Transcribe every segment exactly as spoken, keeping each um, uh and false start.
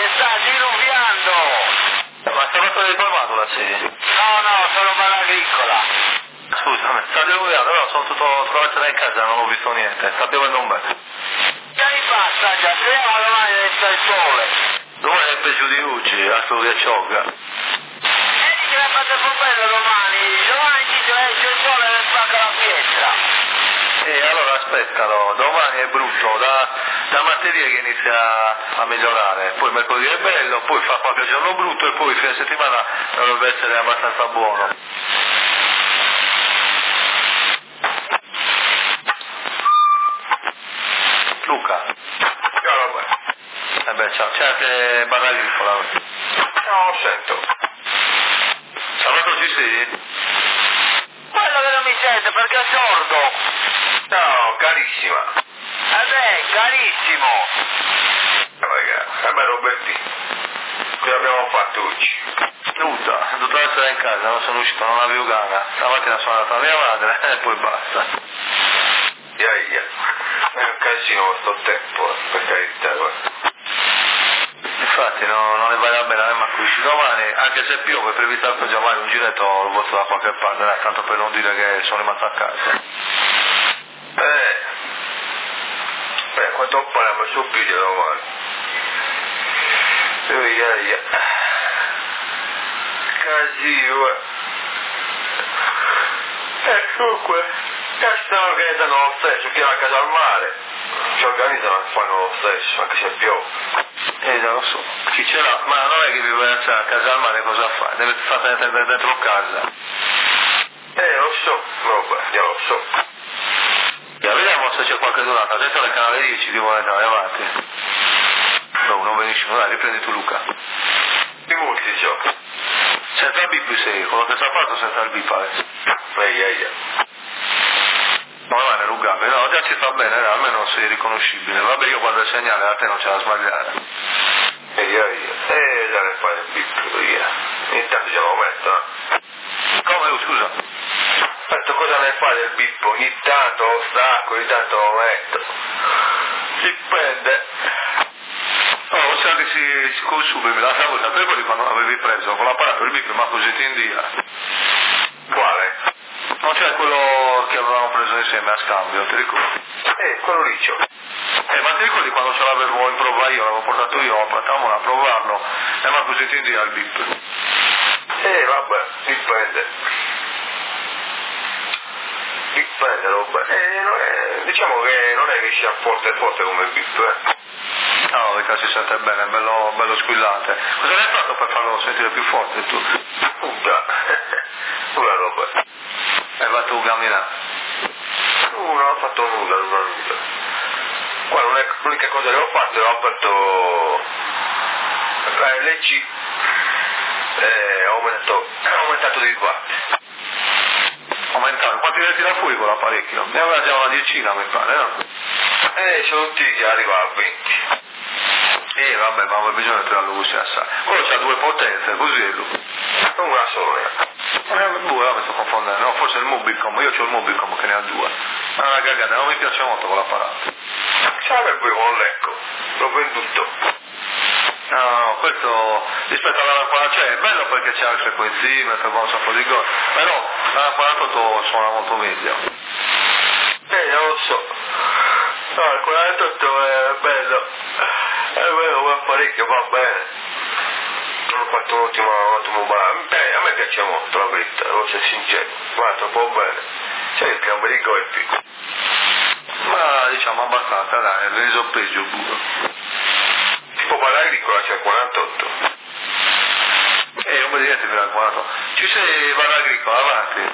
sta diluviando. Ma sabato hai informato la sede? No, no, sono per l'agricola. Scusami, sta diluviando, no, sono tutto trovato in casa, non ho visto niente, sta piovendo un bel. Che mi passa già? Speriamo domani resta il sole. Domani è peggio di oggi, altro che ciocca. E dice che fate più bello domani. Domani dice che esce il sole e spacca la pietra. E allora aspettalo, domani è brutto, da, da martedì che inizia a migliorare, poi mercoledì è bello, poi fa qualche giorno brutto e poi fine settimana dovrebbe essere abbastanza buono. Luca. Ciao Robert. Eh beh, ciao, c'è anche Barra Agricola oggi. No, lo sento. Sabato ci sei? Quello che non mi sente perché è sordo. Ciao, carissima. Eh beh, carissimo. Eh, ragazzi, eh beh Roberti, cosa abbiamo fatto oggi? Nulla, dovevo essere in casa, non sono uscito, non avevo gana. Stamattina sono andato a mia madre e poi basta. Ia, ia. È un casino sto tempo, per carità, guarda. Infatti no, non ne vale la pena nemmeno uscire domani, anche se piove, previsto per domani un giretto lo porto da qualche parte, dai, tanto per non dire che sono rimasto a casa. Eh, beh, quanto pare mi sono più domani. Ia, ia. Casino, eh. E comunque, che stanno organizzando lo stesso, chi va a casa al mare. Si organizzano e fanno lo stesso, anche se piove. Eh, non lo so, chi ce l'ha, ma non è che vive a casa al mare, cosa fa? Deve stare dentro, dentro casa. Eh, lo so, vabbè, io lo so. Ja, vediamo se c'è qualche donata, dentro il canale dieci di moneta, vai avanti. No, non benissimo, dai, riprendi tu Luca. Di molti giochi. Senza il bip sei, quello che sta fatto senza il bip, eh. Ehi, ehi, No, non è Luca, no, già ci fa bene, eh, almeno sei riconoscibile. Vabbè, io guardo il segnale, a te non c'è da sbagliare. ehi, ehi. Eh, già ne fai il bip, via. Intanto ce lo metto, eh. Come, oh, scusa? Aspetta, cosa ne fai del bip? Ogni tanto lo stacco, ogni tanto lo metto. Dipende. Oh, sai che si, si consumi, la stavo sapendo di quando avevi preso con l'apparato il bip, ma così ti india. Quale? Non c'è quello che avevamo preso insieme a scambio, ti ricordi? Eh, quello lì c'ho. Eh, ma ti ricordi quando ce l'avevo in prova io, l'avevo portato io, portavamo a provarlo, e ma così ti india il bip. Eh, vabbè, dipende. Dipende, roba. Eh, non è, diciamo che non è che sia forte forte come il bip, eh. No, perché si sente bene, bello, bello squillante. Cosa ne hai fatto per farlo sentire più forte tu? Uda. Una roba. Hai fatto un camminare? No, non ho fatto nulla, non ho nulla. Qua non è, l'unica cosa che ho fatto è ho aperto la L G e ho aumentato, ho aumentato di watt. Aumentato, quanti ne tira fuori con l'apparecchio? Ne aveva già una decina mi pare, no? Eh, sono tutti che arriva a venti. Eh vabbè, ma avevo bisogno di tirarlo così assai. Quello c'ha due potenze, così è lui. Una sola. Eh, due, mi sto confondendo, no, forse il Mobilcom, io c'ho il Mobilcom che ne ha due. Ma è una cagata, non mi piace molto con l'apparato. Sai poi con l'ecco, l'ho venduto. No, no, questo rispetto alla lampada, cioè è bello perché c'ha il frequenzimetro, fa un sacco di cose, però la lampada suona molto meglio. Eh, non lo so. No, il quarantotto è bello. È bello, va parecchio, va bene. Non ho fatto un ottimo, un ottimo brano. Beh, a me piace molto, la verità, devo essere sincero. Guarda, un po' bene. C'è il cambio di colpi. Ma diciamo abbastanza, dai, ne so peggio pure. Tipo parlare di cosa c'è il quarantotto? Eh, non mi niente per il quarantotto. Ci sei, va all'agricola, avanti.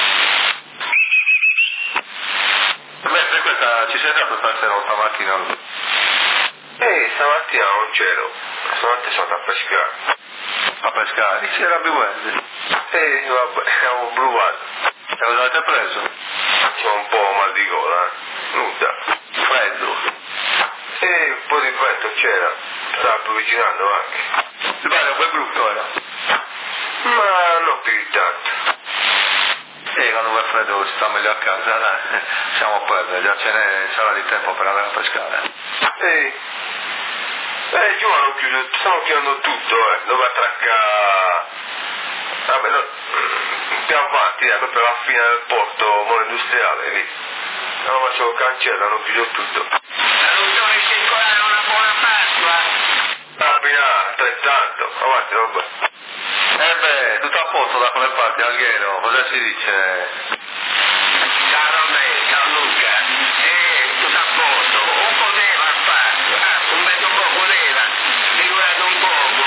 Beh, questa, ci sei andato stasera o stamattina? Eh, stamattina non c'ero. Stamattina sono andato a pescare. A pescare? Sì, era più bello. Eh, vabbè, siamo bruciati. E cosa avete preso? C'ho un po' mal di gola, eh. Nuda. Freddo. E un po' di vento c'era. Stava avvicinando anche. Ti pare un bel brutto era? Ma non più di tanto. E quando va freddo si sta meglio a casa, dai. Siamo a perdere, già ce ne sarà di tempo per andare a pescare. Ehi. Eh, giù hanno chiuso, stanno chiudendo tutto, eh, dove attracca... Vabbè, no, più avanti, eh, proprio alla fine del porto molo industriale, lì. Hanno fatto il cancello, hanno chiuso tutto. Salutone circolare, una buona Pasqua. Appena, altrettanto, avanti, roba. Eh beh, tutto a posto da quelle parti, Alghero, cosa si dice? Ciao Roberto, ciao Luca. Eh, tutto a posto. Un po' d'eva al fatto. Ah, un bel poco d'eva. Figurate un poco.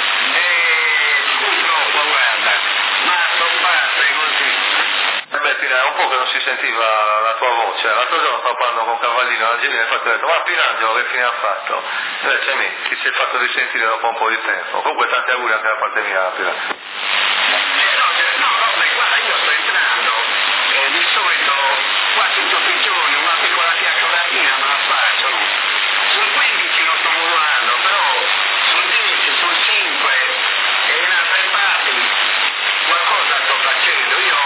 Eh, purtroppo, guarda. Ma non basta così. Eh beh, Pina, è un po' che non si sentiva la tua voce. L'altro giorno stavo parlando con Cavallino, Angelina, e infatti ho detto, ma Pinangelo che fine ha fatto? Invece mi, ti sei fatto risentire dopo un po' di tempo. Comunque tanti auguri anche da parte mia, Pina. Eh, no, cioè, no, vabbè, guarda, io sto entrando. Eh, di solito, quasi tutti i giorni, una piccola chiacchieratina me la faccio. Sul quindici non sto modulando, però sul dieci, sul cinque e in altre parti qualcosa sto facendo. Io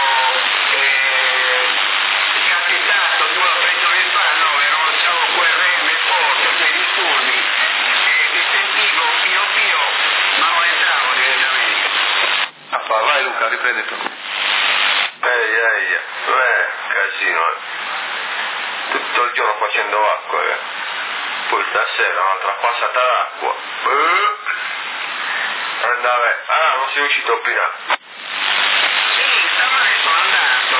eh, capitato due o tre giorni fa, no, ero c'avevo quel remme forte per i disturbi e ti sentivo pio pio, ma non entravo direttamente. Ah, fa, vai Luca, riprendi tu. Ehi, ehi, eh, casino, eh. Tutto il giorno facendo acqua, eh. Poi stasera un'altra passata d'acqua. Eh. Andava, ah, non sei uscito a opinare. Sì, stamane sono andato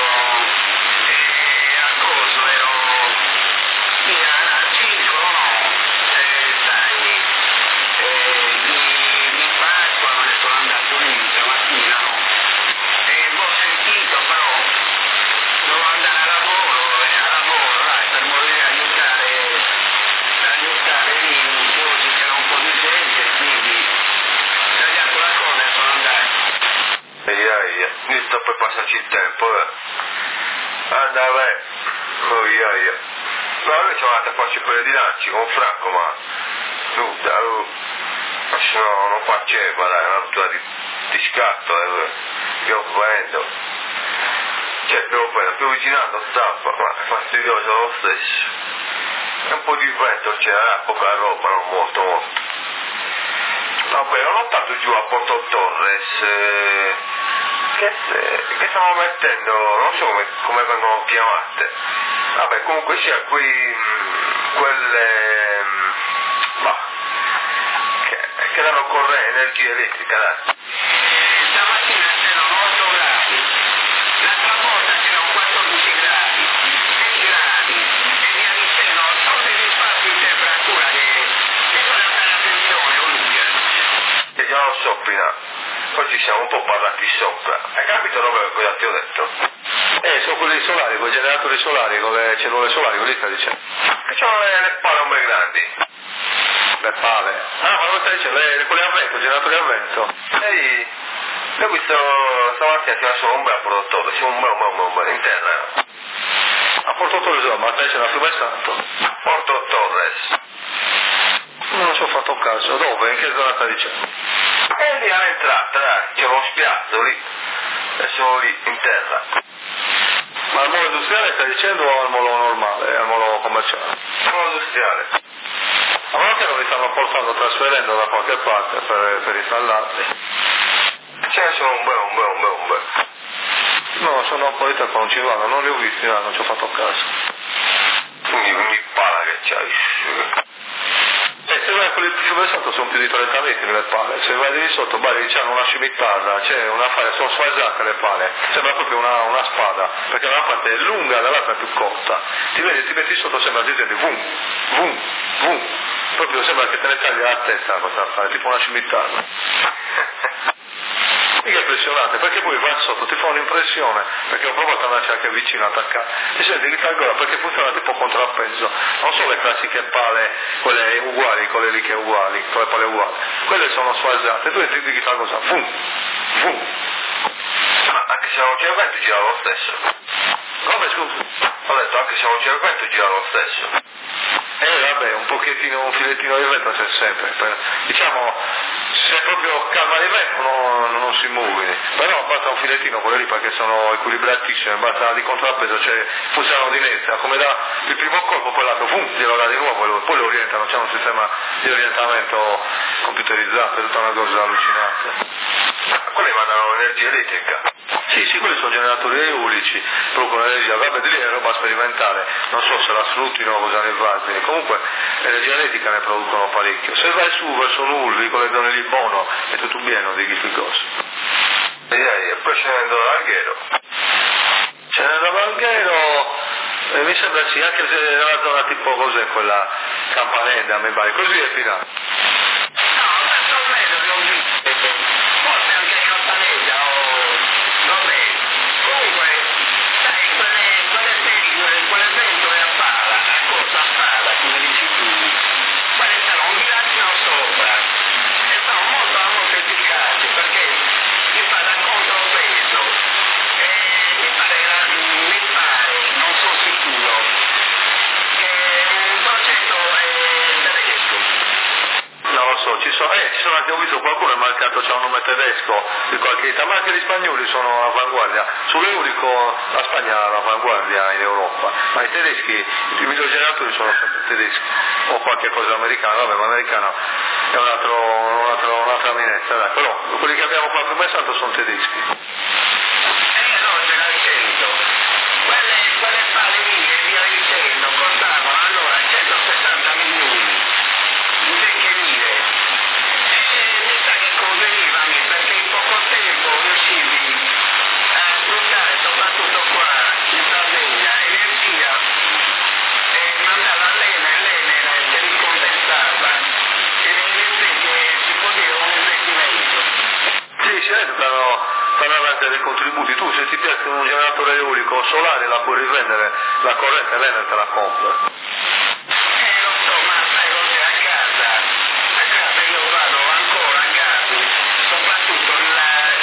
eh, a coso, ero sì, al circolo, no, eh, sai, eh, di, di Pasqua, non sono andato lì stamattina, no. E ho sentito però, devo andare a lavoro, eh, a lavoro, dai, per morire a aiutare, aiutare lì un po', c'era un po' di gente, quindi ho tagliato la cosa e sono andato. Ehi, ehi, io sto per passarci il tempo, eh. Andava, eh. Oh, ehi, ehi. No, noi siamo andati a farci quelle di lanci con Franco, ma... Tu, da lui... Ma se no, non faceva, dai, una rottura di, di scatto, eh. Io vendo. Cioè, devo prendere, più avvicinando stappa, ma è fastidioso lo stesso. E un po' di vento c'era, poca roba, non molto, molto. Vabbè, ho notato giù a Porto Torres, eh, che, eh, che stanno mettendo, non so come, come vengono chiamate. Vabbè, comunque sia qui, mh, quelle, mh, bah, che, che danno corrente, energia elettrica, dai. Stamattina c'erano otto gradi, l'altra volta c'erano quattordici gradi, sei gradi, e via dicendo, sono degli spazi di temperatura che bisogna fare attenzione, Luca. Che già lo so, Pina, oggi siamo un po' parlati sopra. Hai capito, Robert, cosa ti ho detto? Eh, sono quelli solari, con i generatori solari, con le cellule solari, quelli sta dicendo. Che c'hanno le, le palle un po' grandi. Le pale. Ah, ma lo stai dicendo, le, quelle a vento, generatori a vento. Ehi, io ho visto stamattina si va solo un bel produttore, si un bel, un bel, un bel, in terra. A Porto Torres, ma stai dicendo a Fiume Santo. Porto Torres. Non ci ho fatto caso, dove? In che zona sta dicendo? E lì all'entrata, dai, c'è uno spiazzo lì, e sono lì, in terra. Ma al molo industriale stai dicendo o al molo normale, al molo commerciale? Sono industriale. Ma non che non li stanno portando, trasferendo da qualche parte per, per installarli? Ce ne sono un bel, un bel, un bel, un bel. No, sono un po' di tempo, non ci vado, non li ho visti, no, non ci ho fatto caso. Quindi mi pare che c'hai. E se vai a quelli più versanti sono più di trenta metri le pale, se vai di sotto, bari, c'hanno una scimitarra, c'è una fare, sono sfasate le pale, sembra proprio una, una spada, perché da una parte è lunga, dall'altra è più corta. Ti vedi, ti metti sotto, sembra ti senti vum, vum, vum, proprio sembra che te ne tagli la testa questa fare, tipo una scimitarra. Mica impressionante, perché poi vai sotto, ti fa un'impressione, perché ho provato ad andarci anche vicino a attaccare, e senti che ancora perché funziona tipo contrappeso, non sono le classiche pale, quelle uguali, quelle lì che è uguali, con le pale uguali, quelle sono sfasate, tu senti che fa cosa, fum, fum. Ma anche se non c'è il vento gira lo stesso. Come scusa? Ho detto anche se non c'è il vento gira lo stesso. Eh vabbè, un pochettino, un filettino di vento c'è sempre, per, diciamo, se proprio calma di vento non, non si muove, però basta un filettino, quelli lì perché sono equilibratissimi, basta di contrappeso, cioè funzionano di inerzia, come da il primo colpo poi l'altro, fum, glielo dà di nuovo, poi lo orientano, c'è un sistema di orientamento computerizzato, è tutta una cosa allucinante. Quelli mandano energia elettrica. Sì, sì, quelli sono generatori eolici, producono energia, vabbè, di lì è roba sperimentale, non so se la sfruttino o cosa ne va, quindi comunque energia elettrica ne producono parecchio. Se vai su verso Nulvi, con le zone lì Bono, è tutto bene, di questi cosi. E poi scendendo dall'Alghero. Scendendo dall'Alghero, eh, mi sembra sì, anche se è una zona tipo cos'è quella Campanella, mi pare, così è finale. No, verso il mezzo non vi forse anche Campanella o vabbè, comunque sai quelle quelle pellicole, quelle pentole a pala, a corsa a pala, come dici tu, quelle stanno un villaggio sopra e sono molto molto efficaci perché mi fa da contropeso e mi pare mi pare, non sono sicuro, che un progetto è tedesco. Non lo so, ci sono, eh, ci sono anche, ho visto qualcuno è marcato, c'è un nome tedesco di qualche età, ma anche gli spagnoli sono all'avanguardia. Sull'eurico la Spagna è all'avanguardia in Europa, ma i tedeschi, i migliori generatori sono sempre tedeschi, o qualche cosa americana, vabbè, ma americano è un altro, un altro, un'altra minetta, dai, però quelli che abbiamo qua prima santo sono tedeschi. Eh no, ce l'ha dicendo. Quelle, quelle palle lì e via dicendo costavano allora centosessanta milioni di vecchie lire. E mi sa che convenivano perché in poco tempo riuscivi a sfruttare soprattutto qua in Sardegna energia e mandava all'Enel, l'Enel te li compensava. E in effetti si può dire un investimento. Sì, sì, adesso stanno, stanno avanti dei contributi, tu se ti piace un generatore eolico solare la puoi rivendere, la corrente l'Enel te la compra. Eh, lo so, ma sai cos'è a casa? A casa io vado ancora a gas, soprattutto il,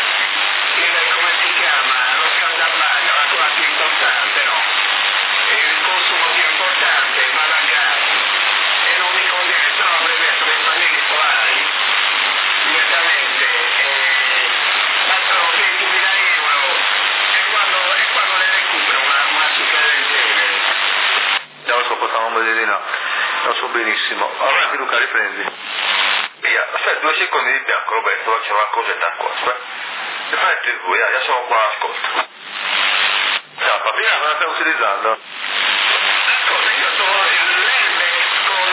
il come si chiama, lo scaldabagno, la cosa più importante, no? Il consumo più importante, vado a gas e non mi conviene, se no avrei messo dei pannelli solari direttamente e bastano ventimila euro e quando, e quando ne recupero una, una cifra del genere. Già lo so, possiamo vedere di no, lo so benissimo. Avanti Luca, riprendi. Via, aspetta due secondi di bianco Roberto, faccio una cosetta qua, aspetta. E fai il voi, già sono qua, ascolta. Ciao, papà, non la stai utilizzando? Ascolta, io sono l'Airbag con,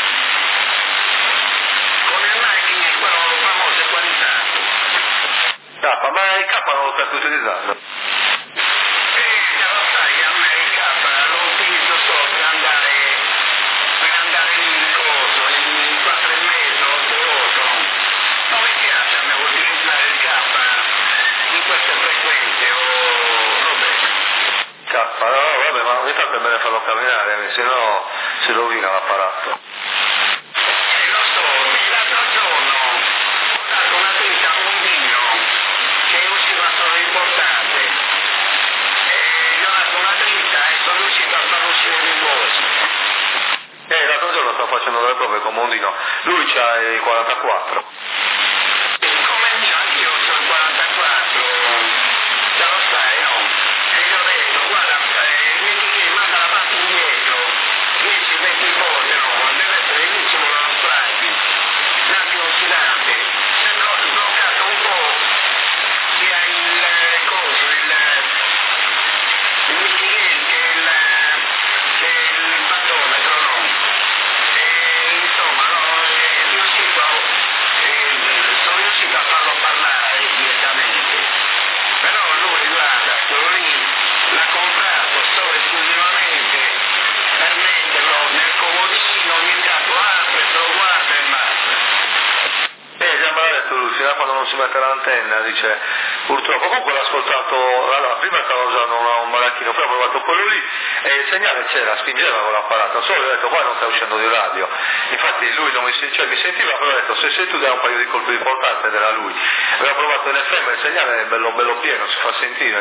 con il macchine, quello famoso e qualità. K, ma il K non lo stai utilizzando? E già lo sai, a me il K lo utilizzo solo per andare, per andare in coso, in quattro e mezzo, otto ore. Non mi piace a me utilizzare il K in queste frequenze o robe. K, no, vabbè, ma ogni tanto è bene farlo camminare, se no si rovina l'apparato. E lo so, l'altro giorno ho dato una dritta a un vino che usciva solo importante e gli ho dato una dritta e sono riuscito a far uscire il rimborso. Eh, l'altro giorno sto facendo delle prove con Mondino, lui c'ha i quarantaquattro. Come il mio, anch'io ho il quarantaquattro, già lo sai, no? E gli ho detto, guarda, eh, metti che manda la parte indietro, dieci venti volte, no? Deve essere l'ultimo dello strati, l'antiossidante. Se no, sbloccato un po', sia il eh, coso, il, il Michele che il, che il battometro, no? E insomma, no, è riuscito a, eh, sono riuscito a farlo parlare direttamente. Però lui, guarda, quello lì l'ha comprato solo esclusivamente per metterlo nel comodino, ogni tanto apre, se lo guarda e basta. Eh, già me l'ha detto lui, fino a quando non si mette l'antenna, dice, purtroppo, comunque l'ho ascoltato, allora, prima stava usando una, un maracchino, poi ho provato quello lì, e il segnale c'era, spingeva con l'apparato, solo gli ho detto, qua non sta uscendo di radio, infatti lui non mi, cioè, mi sentiva, però ho detto, se sei tu dai un paio di colpi importanti ed era lui, aveva provato in F M, il segnale è bello bello pieno, si fa sentire.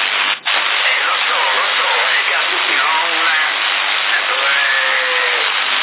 Eh, lo so, lo so, è che ha tutti, no? Una, ecco, eh,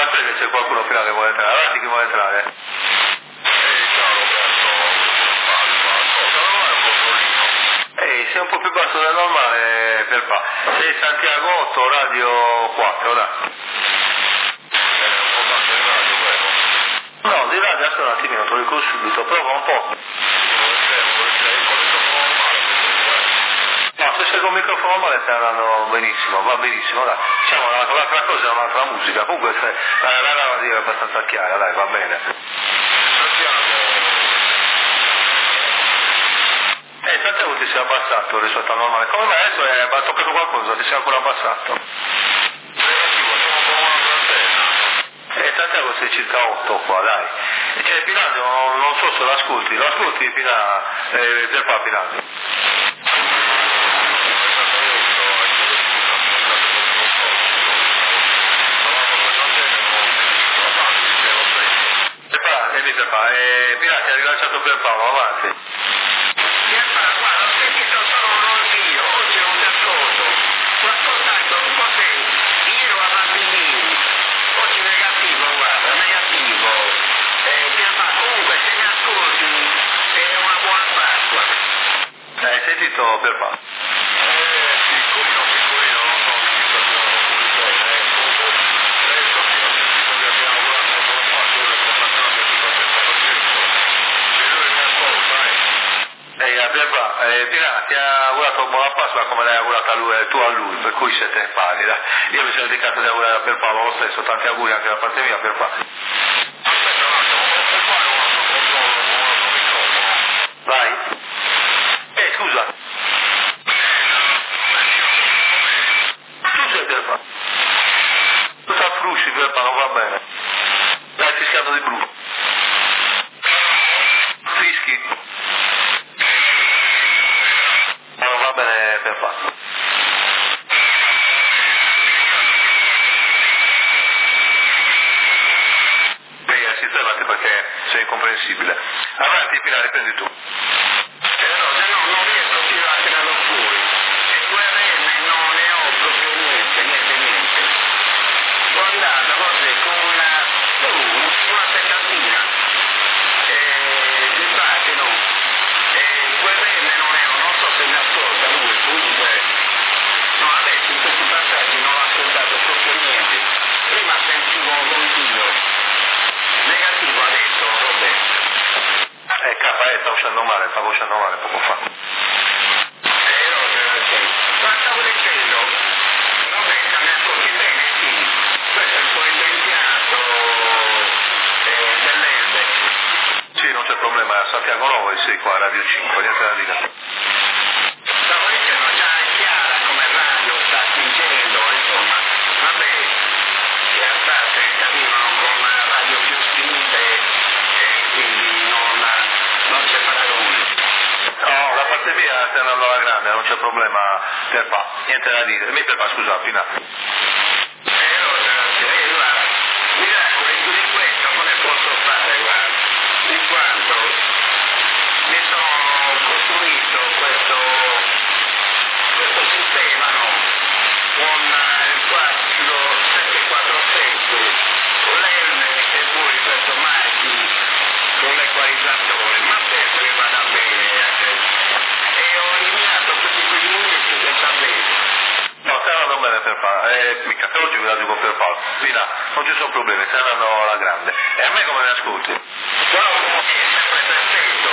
sempre che c'è qualcuno prima che vuole entrare, avanti chi vuole entrare. Ehi, ciao Roberto, cosa non è un po' solito? Ehi, sei un po' più basso del normale per fa. Sei Santiago otto, radio quattro, dai. Eh, un po' basso di radio, vero? No, di radio aspetta un attimino, te lo dico subito, prova un po'. No, se sei con il microfono male stai andando benissimo, va benissimo, dai. Diciamo, l'altra cosa è un'altra musica, comunque se, la, la narrativa è abbastanza chiara, dai, va bene. Eh, Santiago ti sei abbassato rispetto al normale, come mai adesso è, ha toccato qualcosa, ti sei ancora abbassato? Eh, Santiago sei circa otto qua, dai. E Pinazzo, non, non so se lo ascolti, lo ascolti Pina, eh, per qua Pinazzo. Eh, Pirati ha rilanciato per Paolo, avanti. Guarda, guarda, ho sentito solo un ronzio, oggi non ti ascolto. Ho ascoltato un po' te, ieri ero avanti ieri, oggi negativo, guarda, negativo. Eh, Pierpa, comunque se mi ascolti è una buona Pasqua. Eh, hai sentito per Paolo? Eh, piccolino, piccolino, non so che sta facendo un po' di bene, eh, comunque, adesso che ho sentito che abbiamo augurato una buona Pasqua, io sto passando tutto a cento per cento. Se lui mi ascolta, eh. Eh, Pierpa, eh, Pirati ti ha augurato buona Pasqua come l'hai augurata lui, tu a lui, per cui siete pari, dai. Io mi sono dedicato di augurare a Pierpaolo lo stesso, tanti auguri anche da parte mia, Pierpa. Aspetta un attimo, posso fare un altro controllo con un altro microfono? Vai. Eh, scusa. Tu sei Pierpa. Tu sei frusci, Pierpa, non va bene. Dai, fischiato di blu. Fischi. Ma non va bene, Pierpa. Devi sistemati perché sei incomprensibile. Avanti, Pina, riprendi tu. Eh, no, se no, non riesco più a tirarlo fuori. E due rene non ne ho proprio niente, niente, niente. Sono andato così con una, uh, una settantina. E infatti no. E due rene non ne ho, non so se mi ascolta lui, comunque. No, adesso in questi passaggi non ho ascoltato proprio niente. Prima sentivo un ronzio. Negativo adesso, Roberto. Eh, K, eh, sta uscendo male, stavo uscendo male poco fa. Eh, Roger, ma stavo dicendo, Roberta, mi ascolti bene? Sì. Questo è un po' inventato eh, dell'Erde. Sì, non c'è problema, Santiago nove, sei qua, Radio cinque, niente da dire. Stavo dicendo, già è chiara come radio sta spingendo, insomma, vabbè, che a parte arrivano con radio più spinte e quindi non, non c'è paragone. No, da parte mia stai andando alla grande, non c'è problema, Pierpa, niente da dire. Mi Pierpa, scusa, Pina. Eh, Roger, eh, guarda, miracolo, in più di questo come posso fare, guarda, in quanto mi sono costruito questo, questo sistema, no? Con il quattro sette quattro sette, con l'Erne e poi questo Marchi, con l'equalizzatore, ma penso che vada bene anche. E ho eliminato tutti quegli unici che sapete. No, stai andando bene Pierpa, eh, mica te oggi mi la dico Pierpa. Pina, non ci sono problemi, stai andando alla grande. E a me come mi ascolti? No, è sempre perfetto.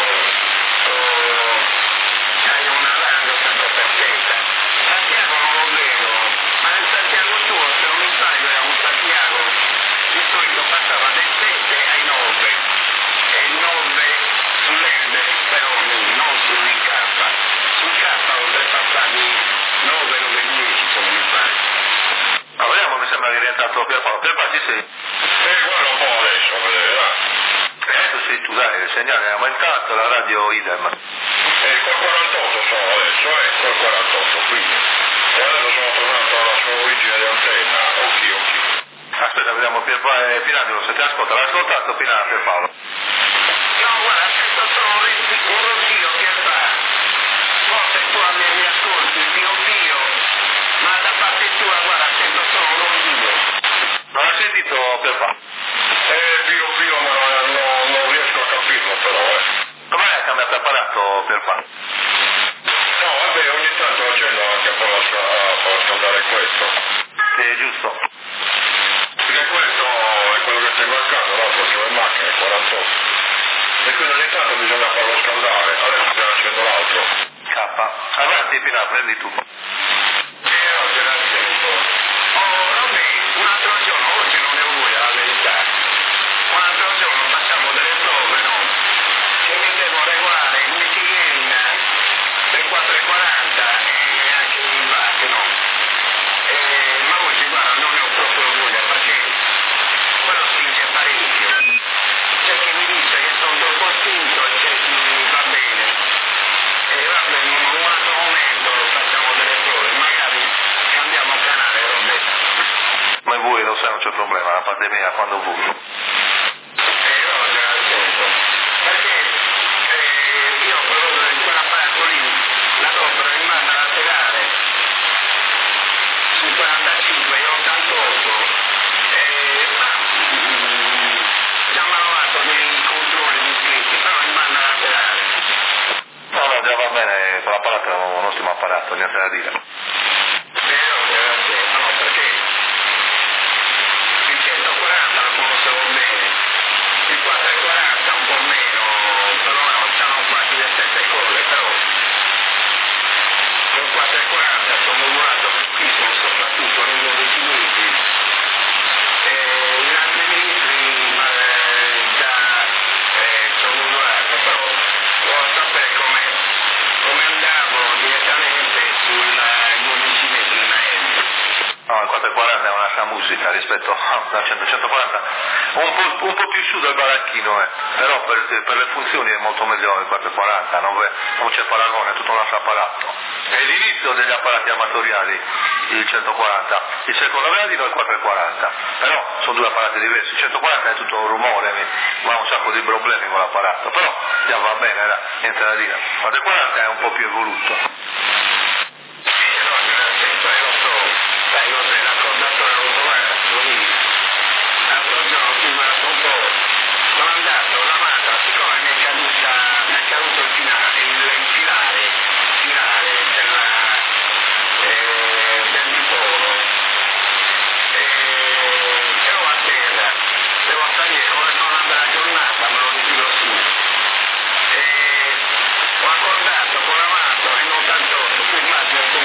Oh, hai una radio sempre perfetta. Santiago non lo vedo, ma il Santiago tuo, se non mi sbaglio, era un Santiago di solito passava dai sette ai nove. E il nove sull'Ende, però non sul K. Sul K oltre passarmi nove, nove, dieci, se non mi sbaglio. Ma vediamo, mi sembra che è rientrato Pierpa. Pierpa, ci sei? Eh, guarda un po' adesso, vedete, va. Adesso sei tu, dai, il segnale è aumentato, la radio idem. Eh, col quarantotto sono adesso, eh, col quarantotto, quindi. E adesso sono tornato alla sua origine di antenna, ok, ok. Aspetta, vediamo Pierpa, eh, Pinazzo, se ti ascolta, l'hai ascoltato Pina per Paolo? No, guarda, sento solo un ronzio che fa. Forse tu a me mi ascolti, Dio mio, ma da parte tua, guarda, sento solo un ronzio. Non hai sentito per fa? Eh, Pio Pio, ma non, non, non riesco a capirlo però, eh. Come hai cambiato apparato per fa? No, vabbè, ogni tanto accendo anche per scaldare questo. È giusto. Perché questo è quello che tengo a casa, l'altro ce l'ho in macchina, è quarantotto. E quindi ogni tanto bisogna farlo scaldare, adesso stiamo accendo l'altro. K. Avanti, Pina, prendi tu. E oggi era il tempo. Oh, Robby, un altro giorno, oggi non è buia la verità. Un altro giorno facciamo delle prove, no? Che mi devo regolare il Michigan del quattrocentoquaranta e anche il V A C, no? E, ma oggi guarda, non ne ho proprio voglia perché quello spinge parecchio. C'è chi mi dice che sono troppo spinto e c'è chi va bene. E va bene, in un altro momento facciamo delle prove, magari cambiamo canale, Roberto. Ma voi lo sai, non c'è problema, la parte mia quando vuoi. Eh, no, già sento. Perché eh, io proprio in quell'apparato lì la compro in banda laterale su quarantacinque e ottantotto e ma mm, ci hanno provato dei controlli di iscritti, però in banda laterale. No, no, già va bene, con l'apparato è un ottimo apparato, niente da dire. Eh, no, già sento, no, perché il centoquaranta lo conoscevo bene, il quattrocentoquaranta un po' meno, però no, c'hanno quasi le stesse cose, però il quattrocentoquaranta sono modulato pochissimo, soprattutto nei nuovi cilindri. E gli altri ministri ma, eh, già eh, sono modulati, però voglio sapere come, come andavo direttamente sul nuovi cilindri in A M. No, il quattrocentoquaranta è un'altra musica rispetto al cento centoquaranta, un po', un po' più su del baracchino, eh. Però per, per le funzioni è molto meglio il quattrocentoquaranta, non, ve- non c'è paragone, è tutto un altro apparato. È l'inizio degli apparati amatoriali il centoquaranta, il secondo gradino è il quattrocentoquaranta, però sono due apparati diversi, il centoquaranta è tutto un rumore, ma ha un sacco di problemi con l'apparato, però già va bene, era, niente da dire. Il quattrocentoquaranta è un po' più evoluto. Sai cos'è l'accordatore automatico lì? L'altro giorno prima un po', sono andato, la mata, siccome mi è caduta, mi è caduto il finale, il filare, finale della, eh, del bipolo, e ero a terra, devo salire, come sono andata la giornata, me lo ritiro su, e ho accordato con la mano in ottantotto, tu immagino tu,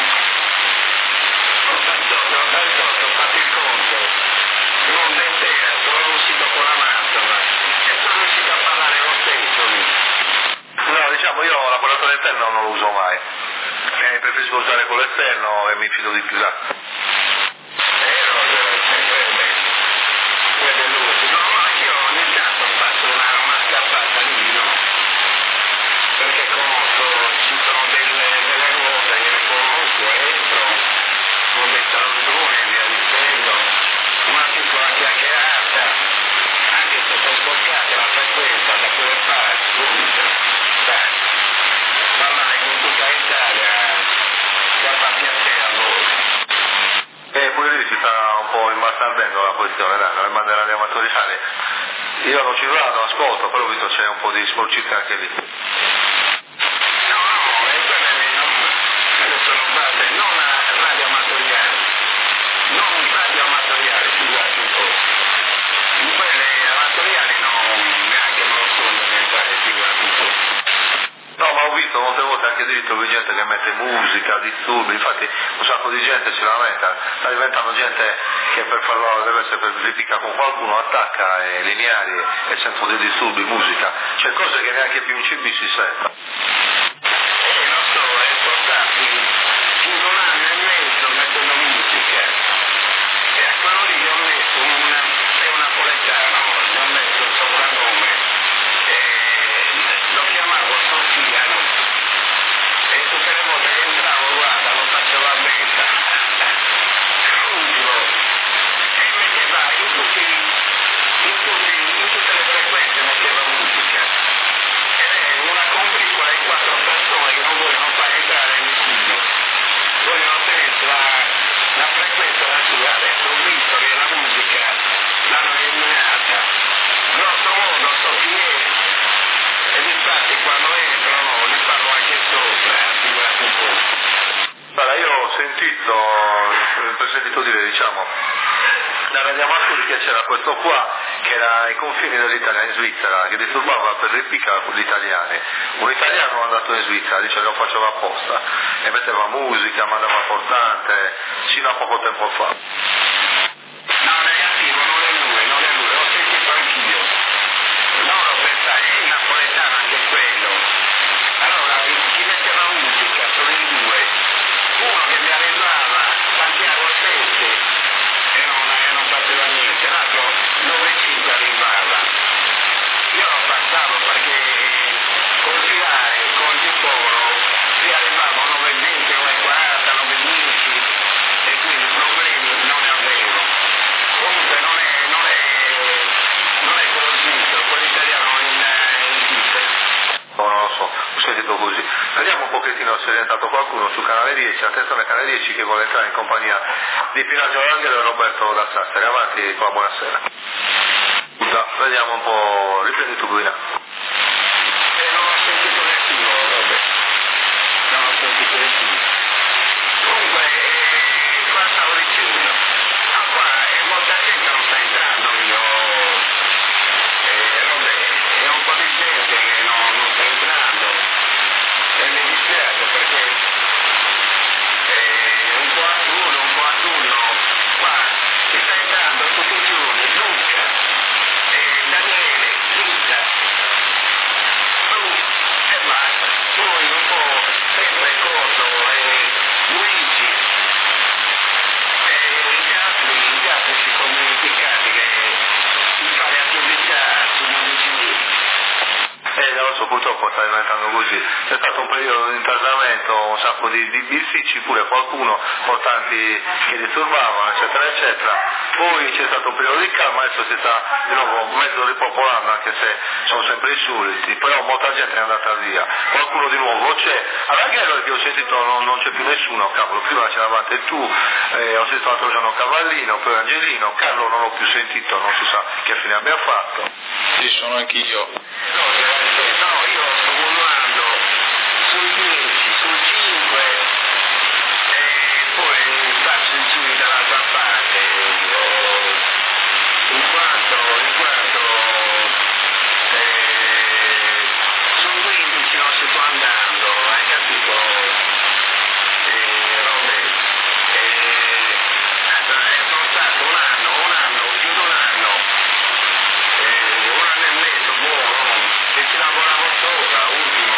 ottantotto, ottantotto, fate il conto, non intera, sono uscito con la macchina e sono riuscito a parlare lo stesso lì. No, diciamo io l'apparato interno non lo uso mai, eh, preferisco usare quello esterno e mi fido di più da. Eh, no, sempre bene. Quello è l'ultimo. No, ma io ogni tanto faccio una, una scappata lì, no? Perché conosco, ci sono delle, delle ruote che le conosco, entro, con dei salutoni e via dicendo, una piccola chiacchierata, anche se sono bloccate la frequenza da quelle parti, subito, dai, parlare con tutta l'Italia, che fa piacere a voi. E pure lì si sta un po' imbastardendo la questione, dai, nelle bande radioamatoriali. Io non ci vado, ascolto, però ho visto c'è un po' di sporcizia anche lì. No, no, e quelle non, adesso non vale, non radio amatoriale, non radio amatoriale, scusate un po'. In quelle amatoriali non, neanche me lo sono diventare, figurati un po'. No, ma ho visto molte volte anche addirittura gente che mette musica, disturbi, infatti un sacco di gente si lamenta, sta diventando gente che per farlo deve essere per verificare con qualcuno attacca e lineari e senza dei disturbi, musica, c'è cose che neanche più in C B si sentono. Eh, non so, è portati più di un anno e mezzo mettendo musica. E a quello lì gli ho messo una, è un napoletano, gli ho messo il soprannome, e lo chiamavo Sofia, no? E tutte le volte che entravo, guarda, lo facevo a messa. L'ultimo. E metteva in tutti, in tutti, in tutte le frequenze metteva musica. Ed è una complice sentito, ho sentito dire, diciamo, da Radio Mascoli che c'era questo qua che era ai confini dell'Italia in Svizzera, che disturbava per ripicca gli italiani. Un italiano è andato in Svizzera, dice che lo faceva apposta, e metteva musica, mandava portante, fino a poco tempo fa. No, negativo, non è lui, non è lui, l'ho sentito anch'io. Loro pensano, è napoletano anche quello. Allora, chi metteva musica, sono in due. Uno che mi arrivava, Santiago sette, e non, e non faceva niente, l'altro nove cinque arrivava. Io lo passavo perché con girare, con il foro, si arrivava a nove venti, nove quaranta, nove dieci, e quindi problemi non ne avevo. Comunque non è, non è, non è quello svizzero, quello italiano in, in Svizzera. No, non lo so, ho sentito così. Vediamo un pochettino se è entrato qualcuno su Canale dieci, attenzione Canale dieci che vuole entrare in compagnia di Pino Angelo e Roberto da Sassari. Avanti qua, buonasera. Da, vediamo un po', riprendi tu Guina. E non ho sentito nessuno, Robert. Non ho sentito nessuno. Comunque, eh, qua stavo dicendo. Ah, qua eh, molta gente non sta entrando, io. Eh, Robert, è un po' di gente che non, non sta entrando. E mi dispiace perché eh, un po' a turno, un po' a turno. Qua si sta entrando tutti i giorni, Luca, eh, Daniele, Rita, Bruno e basta. Poi un po' sempre Coso, eh, Luigi, e gli altri, gli altri si sono dimenticati che si fa le attività sugli amici. Eh, non lo so, purtroppo sta diventando così. C'è stato un periodo di intasamento, un sacco di, di bisticci, pure qualcuno, portanti che disturbavano, eccetera, eccetera. Poi c'è stato un periodo di calma, adesso si sta di nuovo mezzo ripopolando, anche se sono sempre i soliti, però molta gente è andata via. Qualcuno di nuovo c'è. All'Alghero che ho sentito non, non c'è più nessuno, cavolo, prima c'eravate tu, eh, ho sentito l'altro giorno Cavallino, poi Angelino, Carlo non l'ho più sentito, non si sa che fine abbia fatto. Sì, sono anch'io. No, no, io sto volando sul dieci, sul cinque e poi faccio il giro dall'altra parte, in quattro, in quattro, eh, sul quindici non si può andando, hai capito? Eh, Robert, eh, sono stato un anno, un anno, più di un anno, eh, un anno e mezzo, buono, che ci lavoravo sopra, ultimo,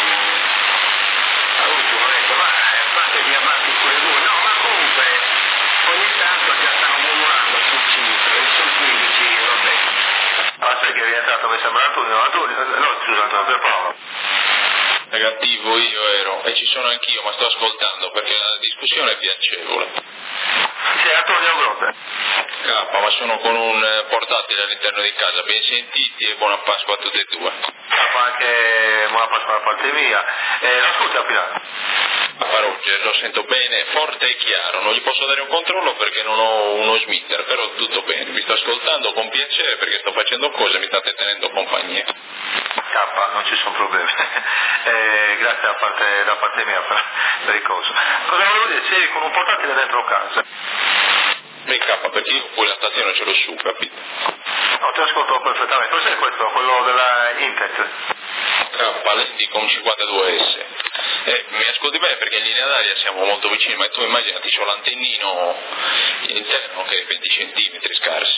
a ultimo, ecco, ma fatevi avanti pure voi, no, ma comunque, ogni tanto già stanno murmurando sul cinque, sul quindici, vabbè. Ah, sai che è rientrato, mi sembra Antonio, Antonio, no, scusa Antonio, per Paolo. Negativo io ero, e ci sono anch'io, ma sto ascoltando perché la discussione è piacevole. C'è Antonio Grotte. K, ma sono con un portatile all'interno di casa, ben sentiti e buona Pasqua a tutte e due. Fa anche buona Pasqua da parte mia. Eh, ascolti a Pilano. A parrucce, lo sento bene, forte e chiaro, non gli posso dare un controllo perché non ho uno smitter, però tutto bene, vi sto ascoltando con piacere perché sto facendo cose e mi state tenendo compagnia. K, non ci sono problemi. eh, grazie da parte, da parte mia per, per il coso. Cosa volevo dire? Sei con un portatile dentro casa. Beh K, perché io poi la stazione ce l'ho su, capito? No, ti ascolto perfettamente. Cos'è questo? Quello della Intet? K, l'Indicom cinquantadue S. Eh, mi ascolti bene perché in linea d'aria siamo molto vicini, ma tu immaginati, c'ho l'antennino interno che è venti centimetri scarsi.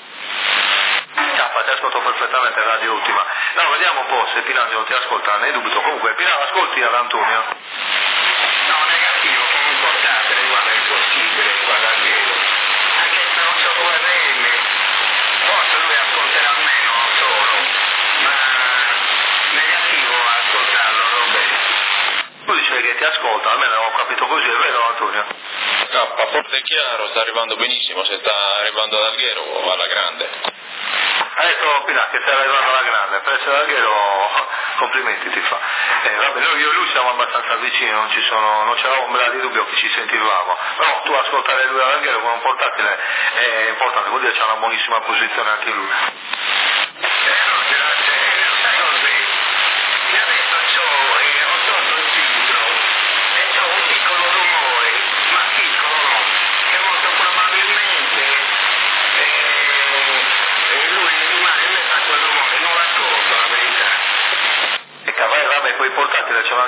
K, ti ascolto perfettamente, radio ultima. No, vediamo un po' se Pinangelo non ti ascolta, ne dubito. Comunque, Pinangelo, ascolti ad Antonio? No, negativo, come un portatile, guarda, è impossibile, guarda almeno. Anche se non so come venne, forse lui ascolterà almeno solo, ma negativo a ascoltarlo, Roberto. Tu dicevi che ti ascolta, almeno ho capito così, è vero Antonio? K, forte e chiaro, sta arrivando benissimo, se sta arrivando ad Alghero alla grande. Adesso Pinà che stai arrivando alla grande, per essere Alghero complimenti ti fa. Eh, vabbè, noi io e lui siamo abbastanza vicini, non ci sono, non c'era ombra di dubbio che ci sentivamo, però tu ascoltare lui all'Alghero con un portatile è importante, vuol dire che c'ha una buonissima posizione anche lui. Eh no, lo sai cos'è? Io adesso c'ho, eh, ho tolto il filtro e c'ho un piccolo rumore, ma piccolo.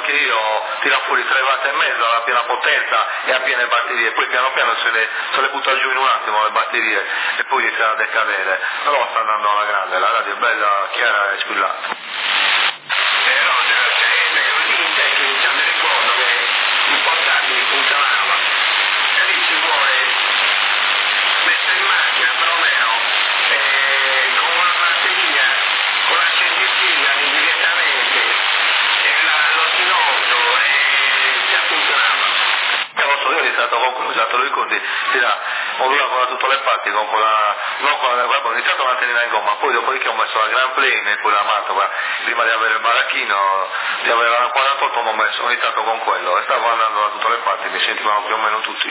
anche io, tira fuori tre watt e mezzo alla piena potenza e a piene batterie, poi piano piano se le, se le butta giù in un attimo le batterie e poi iniziano a decadere, però sta andando alla grande, la radio è bella, chiara e squillante. Eh, Roger, eh, così in tecnica mi ricordo che i portatili funzionava e lì ci vuole mettere in macchina perlomeno eh, con una batteria, con l'accendicina immediatamente e la, lo stinotto e già funzionava. Eh, lo so, io ho iniziato con quello, esatto, lo ricordi, si dà, modula con tutte le parti, con quella, non con la, guarda, ho iniziato con l'antennina in gomma, poi dopodiché ho messo la Grand Plane e poi la Mantova, prima di avere il baracchino, di avere la quarantotto ho, messo, ho iniziato con quello e stavo andando da tutte le parti, mi sentivano più o meno tutti.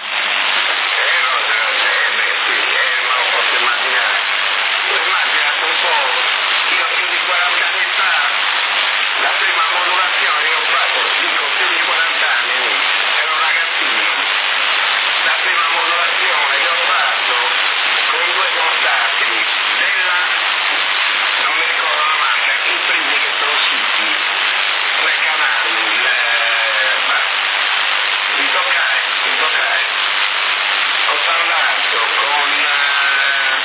Eh, no, eh, beh, sì, eh, ma lo posso immaginare. Ho immaginato un po', io più di quaranta anni fa, la prima modulazione che ho fatto, dico più di quaranta anni, ero un ragazzino, la prima modulazione che ho fatto con due portatili, della, non mi ricordo la marca, i primi che sono usciti, tre canali, il, ma, il toccare, il toccare. Ho parlato con uh,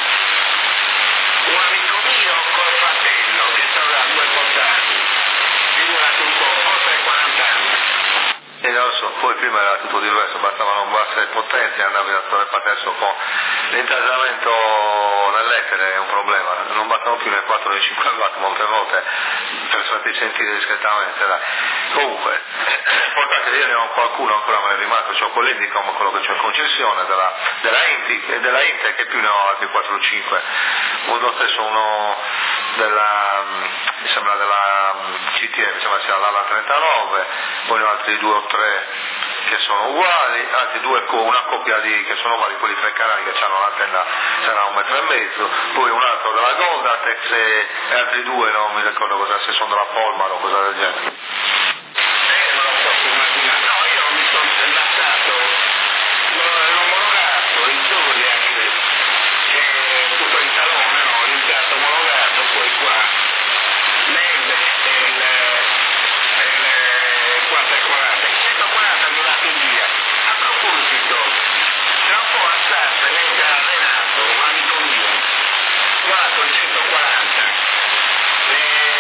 un amico mio col fratello che aveva due portatili, figurati un po', oltre quaranta anni. E non lo so, poi prima era tutto diverso, bastavano basse potenze e andavi da tutte le parti, adesso con l'intasamento nell'etere è un problema, non bastano più le quattro e cinque watt molte volte per farti sentire discretamente, dai. Comunque, l'importante è che io ne ho qualcuno ancora me ne è rimasto, c'ho quell'Indicom, quello che c'ho in concessione, della, della Inti e della Inte che più ne ho altri quattro o cinque, uno stesso uno della, mi sembra della C T M, mi sembra sia l'Ala trentanove, poi ne ho altri due o tre che sono uguali, altri due con una coppia di che sono uguali, quelli tre canali che hanno l'antenna sarà un metro e mezzo, poi un altro della Goldatex e, e altri due non mi ricordo cosa, se sono della Polmar o cosa del genere. Eh, non lo posso immaginare, no, io mi sono lasciato, l'ho omologato in Giulia che, che tutto in salone, no, ho iniziato omologato, poi qua, Neve e il, il quattro e quaranta, il centoquaranta mi dato in via. A proposito, tra un po' a Sartre legge a Renato, un amico mio, guardato il centoquaranta, e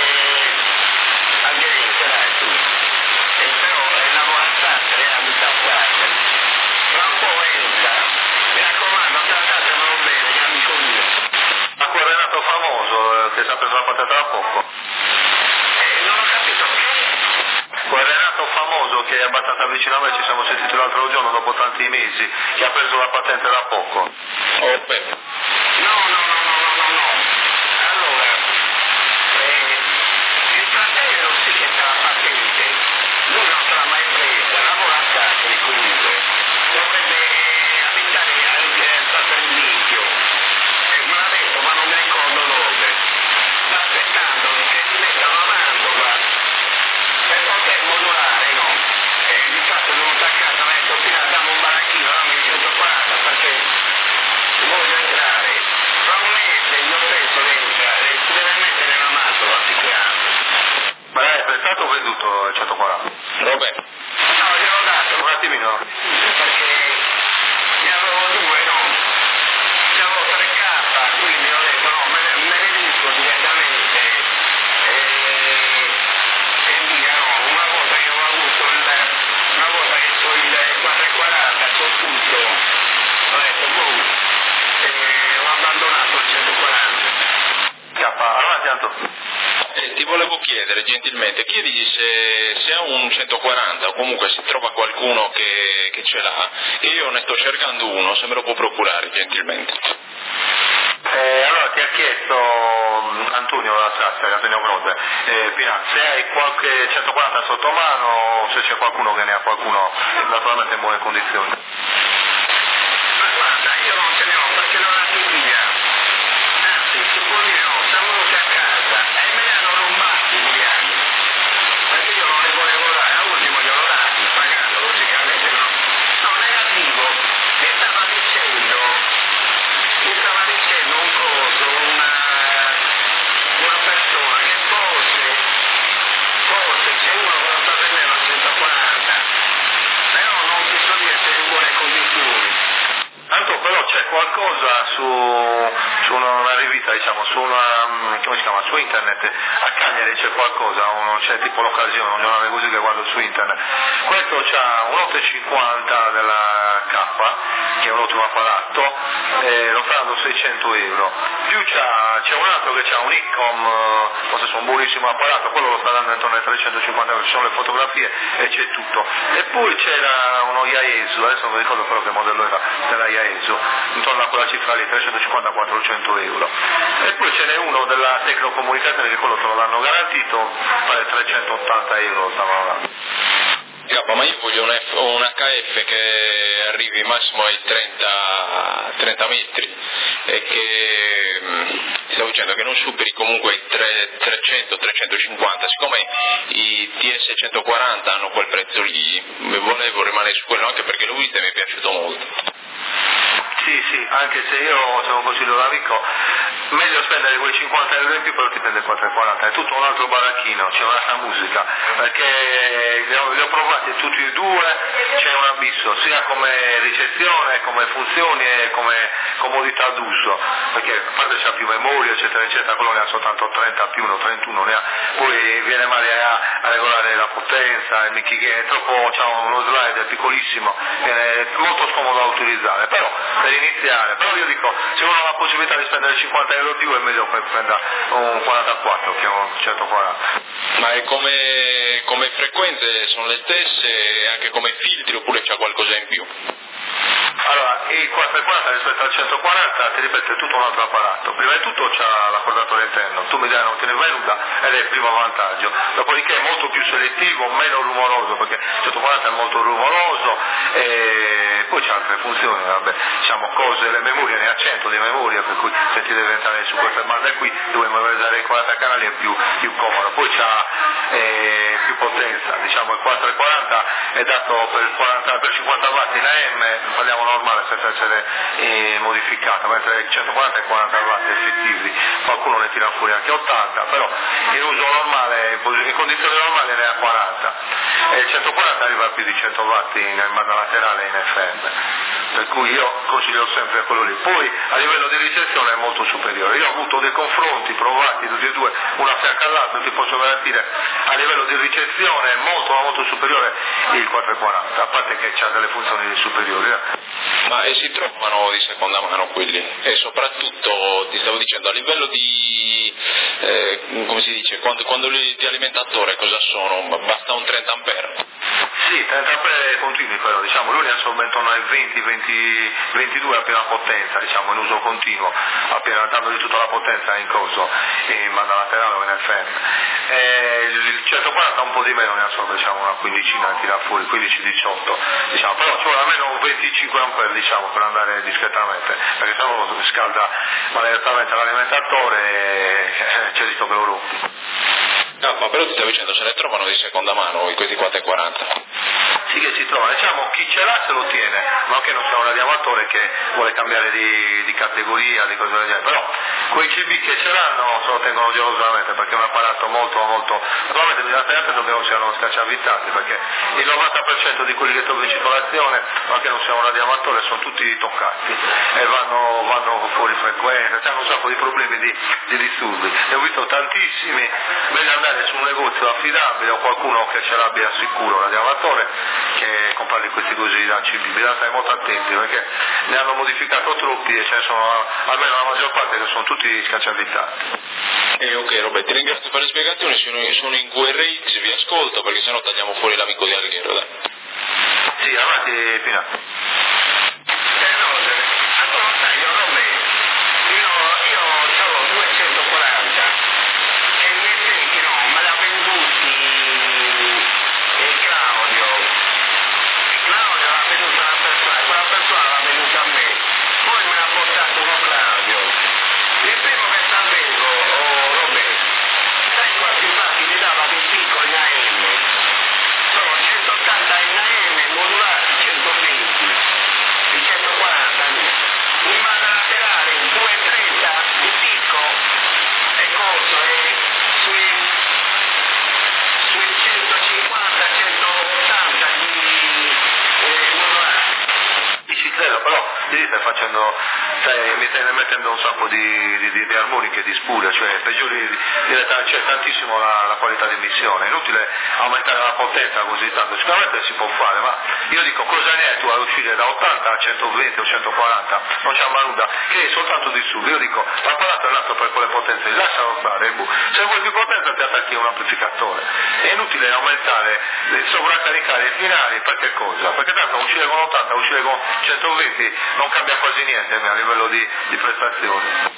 aderente dai tu, e però lavora a Sartre, abita a Sartre, tra un po' entra, mi raccomando, trattatelo bene, che amico mio. Ma quel Renato famoso eh, che si è preso la patente da poco? Eh, non ho capito che? Quel Renato famoso che è abbastanza vicino a me, ci siamo sentiti l'altro giorno dopo tanti mesi, che ha preso la patente da poco. Oh, beh. No, no, no, no, no, no, no. Allora, eh, il fratello sì che c'ha la patente, lui non se l'ha mai presa, lavora a Sassari comunque, dovrebbe abitare anche a Satellitio, e me l'ha detto ma non mi ricordo dove, sta aspettando che si mettano a Mantova per poter modulare, no? E di fatto è venuto a casa, mi ha detto fino a dammi un baracchino, dammi il centoquaranta perché voglio entrare. Fra un mese io penso che entra e si deve mettere nella Mantova sicuramente. Ma l'hai prestato o venduto il centoquaranta? Robert, No, gliel'ho dato Un attimino. perché ne avevo due, no? Ne avevo tre K, quindi ho detto no, me, me ne dico direttamente e, e via, no? Una volta che ho avuto il, una volta che ho il quattro e quaranta, c'ho tutto, ho detto boh, e ho abbandonato il centoquaranta. K, avanti Anto. eh, ti volevo chiedere gentilmente, chiedigli se, se ha un centoquaranta o comunque se trova qualcuno che, che ce l'ha, che io ne sto cercando uno, se me lo può procurare gentilmente. Eh, allora ti ha chiesto um, Antonio da Sassari, Antonio Grote, eh, Pina, se hai qualche centoquaranta sotto mano o se c'è qualcuno che ne ha qualcuno naturalmente in buone condizioni. Ma guarda, io non ce ne ho perché non la via. Anzi, si può dire no, siamo venuti a casa e me ne hanno rubati gli anni. Perché io non le volevo dare, a ultimo glielo dati, pagando logicamente, no? No, negativo, mi stava dicendo, mi stava dicendo un coso, una, una persona che forse, forse c'è uno che lo sta prendendo qualcosa su, su una, una rivista, diciamo, su una, come si chiama, su internet, a Cagliari c'è qualcosa, uno, c'è tipo l'occasione, un giornale così che guardo su internet, questo c'ha un otto e cinquanta della K, che è un ottimo apparato, eh, lo fanno seicento euro, più c'ha, c'è un altro che c'ha un Icom, forse è un buonissimo apparato, quello lo sta dando intorno ai trecentocinquanta euro, ci sono le fotografie e c'è tutto, e poi c'era uno Yaesu, adesso non mi ricordo però che modello era della Yaesu, intorno a quella cifra lì, trecentocinquanta quattrocento euro, e poi ce n'è uno della Tecnocomunicazione che quello te lo danno garantito, vale trecentottanta euro, stavano là. K, ma io voglio un, F, un H F che arrivi massimo ai trenta, trenta metri e che ti stavo dicendo che non superi comunque i trecento trecentocinquanta, siccome i T S centoquaranta hanno quel prezzo lì, volevo rimanere su quello anche perché l'ho visto e mi è piaciuto molto. Sì, sì, anche se io se un consiglio d'amico, meglio spendere quei cinquanta euro in più, però ti prende il quattrocentoquaranta, è tutto un altro baracchino, c'è un'altra musica, perché li ho, li ho provati tutti e due, c'è un abisso, sia come ricezione, come funzioni e come comodità d'uso, perché a parte c'ha più memoria, eccetera, eccetera, quello ne ha soltanto trenta più uno, trentuno ne ha, poi viene male a, a regolare la potenza, il Mickey Game, è troppo, c'ha uno slide piccolissimo, è molto scomodo da utilizzare, però per iniziare, però io dico, se uno ha la possibilità di spendere cinquanta euro di più è meglio che prenda un quarantaquattro che un centoquaranta. Ma è come, come frequenze sono le stesse, anche come filtri, oppure c'è qualcosa in più? Allora, il quattrocentoquaranta rispetto al centoquaranta, ti ripeto, è tutto un altro apparato. Prima di tutto c'ha l'accordatore interno, tu mi dai non te ne vai nuda ed è il primo vantaggio. Dopodiché è molto più selettivo, meno rumoroso, perché il centoquaranta è molto rumoroso, e poi c'ha altre funzioni, vabbè, diciamo cose, le memorie, ne ha cento di memoria, per cui se ti deve entrare su queste bande qui, dove memorizzare i quaranta canali è più, più comodo. Poi c'ha eh, più potenza, diciamo il quattrocentoquaranta è dato per, quaranta, per cinquanta watt in A M, parliamo normale senza essere eh, modificato, mentre il centoquaranta è quaranta watt effettivi, qualcuno ne tira fuori anche ottanta, però in uso normale, in condizioni normali ne ha quaranta, e il centoquaranta arriva a più di cento watt in, in banda laterale in F M, per cui io consiglio sempre quello lì. Poi a livello di ricezione è molto superiore, io ho avuto dei confronti provati tutti e due, una fianco all'altra, ti posso garantire a livello di ricezione è molto molto superiore il quattrocentoquaranta, a parte che c'ha delle funzioni superiori. Ma e si trovano di seconda mano quelli? E soprattutto ti stavo dicendo a livello di eh, come si dice, quando, quando li, di alimentatore cosa sono? Basta un trenta ampere? Sì, trenta ampere continui però, diciamo, lui ne assorbe intorno ai venti, venti, ventidue a piena potenza, diciamo, in uso continuo, appena dandogli tutta la potenza in coso, in banda laterale o in F M. E il centoquaranta un po' di meno ne assorbe, diciamo, una quindicina tira fuori, quindici diciotto, diciamo, però ci vuole almeno un venticinque ampere, diciamo, per andare discretamente, perché se no lo scalda maledettamente l'alimentatore e c'è rischio che lo rompi. No, ma però ti stavo dicendo, se ne trovano di seconda mano questi quattrocentoquaranta? Sì che si trova, diciamo chi ce l'ha se lo tiene, ma che non sia un radioamatore che vuole cambiare di, di categoria, di cose del genere, però quei C B che ce l'hanno se lo tengono gelosamente perché è un apparato molto molto, naturalmente bisogna stare attento che non siano scacciavitati, perché il novanta per cento di quelli che trovo in circolazione, ma che non sia un radioamatore, sono tutti toccati e vanno, vanno fuori frequenza, hanno un sacco di problemi di, di disturbi. Ne ho visto tantissimi, meglio andare su un negozio affidabile o qualcuno che ce l'abbia sicuro un radioamatore che comprare questi così da C B, bisogna stare molto attenti perché ne hanno modificato troppi e ce ne sono almeno la maggior parte che sono tutti scacciavitati. Eh, ok Roberto, ti ringrazio per le spiegazioni, sono, sono in Q R X, vi ascolto perché sennò tagliamo fuori l'amico di Alghero, dai. Sì, avanti Pina. Stai facendo stai, mi stai mettendo un sacco di, di, di, di armoniche, di spuria, cioè peggiori, c'è tantissimo la, la qualità di emissione, è inutile aumentare la potenza così tanto, sicuramente si può fare, ma io dico cosa ne è tu a uscire da ottanta a centoventi o centoquaranta, non c'è una nuda, che è soltanto di sub, io dico l'apparato è nato per quelle potenze, lascialo stare, se vuoi più potenza ti attacchi un amplificatore, è inutile aumentare, sovraccaricare i finali, per che cosa? Perché tanto uscire con ottanta, uscire con centoventi non cambia quasi niente a livello di, di prestazioni.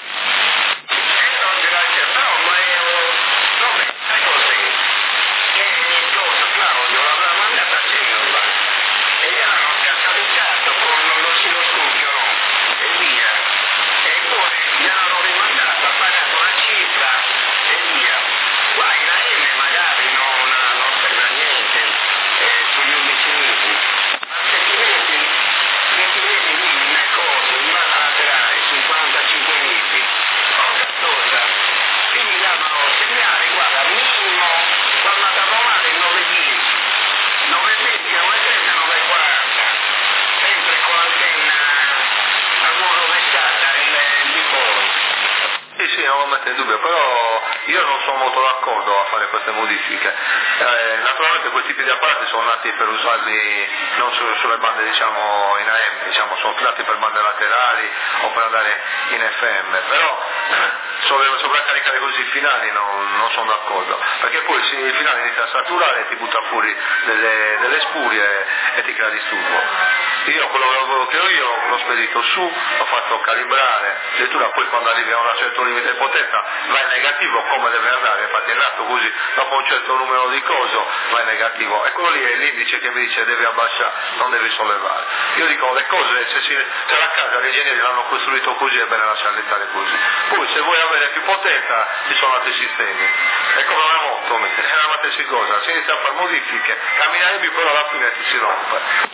In dubbio, però io non sono molto d'accordo a fare queste modifiche. Eh, naturalmente quei tipi di apparati sono nati per usarli non su, sulle bande diciamo in A M, diciamo, sono nati per bande laterali o per andare in F M, però eh, sovraccaricare così i finali non, non sono d'accordo, perché poi se il finale inizia a saturare e ti butta fuori delle, delle spurie e ti crea disturbo. Io quello che ho io l'ho spedito su, l'ho fatto calibrare, addirittura poi quando arrivi a un certo limite di potenza va in negativo come deve andare, infatti è nato così, dopo un certo numero di coso va in negativo, e quello lì è l'indice che mi dice devi abbassare, non devi sollevare. Io dico le cose, se, si, se la casa gli ingegneri l'hanno costruito così è bene lasciarli stare così, poi se vuoi avere più potenza ci sono altri sistemi, è come una moto, è una stessa cosa, si inizia a fare modifiche, cammina e però alla fine si rompe.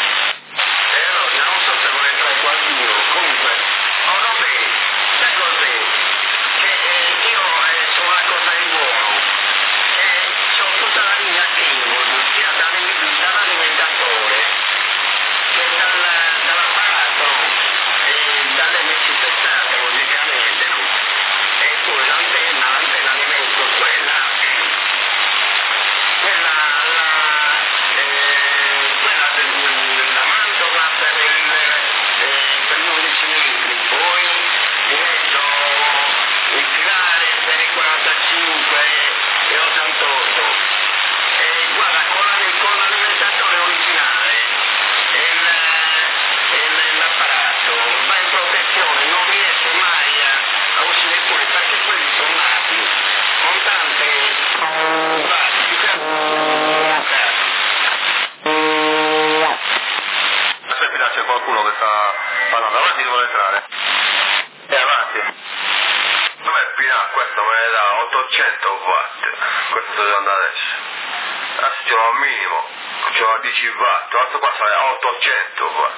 Comunque, oh no, beh, sai cos'è? Che eh, io eh, sono una cosa di buono, eh, sono tutta la linea Keyboard, sia dall'alimentatore che dal, dall'apparato e dalle M C sessanta logicamente, no? E poi l'antenna, l'antenna alimento, quella, quella, la, eh, quella del, la mantola per il per gli undici metri, poi mi metto il filare per i quarantacinque e ottantotto, e guarda, con, la, con l'alimentatore originale e, il, e il, l'apparato va in protezione, non riesce mai a, a uscire fuori, perché quelli sono nati con tante vasi, c'è qualcuno che sta parlando, avanti che vuole entrare. E avanti. Come Pina, questo me ne dà ottocento watt, questo devo andare adesso. Adesso c'è un minimo, c'è una dieci watt, adesso qua sarà ottocento watt.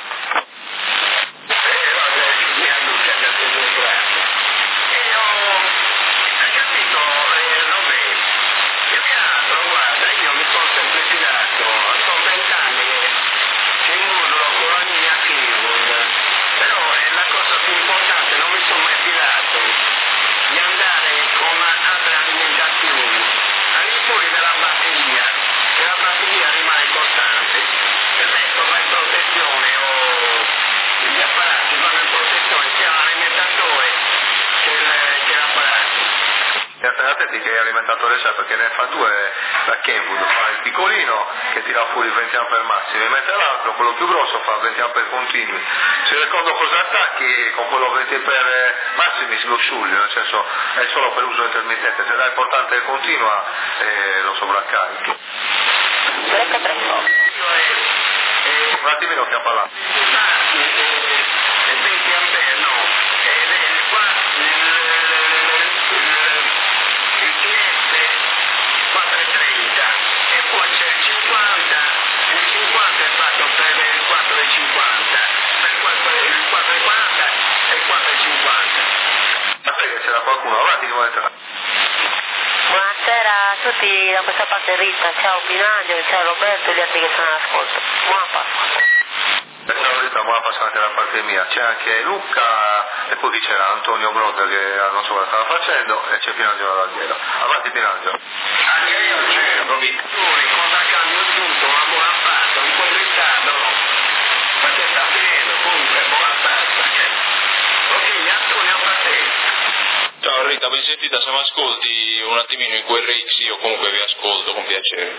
Che è alimentatore c'è, perché ne fa due da Kenwood, fa il piccolino che tira fuori venti ampere massimi, mentre l'altro, quello più grosso, fa venti ampere continui. Se ricordo cosa attacchi, con quello venti ampere massimi si lo scioglie, nel senso è solo per uso intermittente, se dai portante e continua eh, lo sovraccarichi. Un attimino stiamo parlando. venti ampere no, qua quattrocentotrenta e poi c'è il cinquanta, il cinquanta è fatto per il quattrocentocinquanta, per il quattrocentoquaranta e il quattrocentocinquanta. Ma sai che c'era qualcuno avanti che vuole entrare? Buonasera a tutti da questa parte Rita, ciao Pinaglio, ciao Roberto e gli altri che sono all'ascolto. Buona Pasqua. Ciao Rita, buona Pasqua anche da parte mia. C'è anche Luca, e poi chi c'era? Antonio Broda che non so cosa stava facendo e c'è Pinangelo da dietro. Avanti Pinangelo. Anche io cerco, Vittori, cosa cambio tutto, una buona pasta, un po' in ritardo, no? Perché sta finendo, comunque, buona pasta. Ok, Antonio, a te. Ciao Rita, ben sentita, se mi ascolti un attimino in quel Rix io comunque vi ascolto con piacere.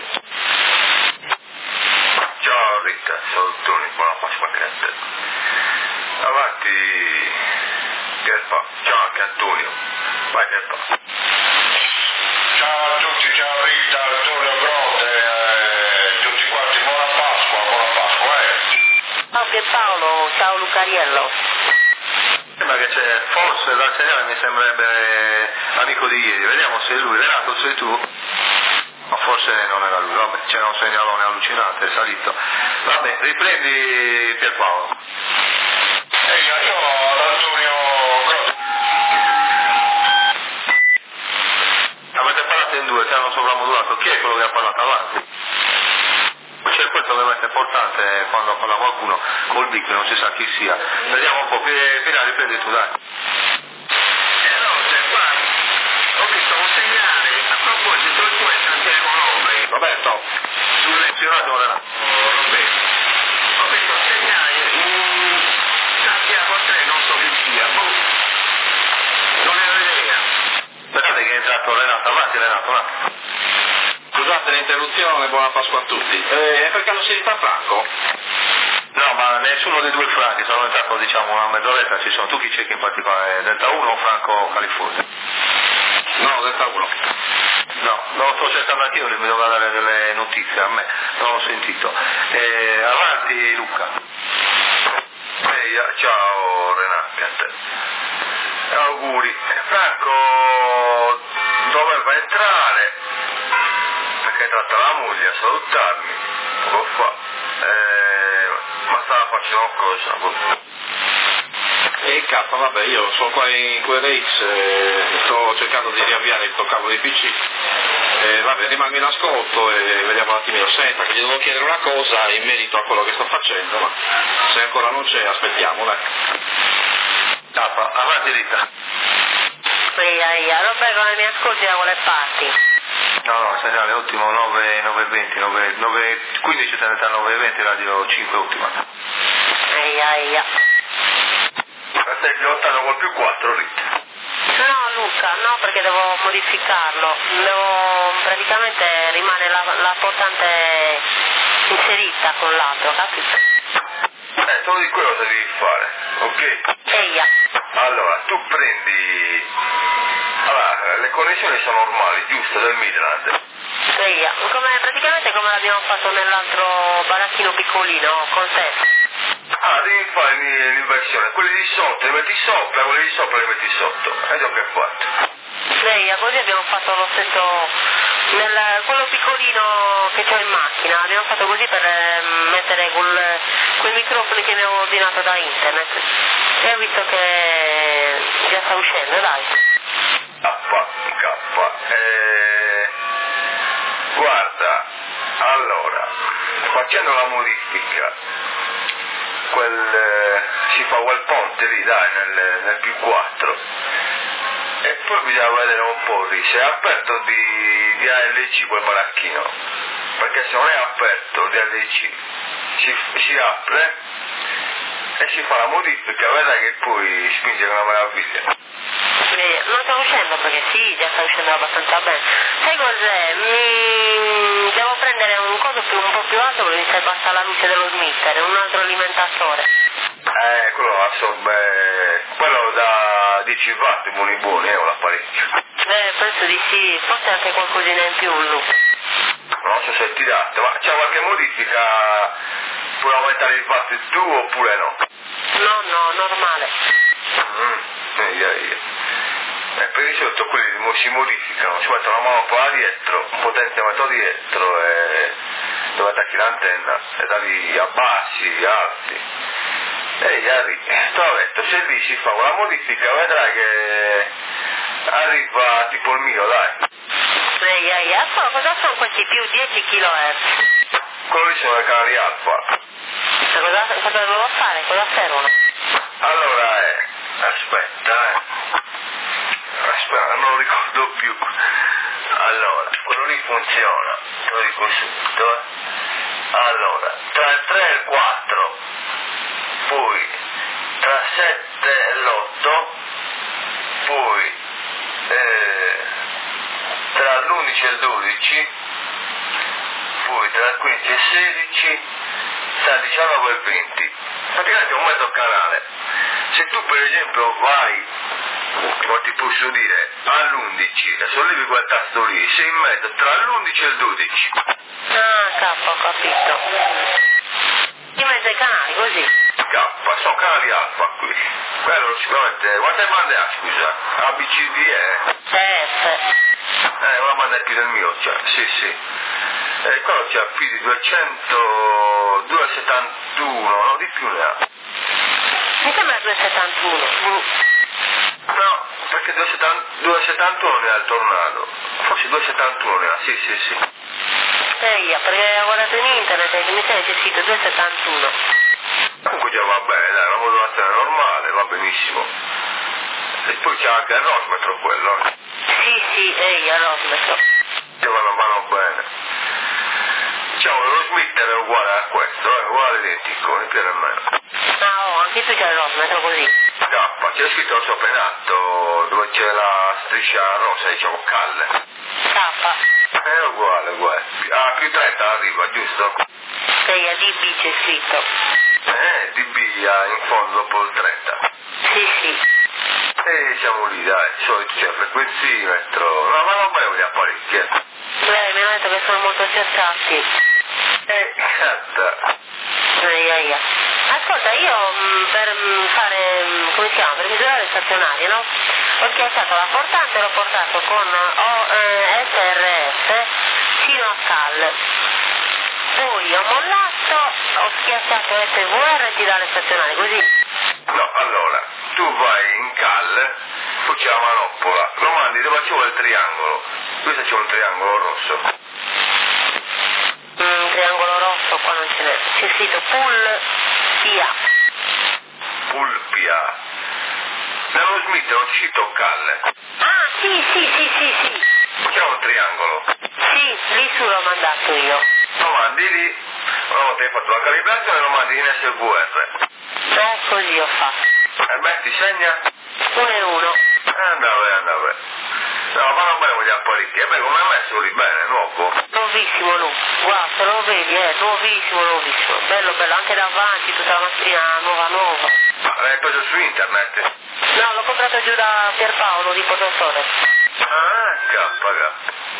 Ciao Rita, salutoni, buona Pasqua anche a te. Avanti, Pierpa. Ciao anche Antonio. Vai Pierpa. Ciao a tutti, ciao Rita, Antonio Broda, eh, tutti quanti, buona Pasqua, buona Pasqua, eh. Ciao Pierpaolo, ciao Lucariello. Sembra che c'è, forse dal segnale mi sembrerebbe amico di ieri, vediamo se è lui. Renato, sei tu? Ma forse non era lui, vabbè, c'era un segnalone allucinante, è salito. Vabbè, riprendi Pierpaolo. Ehi, io ad Antonio Broda. Avete parlato in due, ti hanno sovramodulato, chi è quello che ha parlato avanti? C'è questo ovviamente importante quando parla qualcuno col mic, non si sa chi sia. Vediamo un po', Pina, riprendi tu, dai. Eh no, cioè qua, ho visto un segnale, a proposito di questo Santiago nove. Roberto, sull'ezionato Renato. Vabbè, ho visto un segnale, un Santiago tre, non so chi sia, boh, non ne ho idea. Aspettate che è entrato Renato, avanti Renato, un attimo. Scusate l'interruzione, buona Pasqua a tutti. Eh, è perché hanno sentito Franco? No, ma nessuno dei due Franchi, sono entrato diciamo una mezz'oretta, ci sono, tu chi c'è che in particolare, Delta uno o Franco California? No, Delta uno. No, lo sto cercando anch'io, mi doveva dare delle notizie a me, non l'ho sentito. Eh, avanti Luca. Ehi, ciao Renato, a te. Auguri. Franco doveva entrare perché è entrata la moglie a salutarmi poco fa, eh, ma stava facendo qualcosa. E K, vabbè, io sono qua in Q R X, eh, sto cercando di riavviare il toccavo dei P C. Eh, vabbè, rimango in ascolto e vediamo un attimino. Senta, che gli devo chiedere una cosa in merito a quello che sto facendo, ma se ancora non c'è, aspettiamo, dai. Tappa, avanti Rita. Ia, ia, Roberto, non mi ascolti da quelle parti. No, no, segnale ottimo, nove, nove venti, nove, nove, quindici trenta, nove venti, radio cinque ultima. Ia, ia. Ma stai lottando col più quattro, Rita? No Luca, no perché devo modificarlo, devo, praticamente rimane la, la portante inserita con l'altro, capito? Eh, solo di quello cosa devi fare, ok? Eia. Allora, tu prendi... Allora, le connessioni sono normali, giusto, del Midland? Eia, come, praticamente come l'abbiamo fatto nell'altro baracchino piccolino, con te. Ah, devi fare l'inversione, quelli di sotto li metti sopra, quelli di sopra li metti sotto, è ciò che hai fatto. Eia, così abbiamo fatto lo stesso, nel, quello piccolino che c'ho in macchina, abbiamo fatto così per eh, mettere quel, quei microfoni che mi avevo ordinato da internet. E ho visto che già sta uscendo, dai. K, K, eh... Guarda, allora, facendo la modifica, quel, eh, si fa quel ponte lì, dai, nel, nel più quattro, e poi bisogna vedere un po' lì, se è aperto di, di A L C quel baracchino, perché se non è aperto di A L C, si, si apre e si fa la modifica, vedrai che poi spinge una meraviglia. Eia, non sta uscendo perché sì, già sta uscendo abbastanza bene. Sai cos'è? Mi... devo prendere un coso più, un po' più alto perché mi serve basta la luce dello smitter, un altro alimentatore. Eh, quello assorbe, quello da dieci watt, buoni buoni, è un apparecchio. Eh, penso di sì, forse anche qualcosina in più, Lu. Non so se è tirato, ma c'è qualche modifica, puoi aumentare il watt tu oppure no? No, no, normale. Mm, ia, ia. Eh, per di solito quelli si modificano, ci mettono una manopola dietro, un potenziametro dietro e dove attacchi l'antenna e da lì abbassi, alti. E Gary, te l'ho detto, se lì si fa una modifica vedrai che arriva tipo il mio, dai. Ehi, ehi, adesso cosa sono questi più dieci chilohertz? Quello lì sono i canali alfa. Cosa, cosa devo fare? Cosa servono? Allora è, Aspetta, eh. Aspetta, non lo ricordo più. Allora, quello lì funziona, te lo dico subito, eh. Allora, tra il tre e il quattro, poi tra il sette e l'otto, poi eh, tra l'undici e il dodici, poi tra il quindici e il sedici, tra il diciannove e il venti. Praticamente è un mezzo canale. Se tu per esempio vai, come ti posso dire, all'undici e sollevi quel tasto lì, sei in mezzo tra l'undici e il dodici. Ah, K, ho capito. In mezzo ai canali, così. K, sono canali alfa qui. Quello sicuramente. Quante bande ha, scusa? A, B, C, D, E? F. Eh, una banda è più del mio, cioè, sì, sì. E quello c'ha più di duecento, duecentosettantuno, no, di più ne ha. Mi sembra duecentosettantuno. No, perché duecentosettantuno ne ha il Tornado. Forse duecentosettantuno ne ha, sì, sì, sì. Ehi, perché ho guardato in internet e mi sembra c'è scritto duecentosettantuno. Comunque già va bene, dai, una modulazione normale, va benissimo. E poi c'è anche il rosmetro quello. eh. Sì, sì, ehi, a rosmetro. Che vanno, vanno bene. Diciamo che lo smitter è uguale a questo, è uguale identico, né più né meno. Ah, oh, anche tu c'è il rosmetro così. K, c'è scritto sopra in alto, dove c'è la striscia rosa, diciamo calle. K. È uguale, uguale. Ah, più trenta arriva, giusto? Ehi, a D B c'è scritto. Eh, D B in fondo dopo il trenta. Sì, sì. E siamo lì, dai, il solito c'è il frequenzimetro. No, ma non bene gli apparecchi, eh. Lei mi ha detto che sono molto sensati. Eh, cazzo. Ehi, ehi. Ascolta, io mh, per mh, fare, mh, come si chiama, per misurare le stazionarie, no? Ho schiacciato la portante e l'ho portato con O, eh, S R S fino a Cal. Poi ho mollato, ho schiacciato S V R e ti dà le stazionarie, così. No, allora, tu vai in cal, poi c'è la manoppola, lo mandi dove c'è il triangolo. Questo c'è un triangolo rosso. Un triangolo rosso, qua non ce n'è. C'è scritto pull P A. Pulpia. Nello Smith non c'è scritto cal. Ah, sì, sì, sì, sì, sì. C'è un triangolo. Sì, lì su l'ho mandato io. Lo mandi lì, una volta che hai fatto la calibrazione lo mandi in S V R. Eh, così ho fatto. E beh, ti segna? Uno e uno. Andava, andava. No, ma non bene gli apparecchi. E beh, come hai messo lì bene, nuovo? Nuovissimo lui. Guarda, se lo vedi, eh, nuovissimo, nuovissimo. Bello, bello, anche davanti, tutta la mattina nuova, nuova. Ma l'hai preso su internet? No, l'ho comprato giù da Pierpaolo di Portosole. Ah, cappa,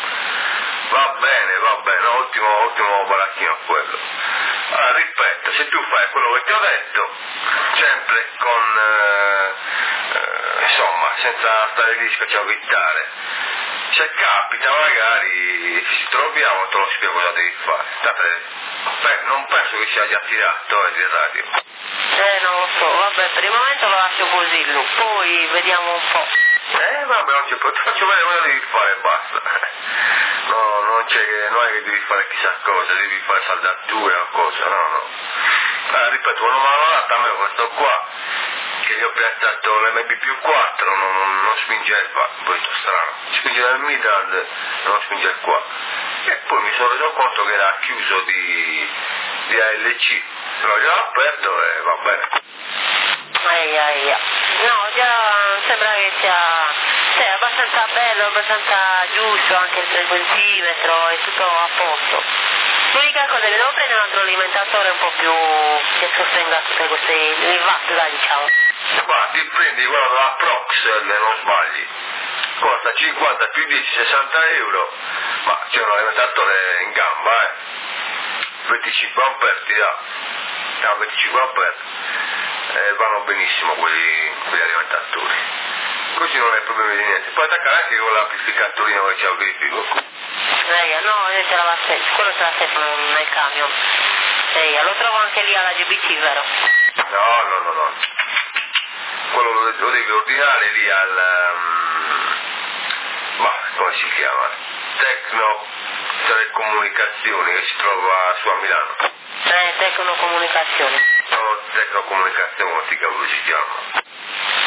va bene, va bene, ottimo, ottimo baracchino quello. Allora, ripeto, se tu fai quello che ti ho detto, sempre con, eh, eh, insomma, senza stare lì scacciavittare, se capita magari, se ci troviamo te lo spiego cosa devi fare. State, beh, non penso che sia già tirato eh, di radio. Eh, non lo so, vabbè, per il momento lo lascio così, Lu. Poi vediamo un po'. Eh, vabbè, non c'è, ti faccio vedere cosa devi fare e basta. No, non c'è che, non è che devi fare chissà cosa, devi fare saldature o cosa, no, no. Eh, ripeto, quando mi hanno dato a me questo qua, che gli ho piantato l'M B più quattro, non, non, non spingeva, poi è strano, spingeva il Midland, non spingeva qua. E poi mi sono reso conto che era chiuso di, di A L C, però gliel'ho aperto e va bene. Aia, aia. No, già sembra che sia, cioè, abbastanza bello, abbastanza giusto, anche il frequenzimetro, è tutto a posto. L'unica cosa è che devo prendere un altro alimentatore un po' più che sostenga tutte queste, i watt, dai, diciamo. Ma ti prendi quello della Proxel, non sbagli, costa cinquanta più dieci, sessanta euro, ma c'è un alimentatore in gamba, eh, venticinque ampere ti dà, no, venticinque ampere, eh, vanno benissimo quelli, quegli alimentatori, così non hai problemi di niente, puoi attaccare anche con l'amplificatorino che c'è al verifico. Eia, no, io ce l'aveva sempre, quello ce l'ha sempre nel camion. Eia, lo trovo anche lì alla G B C, vero? No, no, no, no. Quello lo, lo devi ordinare lì al... Um, ma come si chiama? Tecno Telecomunicazioni che si trova su a Milano. Eh, Tecnocomunicazioni. No, Tecnocomunicazioni, come si chiama?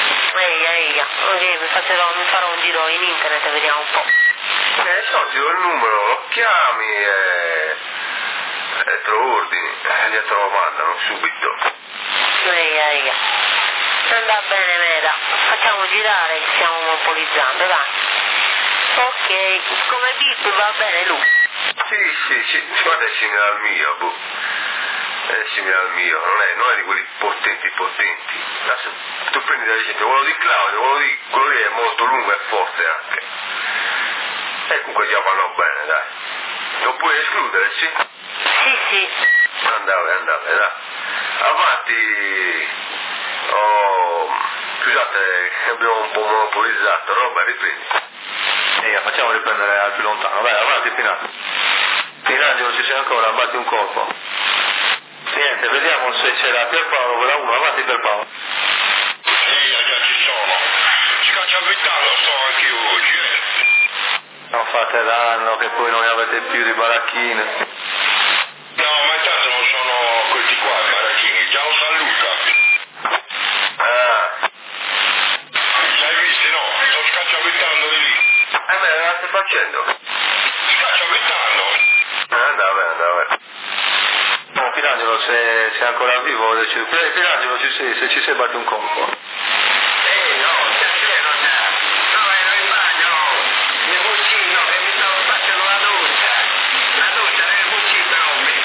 Ehi, ehi, ok, mi, faccio, mi farò un giro in internet e vediamo un po'. Eh, so, ti do il numero, lo chiami e, e te lo ordini, e gli te lo mandano subito. Ehi, ehi. Andrà bene, Meda, facciamo girare che stiamo monopolizzando, dai. Ok, come bip va bene lui? Sì, sì, sì, guarda, è simile al mio, boh. È simile al mio, non è, non è di quelli potenti potenti. Adesso tu prendi ad esempio quello di Claudio, quello di, quello lì è molto lungo e forte anche. E comunque già vanno bene, dai. Lo puoi escludere, sì? Sì, sì. Andate, andate, dai. Avanti. Oh, scusate, abbiamo un po' monopolizzato, roba, riprendi. Ehi, facciamo riprendere al più lontano, dai, avanti Pinangelo. Pinangelo, ci sei ancora, batti un colpo. Niente, vediamo se c'era Pierpaolo, quella uno, avanti Pierpaolo. Sì, già ci sono. Scacciavitano sto anche oggi, eh. Non fate danno che poi non ne avete più di baracchine. No, ma intanto non sono questi qua i baracchini, già un San Luca. Ah, L'hai visti, no? Sto scacciavitando di lì. eh beh, cosa stai facendo? Scacciavitando. Eh, andate, andate. No, Pinangelo, se sei ancora vivo, ci... Pinangelo, ci sei, se ci sei batti un colpo. Eh, no, c'è pieno già. No, ero in bagno. Nel cucino che mi stavo facendo la doccia. La doccia nel cucino,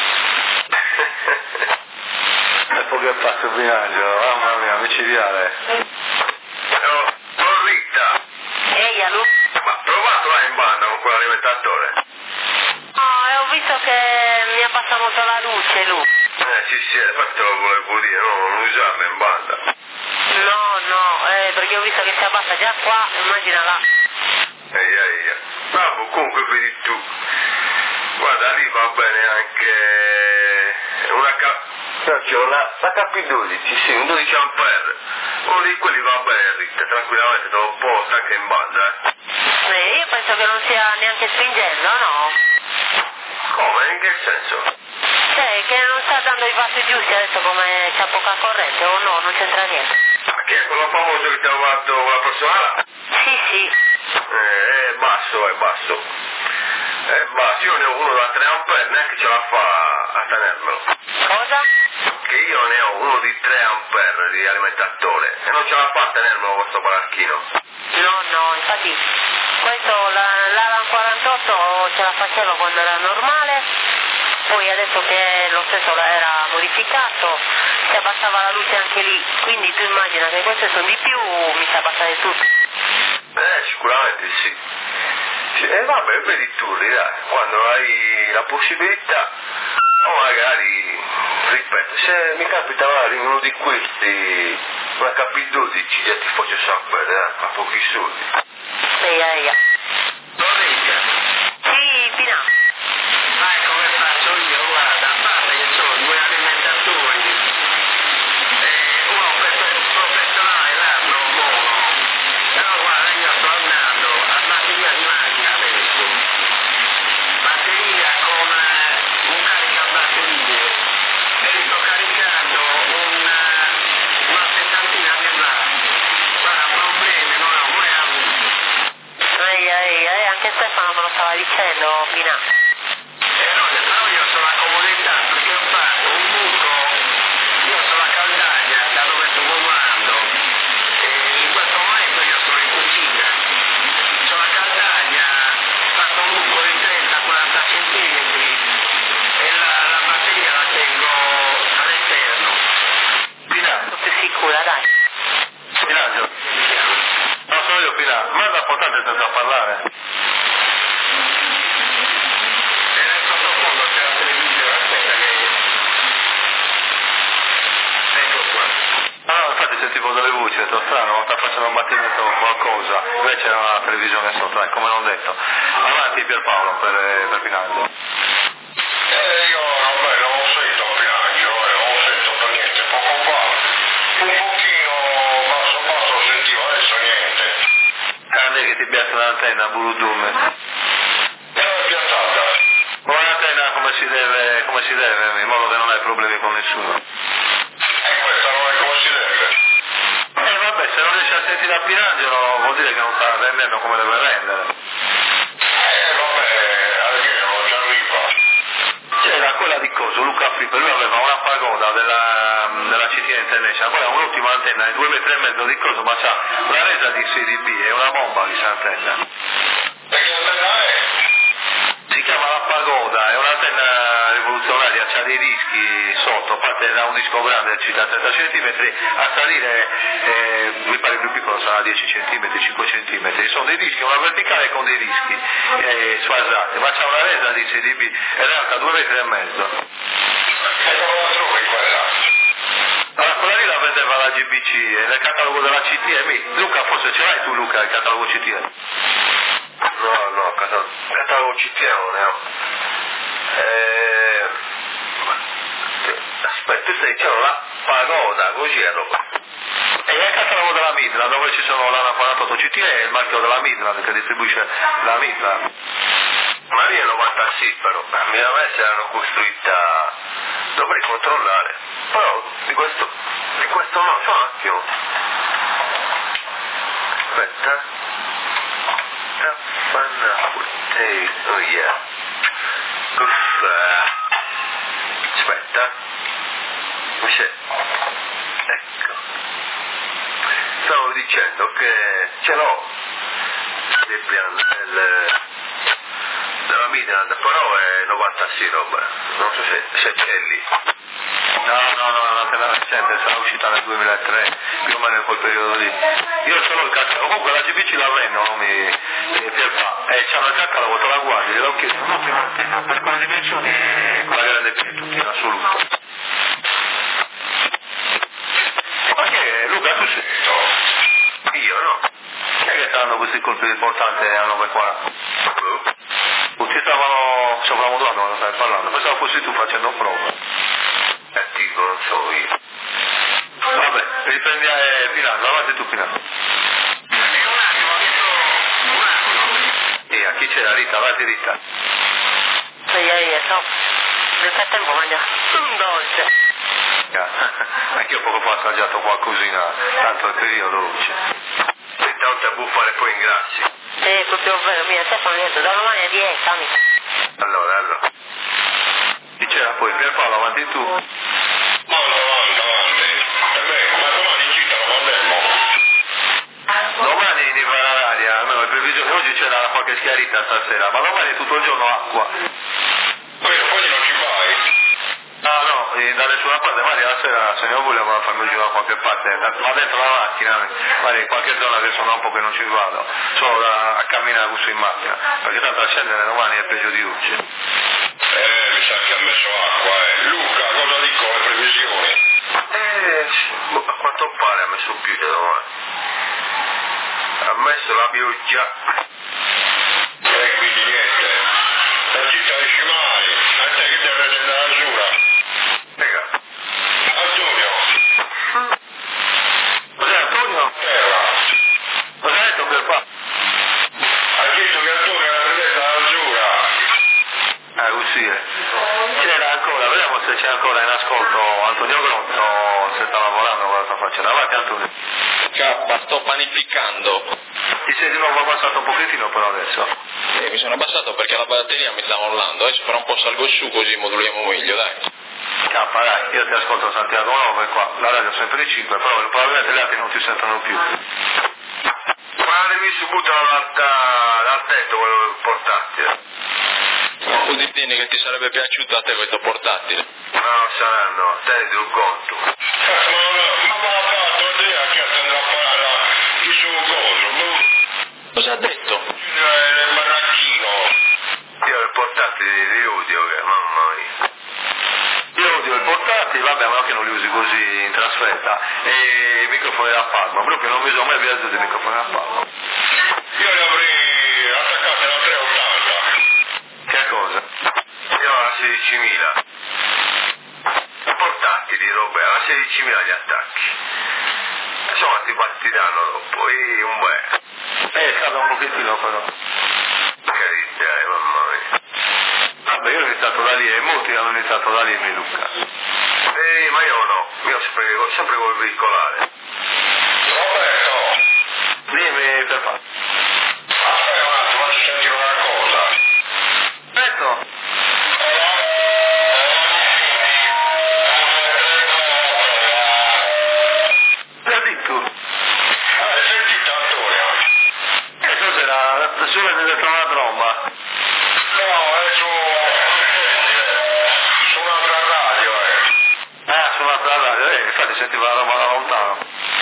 E poi che fatto Pinangelo, mamma mia, micidiale. Oh, oh Rita, Ehi, Alu? ma provato là in banda con quell'alimentatore? No, e ho visto che mi abbassa molto la luce lui. Eh, sì, sì, infatti te lo volevo dire, no, non usarla in banda. No, no, eh, perché ho visto che si abbassa già qua, immagina là. Ehi, ehi, ehi. Vabbè, comunque vedi tu. Guarda, lì va bene anche una K... C'ho la, la K dodici, sì, un dodici ampere. Uno di quelli va bene, Rita, tranquillamente te lo porta anche in banda, eh. Eh, io penso che non stia neanche spingendo, no? Come? In che senso? Cioè, che non sta dando i passi giusti adesso come c'ha poca corrente, o no, non c'entra niente. Ma che è quello famoso che ti ha fatto con la persona? Sì, sì. Eh, è basso, è basso. È basso, io ne ho uno da tre ampere, neanche ce la fa a tenermelo. Cosa? Che io ne ho uno di tre ampere di alimentatore e non ce la fa a tenermelo questo baracchino. No, no, infatti questo, la- l'Alan quarantotto ce la faceva quando era normale, poi adesso che lo stesso era modificato si abbassava la luce anche lì, quindi tu immagina che queste sono di più, mi si abbassa di tutto. Eh, sicuramente sì. Sì, e vabbè, vedi tu, dai, quando hai la possibilità, o magari, ripeto, se mi capita magari uno di questi, una K dodici, già ti faccio sapere, eh, a pochi soldi. Ehi, ehi. Sì, Pina. Sai come faccio io? Guarda, a parte che sono due alimentatori, eh, uno professionale, l'altro mono, però guarda io sto andando a batteria di macchina adesso, batteria con eh, un caricabatterie e li sto caricando un, eh, una settantina di là, guarda problemi non ho mai avuto. Ehi, ehi, ehi, anche Stefano me lo stava dicendo, Pina. Eh no, però io sono a comodità perché ho fatto un buco, io sono a Caldagna da dove sto volando e in questo momento io sono in cucina, sono a Caldagna, ho fatto un buco di trenta quaranta centimetri e la, la batteria la tengo all'esterno. Pinangelo, Sei sicura, dai. Pinangelo. Non sono io Pinangelo, manda a portare senza parlare. E nel sottofondo c'è la televisione, aspetta che... Ecco qua. Ah, no, infatti sentivo delle voci, ho detto strano, sta facendo un battimento o qualcosa, invece era una televisione sotto, dai, come non detto. Avanti Pierpaolo per, per Pinangelo. Eh, io vabbè, non lo sento Pinangelo, eh, non lo sento per niente, poco fa. Un pochino basso basso lo sentivo, adesso niente. Grande che ti piace l'antenna, Burudum. E l'ho piazzata. Con l'antenna come si deve, come si deve, in modo che non hai problemi con nessuno. E questa non è come si deve. Eh vabbè, se non riesci a a Pinangelo vuol dire che non sta vendendo come deve vendere. Eh vabbè, almeno ci arriva. C'era quella di coso, Luca Flipper, lui aveva una pagoda della, della C T International, poi ha un'ultima antenna di due metri e mezzo di coso, ma c'ha una resa di C D B, è una bomba di antenna. E che antenna è? Si chiama la pagoda, è un'antenna rivoluzionaria, c'ha dei dischi sotto, parte da un disco grande da trenta centimetri, a salire eh, mi pare più piccolo sarà dieci centimetri, cinque centimetri, sono dei dischi, una verticale con dei dischi eh, sfasati, ma c'ha una resa di C D B ed è alta due metri e mezzo. E dove la trovi quella? Allora quella lì la vendeva la G B C, è nel catalogo della C T M. Luca, forse ce l'hai tu Luca, il catalogo C T M? No, no, catalogo, catalogo C T M non ne ho. Eh... Aspetta, tu stai dicendo la pagoda, così è roba. E è il catalogo della Midland, dove ci sono l'A N A quarantotto C T E e il marchio della Midland che distribuisce la Midland. Ma lì è novantasei però, a mia veste l'hanno costruita, dovrei controllare. Però di questo, di questo no, c'è un attimo. Aspetta. Tappanna puttei, oh yeah. Uff. Aspetta. Mi c'è. Ecco. Stavo dicendo che ce l'ho. Del, della Midland, però è novantasei roba. Non so se, se c'è lì. No, no, no, è un'antenna recente, sarà uscita nel duemilatré, più o meno in quel periodo lì. Io sono il catalogo, comunque la G B C la vendono, mi, mi Pierpa, e c'hanno il catalogo, te la guardi, gliel'ho chiesto, no, per, per quelle dimensioni è quella grande più di tutti, in assoluto. Ma che, Luca, tu sei? Io no. Chi è che sta dando questi colpi importanti a nove quaranta? Tutti stavano sopravvolando quando stavi parlando, pensavo fossi tu facendo prova. Eh, dico, non so io. Vabbè, riprendi a Pinano, avanti tu Pinano. Un attimo, ho detto un attimo. E a chi c'era Rita? Avanti Rita. Io, io, so. Nel frattempo mangio un dolce. Anch'io poco fa ho assaggiato qualcosina, tanto è periodo luce. Intanto a buffare poi ingrassi. Sì, proprio vero, mio Stefano mi ha detto, da domani è dieta, amico. Allora, allora. Chi c'era poi? Pierpaolo, avanti tu. Avanti, avanti, avanti. E beh, ma domani ci lo manderemo. Domani ne farà l'aria, almeno le previsioni, oggi c'era qualche schiarita stasera, ma domani è tutto il giorno acqua. Poi, poi non ci vai. No, no, eh, da nessuna parte, magari la sera se ne ho voglia vado a farmi giù da qualche parte, ma dentro la macchina, magari in qualche zona che sono un po' che non ci vado, solo da, a camminare su in macchina, perché tanto a scendere domani è peggio di Ucci. Eh, mi sa che ha messo acqua, eh. Luca, cosa dicono le previsioni? Eh, a quanto pare ha messo più di domani. Ha messo la pioggia. E quindi niente. La città esce mai. A te che ti prende la rasura. Raga. Antonio. Cos'è Antonio? Terra. Cosa hai detto Pierpaolo? Ha detto che Antonio era prendere la rasura. Eh, uscire. C'era ancora, vediamo se c'è ancora in ascolto Antonio Gronzo, se sta lavorando, cosa sta facendo. Avanti Antonio. K, sto panificando. Ti sei di nuovo abbassato un pochettino però adesso? Eh, mi sono abbassato perché la batteria mi sta mollando, adesso fra un po' salgo su così moduliamo meglio, dai. K, dai, io ti ascolto Santiago nove qua, la radio è sempre di cinque, però probabilmente gli altri non ti sentono più. Ma devi subito dal, da, dal tetto quello portatile. Tu dici che ti sarebbe piaciuto a te questo portatile? No, saranno, teniti un conto. Eh, ma, ma l'ha fatto idea che andrà a fare il suo coso, boh. Cosa ha detto? Il maracchino. Io il portatile li odio, che mamma mia. Io odio i portatili, vabbè, ma che non li usi così in trasferta, e i microfoni da palma, proprio non mi sono mai piaciuto dei microfoni da palma. Io li avrei attaccati alla trecentottanta. Che cosa? Io alla sedicimila. Portatili, robe, alla sedicimila gli attacchi. Insomma, ti quanti danno dopo? E un bel. Eh, scade un pochettino però. Che ridere, mamma mia. Vabbè, io ho iniziato da lì e molti hanno iniziato da lì, mi Luca. Eh, ma io no, io ho sempre, ho sempre col veicolare. Roberto. Dimmi per fa. Aspetta un attimo, faccio sentire una cosa. Aspetta. Che hai detto? Hai sentito Antonio? E cos'era? Solo che detto una tromba. No, è su... su un'altra radio, eh. Ah, su un'altra radio, eh, infatti sentiva la roba da lontano.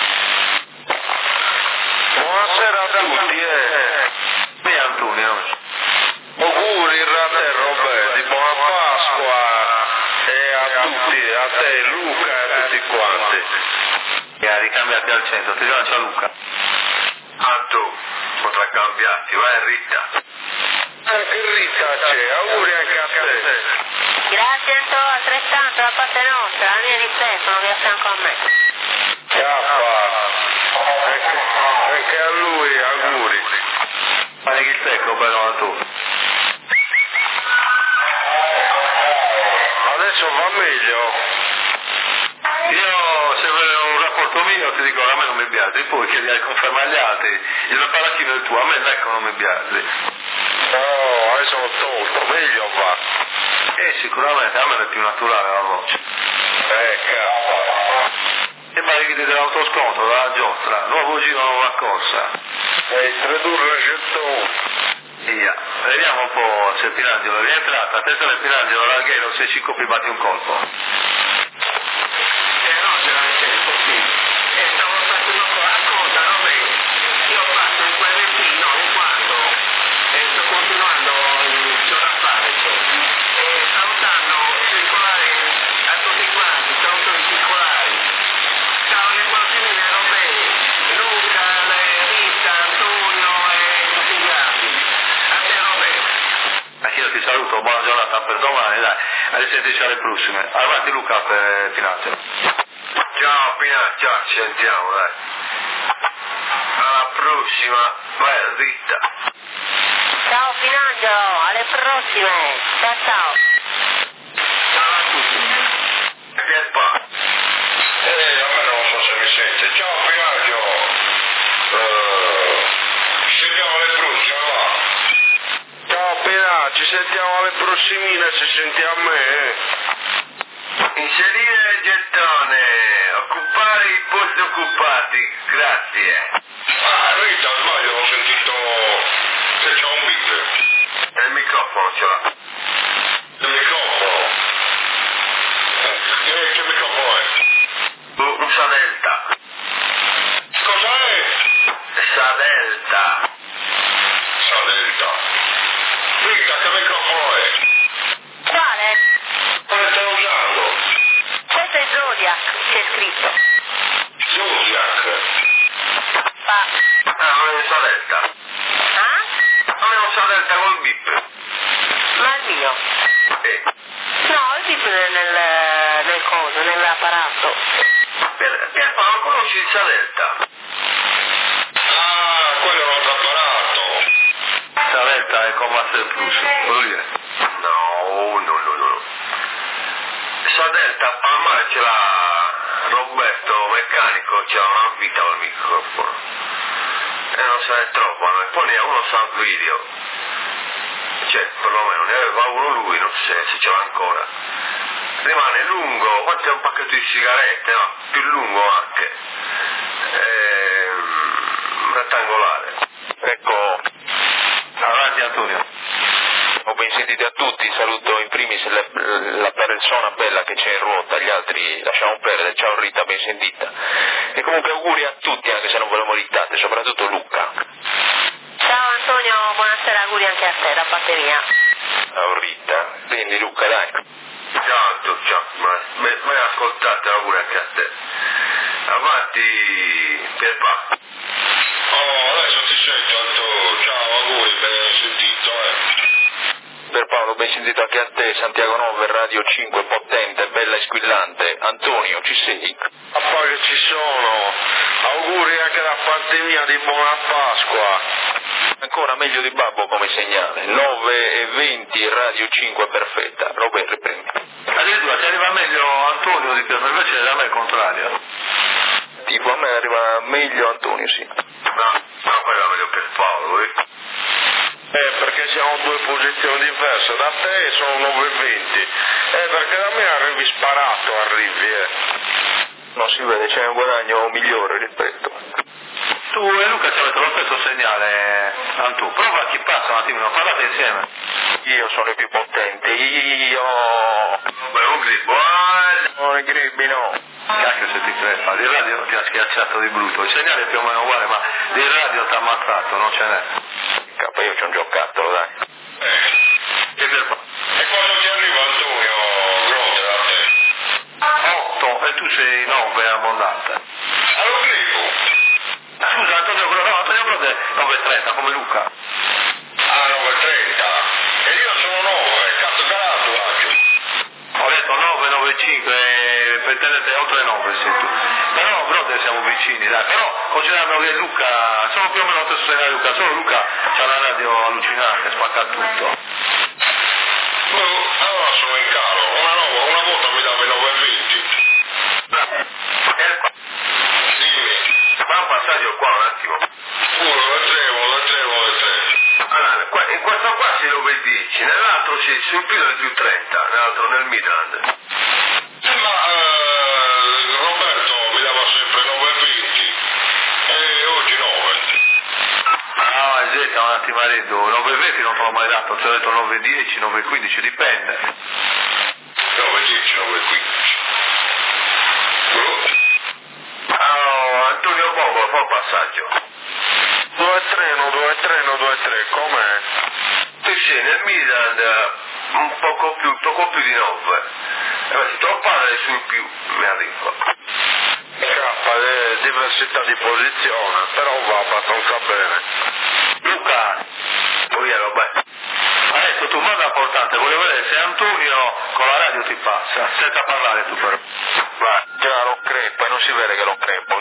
Buonasera a tutti, eh. Qui Antonio. Auguri a te Roberto, buona Pasqua e a tutti, a te Luca e a tutti quanti. E ha ricambiati al centro, ti lancia Luca. Anto, potrà cambiarti, vai Rita. Anche Rita c'è, auguri anche a te. Grazie Anto, altrettanto da parte nostra, la mia riflettono che è a fianco a me. Chiappa, anche, anche a lui auguri. Ma che il secco però tu. Adesso va meglio. Io se volevo un rapporto mio ti dico a me non mi piace, poi chiedi a conferma agli altri, il palatino è tuo, a me ecco non mi piace. No, adesso l'ho tolto, meglio va. E sicuramente a me è più naturale la voce. Eh, cazzo. E pare che ti dà l'autosconto dalla giostra, nuovo giro, nuova corsa. E tradurre gettone. Via, vediamo un po' se Pinangelo è rientrato, attenzione Pinangelo, larghero, se ci copi batti un colpo. Eh no, ce l'ha il tempo, sì. E stavo facendo ascolta, no, beh, io ho fatto il quell'entino, in quanto, e sto continuando il da fare, cioè, e salutando circolare a tutti quanti, saluto i circolari. Ciao le prossime, Robè, Luca, Rita, Antonio e tutti gli altri. A te Robè. Anch'io ti saluto, buona giornata per domani, dai, a risentirci alle prossime. Avanti Luca per Pinangelo. Ciao Pina, ciao, ci sentiamo, dai. Alla prossima, vai Rita. Ciao Pinangelo, alle prossime. Ciao ciao. Ciao a tutti. Pierpa. Eh, a me non so se mi sente. Ciao Pinangelo. Uh, ci sentiamo alle prossime, va. Ciao Pena, ci sentiamo alle prossimine, ci senti a me, eh. Inserire il gettone, occupare i posti occupati, grazie. Ah, Rita, sbaglio, ho sentito che c'è un beat. E il microfono ce l'ha. Il microfono? Eh, che microfono è? Un Sadelta. Cosa è? Sadelta. Sadelta. Rita, che microfono è? Quale? Quale stai usando? Questo è Zodiac, c'è scritto. Zodiac. Pa. Ah, non è un Sadelta. Ah? Non è un Sadelta col bip. Ma il mio? Eh. No, il bip nel, nel, nel coso, nell'apparato. Per, per, ma non conosci il Sadelta? Ah, quello è un altro apparato. Saletta è con Master Plus, quello lì è. No, no, no, no. Sadelta, a me ce l'ha Roberto, meccanico, c'ha una vita al microfono. E non se ne trovano. E poi ne ha uno sa video. Cioè, perlomeno ne aveva uno lui, non so se, se ce l'ha ancora. Rimane lungo, quanto è un pacchetto di sigarette, no? Più lungo anche. Ehm, rettangolare. Ecco, avanti Antonio. Ho ben sentito a tutti, saluto in primis la, la persona bella che c'è in ruota, gli altri lasciamo perdere, ciao Rita, ben sentita. E comunque auguri a tutti, anche se non ve lo meritate, soprattutto Luca. Ciao Antonio, buonasera, auguri anche a te da parte mia. Ciao Rita, quindi Luca dai. Ciao, ciao, ma mi ascoltate, auguri anche a te. Avanti, Pierpa. Oh, adesso ti sento, Anto. Ciao, auguri, ben sentito, eh. Per Paolo, ben sentito anche a te, Santiago nove, Radio cinque, potente, bella e squillante. Antonio, ci sei? Papà che ci sono, auguri anche da parte mia di buona Pasqua. Ancora meglio di Babbo come segnale, nove e venti, Radio cinque perfetta. Roberto, riprendi. Addirittura ti arriva meglio Antonio di Pierpa, invece da me è il contrario. Tipo a me arriva meglio Antonio, sì. No. Paolo, eh? Eh, perché siamo due posizioni diverse, da te sono nove e venti, eh, perché da me arrivi sparato, arrivi, eh. Non si vede, c'è un guadagno migliore, ripeto. Tu e Luca ci avete lo stesso segnale, Antù, prova chi passa un attimino, parlate insieme. Io sono il più potente, io... Beh, un gribbo, eh? Non i gribbi, no. Cacchio se ti crepa, di radio ti ha schiacciato di brutto, il segnale è più o meno uguale, ma di radio ti ha ammazzato, non ce n'è. Cappa, io c'ho un giocattolo, dai. Eh. E quando ti arriva Antonio Grotte da te? otto e tu sei nove abbondante. Allo gribbo? Scusa, Antonio Grotte, no, Antonio Grotte nove e trenta come Luca. Ah, nove e trenta. E io sono nove, cazzo carato, raggio. Ho detto nove, nove e cinque, per tenere oltre nove sei tu. Però Grotte siamo vicini, dai, però considerando che Luca, sono più o meno lo stesso segnale Luca, solo Luca c'ha una radio allucinante, spacca tutto. No, allora sono in calo, una, no, una volta mi dava i nove e venti. Dimmi. Fa un passaggio qua un attimo. Uno, nove e tre, nove e tre, nove e tre. Allora, qua, in questo qua sei nove e dieci, nell'altro sei sul più del più trenta, nell'altro nel Midland. Eh, ma eh, Roberto mi dava sempre nove e venti e oggi nove. Ah, esatto, un attimo, Aredo, nove e venti non te l'ho mai dato, ti ho detto nove e dieci, nove e quindici, dipende. nove e dieci, nove e quindici. Oh, Antonio Bobo, fa un passaggio. due e tre, no, due e tre, no, due e tre, com'è? Tu sei nel Midland un poco più, poco più di nove. Eh, se tuo padre è sul più, mi arriva. K, è diversità di posizione, però va abbastanza bene. Luca, Poi vabbè. adesso tu manda importante, voglio vedere se Antonio con la radio ti passa, senza parlare tu però. Va, già lo crepo e non si vede che lo crepo.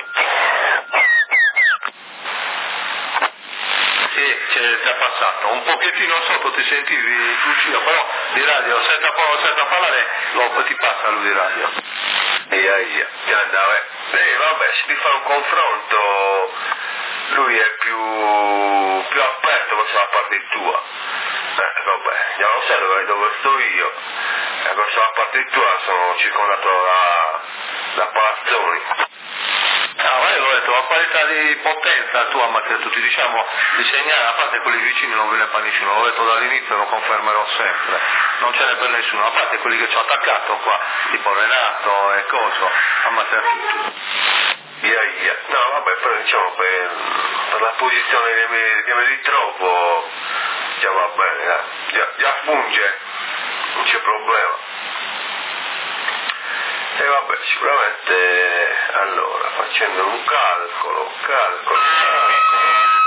Sì, c'è, ti ha passato, un pochettino sotto ti sentivi uscito, però di radio senza, senza parlare lo, ti passa lui di radio. Ia, ia, già andava. Eh, vabbè, se ti fa un confronto, lui è più, più aperto verso la parte tua. Eh, vabbè, già lo sai dove, dove sto io. E verso la parte tua sono circondato da, da palazzoni. Ah, ma io l'ho detto, a parità di potenza tu ammazzi tutti, diciamo, di segnare, a parte quelli vicini non ve ne fa nessuno, l'ho detto dall'inizio e lo confermerò sempre, non ce n'è per nessuno, a parte quelli che ci ho attaccato qua, tipo Renato e coso, ammazzare tutti. Ia, ia. No, vabbè, però diciamo per, per la posizione che mi, che mi ritrovo, già va bene, già, già, già funge, non c'è problema. E vabbè, sicuramente, allora, facendo un calcolo, calcolo, calcolo,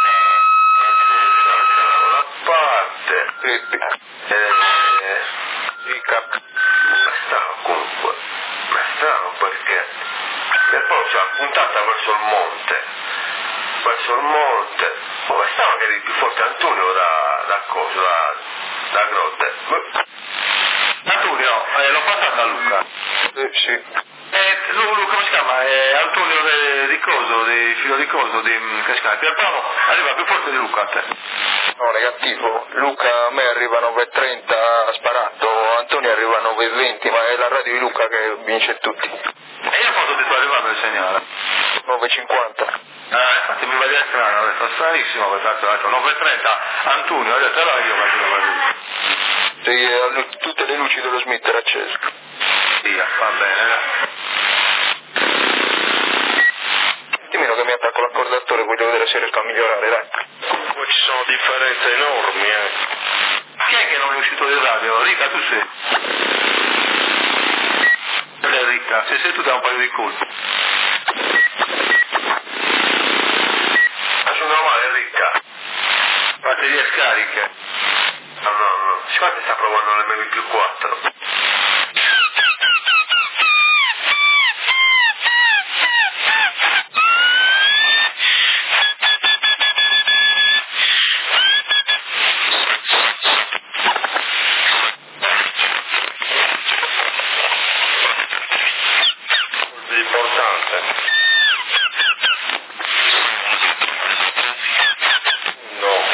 la parte, eh, ma strano comunque, ma strano perché, e poi c'è la puntata verso il monte, verso il monte, oh, ma strano che eri più forte Antonio da, da cosa, da, da Grotte. Antonio, eh, l'ho passata a Luca. Sì, sì. Eh, Luca, come si chiama? Eh, Antonio de, di Coso, di figlio di Coso, di, che si chiama? Pierpaolo arriva più forte di Luca a te. No, negativo. Luca a me arriva a nove e trenta sparato, Antonio arriva a nove e venti, ma è la radio di Luca che vince tutti. E io quando ti sto arrivando il segnale? nove e cinquanta. Ah, infatti mi va di strano, ho detto stranissimo, perché ho detto nove e trenta, Antonio, ho detto allora io faccio la radio. Sì, eh, tutte le luci dello Smith erano accese. Sì, va bene, dai. Dimmelo che mi attacco l'accordatore, voglio vedere se riesco a migliorare, dai. Poi ci sono differenze enormi, eh. Chi è che non è uscito di radio? Rita, tu sei? Eh, Rita, sei seduta un paio di colpi. Ma sono male Ricca. Batterie scariche. No, no, no, sicuramente sta provando le M più quattro. No.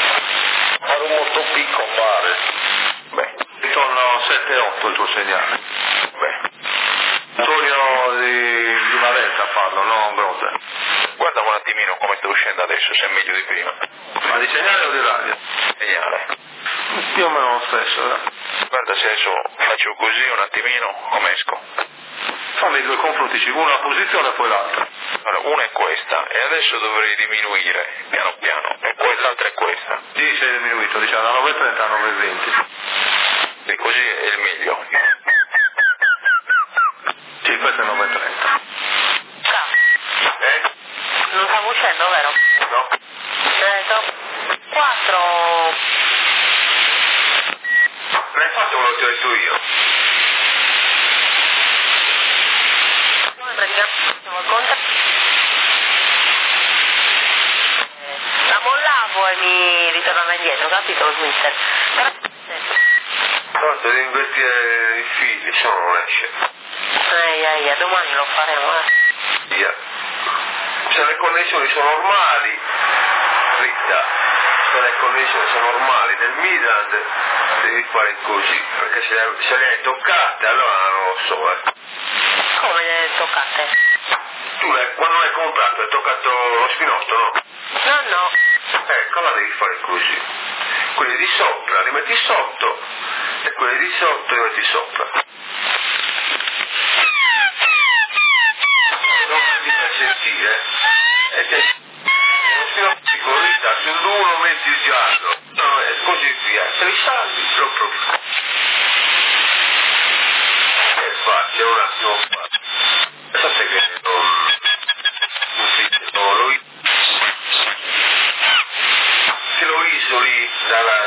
sette e otto il tuo segnale. Beh. Antonio di, di Valenza parlo, non Grotte. Guarda un attimino come sta uscendo adesso, se è meglio di prima. Ma di segnale o di radio? Segnale. Più o meno lo stesso, eh. Guarda se adesso faccio così un attimino, come esco? Fammi due confronti, una posizione e poi l'altra. Allora, una è questa, e adesso dovrei diminuire, piano piano, e poi l'altra è questa. Sì, sei diminuito, diciamo da nove e trenta a nove e venti. E così è il meglio. Sì, questo è nove e trenta. Eh? Non stavo uscendo, vero? No? Eh, sono quattro. Non hai fatto quello che ti ho detto io? Come praticamente vuol conta? La mollavo e mi ritornava indietro, capito lo Twitter? Tanto devi invertire i figli, se no non esce. Ehi, ehi, domani lo faremo, eh. Via. Se le connessioni sono normali, Rita, se le connessioni sono normali del Midland, devi fare così, perché se le, se le hai toccate allora non lo so, eh. Come le toccate? Tu le, quando l'hai comprato hai toccato lo spinotto, no? No, no. Ecco, allora devi fare così. Quelli di sopra li metti sotto e quelli di sotto li metti sopra. Non ti fai sentire e che lo spinotto piccolita sull'uno metti il giallo, no, e così via. Se li salvi, lo proprio. È facile, un attimo fa. Sapete che non... non si... non lo... se lo isoli dalla...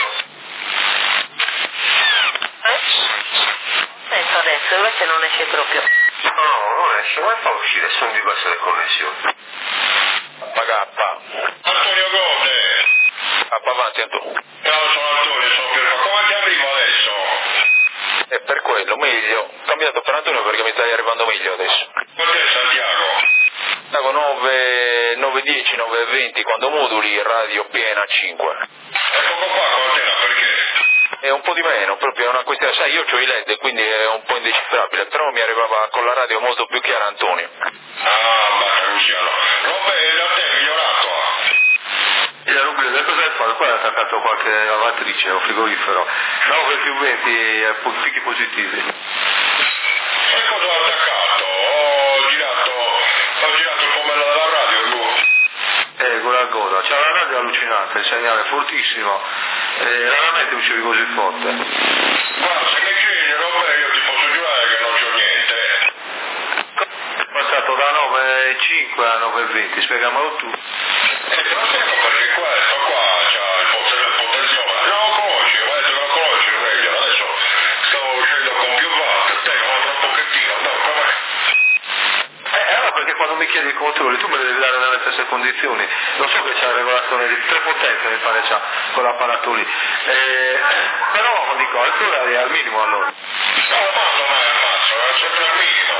Eh? Adesso, adesso, invece non esce proprio. No, non esce, ma fa uscire, sono diverse le connessioni. Pagappa. Antonio Gode. Appa avanti Antonio. Ciao, sono Antonio, sono Piero. Come ti arrivo adesso? E per quello, meglio. Ho cambiato per Antonio perché mi stai arrivando meglio adesso. Cos'è Santiago? Stavo nove, nove dieci, nove venti, quando moduli radio piena a cinque. E poco fa contena perché? È un po' di meno, proprio è una questione, sai, io ho i led quindi è un po' indecifrabile, però mi arrivava con la radio molto più chiara Antonio. Ah, ma Luciano. Vabbè, da te è migliorato. E la rubrica del cosa hai fatto? Qua è attaccato qualche lavatrice o frigorifero. nove più venti eh, picchi positivi. E cosa ho attaccato? Ho girato, ho girato il pomello della radio, lui. Eh, con la coda. C'è una radio allucinante, il segnale fortissimo. Eh, raramente uscivi così forte. Guarda, se mi chiedi, Robè, io ti posso giurare che non c'ho niente. È passato da nove e cinque a nove e venti, spiegamelo tu. E te lo spiego perché questo qua c'ha il potere del potenziale. Non lo conosci, ho detto che lo conosci, meglio. Adesso stavo uscendo con più volte, te un altro pochettino, no, com'è? Eh, allora perché quando mi chiedi i controlli tu me li devi dare nelle stesse condizioni. Lo so che c'è la regolazione di tre potenze, mi pare c'ha con l'apparato lì. Eh, però dico, ancora è al minimo allora. No, ma non è al massimo, è sempre al minimo.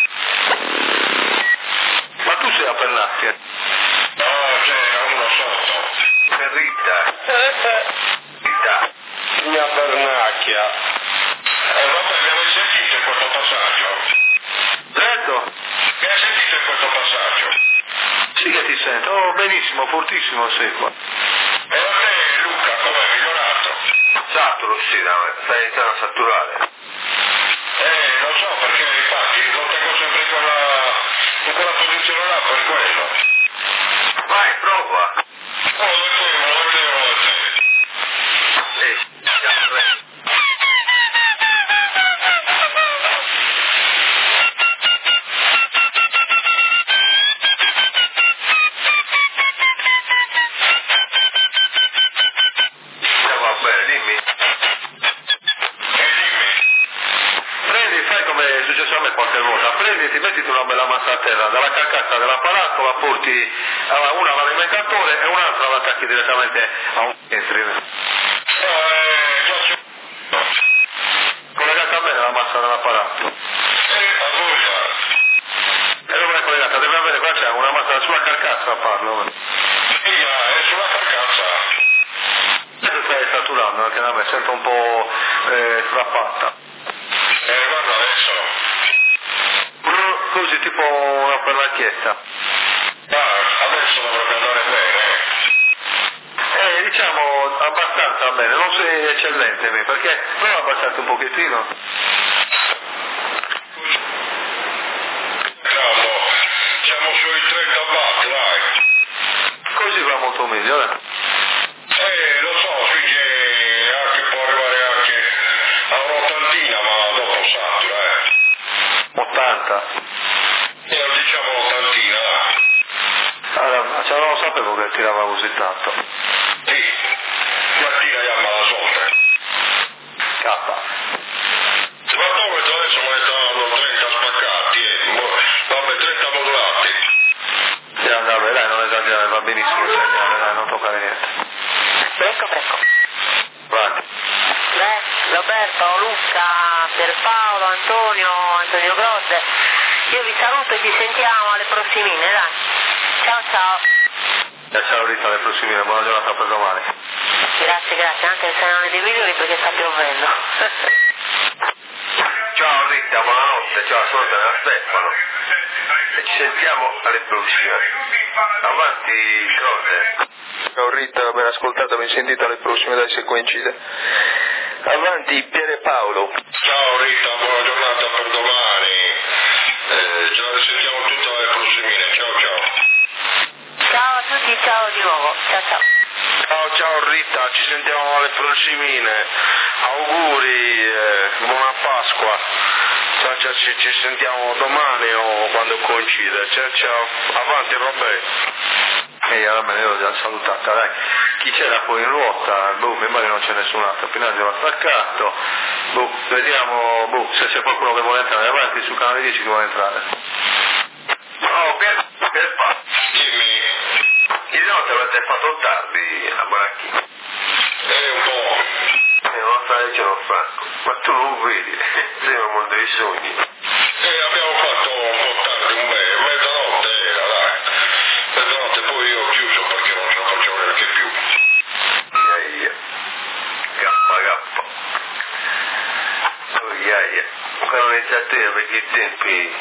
Ma tu sei a Pernacchia. No, c'era uno sotto. Per Rita. Rita. Mia Bernacchia. E vabbè, mi avete sentito in questo passaggio? Certo. Mi hai sentito in questo passaggio? Sì che ti sento. Oh, benissimo, fortissimo sei qua. E a te, Luca, com'è migliorato? Saturo, sì, dai, stai iniziando a saturare. Eh, lo so, perché infatti lo tengo sempre in quella, in quella posizione là, per quello. Vai, prova. Oh, lo vedevo, lo vedevo, lo vedevo. Eh, siamo ready. Eh, va bene, dimmi. E dimmi. Prendi, sai come è successo a me qualche volta, prenditi, mettiti una bella massa a terra, dalla carcassa dell'apparato la porti, a una all'alimentatore e un'altra la attacchi direttamente a un entry. Eh, già c'è. Collegata bene la massa dell'apparato. Eh, a voglia. E non è collegata, deve avere, qua c'è una massa sulla carcassa parlo. Via, è sulla carcazza. Adesso stai saturando, microfono, anche da me sento un po' eh, strappatta. Eh, guarda adesso. Mm, così tipo una pernacchietta. Ah, adesso dovrebbe andare bene. Eh, diciamo abbastanza bene, non sei eccellente, perché non abbassate un pochettino. Calmo, siamo sui trenta watt, dai. Così va molto meglio, eh. Eh, lo so, sì che anche può arrivare anche a un'ottantina, ma dopo satura, eh. ottanta. E diciamo un'ottantina, dai. Allora, cioè, non lo sapevo che tirava così tanto. Sì, mattina chiama la sorte. K. Ma dove adesso me ne stanno trenta spaccati, eh. Mo- Vabbè, trenta modulati. Sì, andava, dai, non esagerare, va benissimo il segnale, dai, non toccare niente. Fresco, fresco. Vai. Beh, Roberto, Luca, Pierpaolo, Antonio, Antonio Grotte, io vi saluto e ci sentiamo alle prossimine, dai. Ciao ciao. E ciao Rita, alle prossime, buona giornata per domani. Grazie, grazie, anche se non è dei migliori perché sta piovendo. Ciao Rita, buonanotte, ciao, sono da Stefano. E ci sentiamo alle prossime. Avanti, Croce. Ciao Rita, ben ascoltato, ben sentito, alle prossime, dai, se coincide. Avanti, Pier Paolo. Ciao Rita, buona giornata per domani. Eh, ce la risentiamo tutte alle prossimine. Ciao ciao. Ciao a tutti, ciao di nuovo. Ciao ciao. Ciao, ciao Rita, ci sentiamo alle prossimine. Auguri, eh, buona Pasqua. Ciao, ciao, ci, ci sentiamo domani o quando coincide. Ciao, ciao. Avanti Roberto. Ehi, allora me l'ho già salutata, dai. Chi c'era poi in ruota? Boh, mi pare che non c'è nessun altro. Pinazzi va staccato. Boh, vediamo, boh, se c'è qualcuno che vuole entrare avanti sul canale dieci che vuole entrare. Oh, per, per Dimmi. Ieri notte avete fatto tardi a Baracchino. Eh, un po'. Eh, non sta dicendo Franco. Ma tu non vedi, sei nel mondo dei sogni. Eh, abbiamo fatto un po' tardi, un me- mezzanotte era, dai. Mezzanotte poi io ho chiuso perché non ce la facevo neanche più. Ia ia. Gappa gappa. Oh ia ia. Quando ho iniziato io perché i tempi...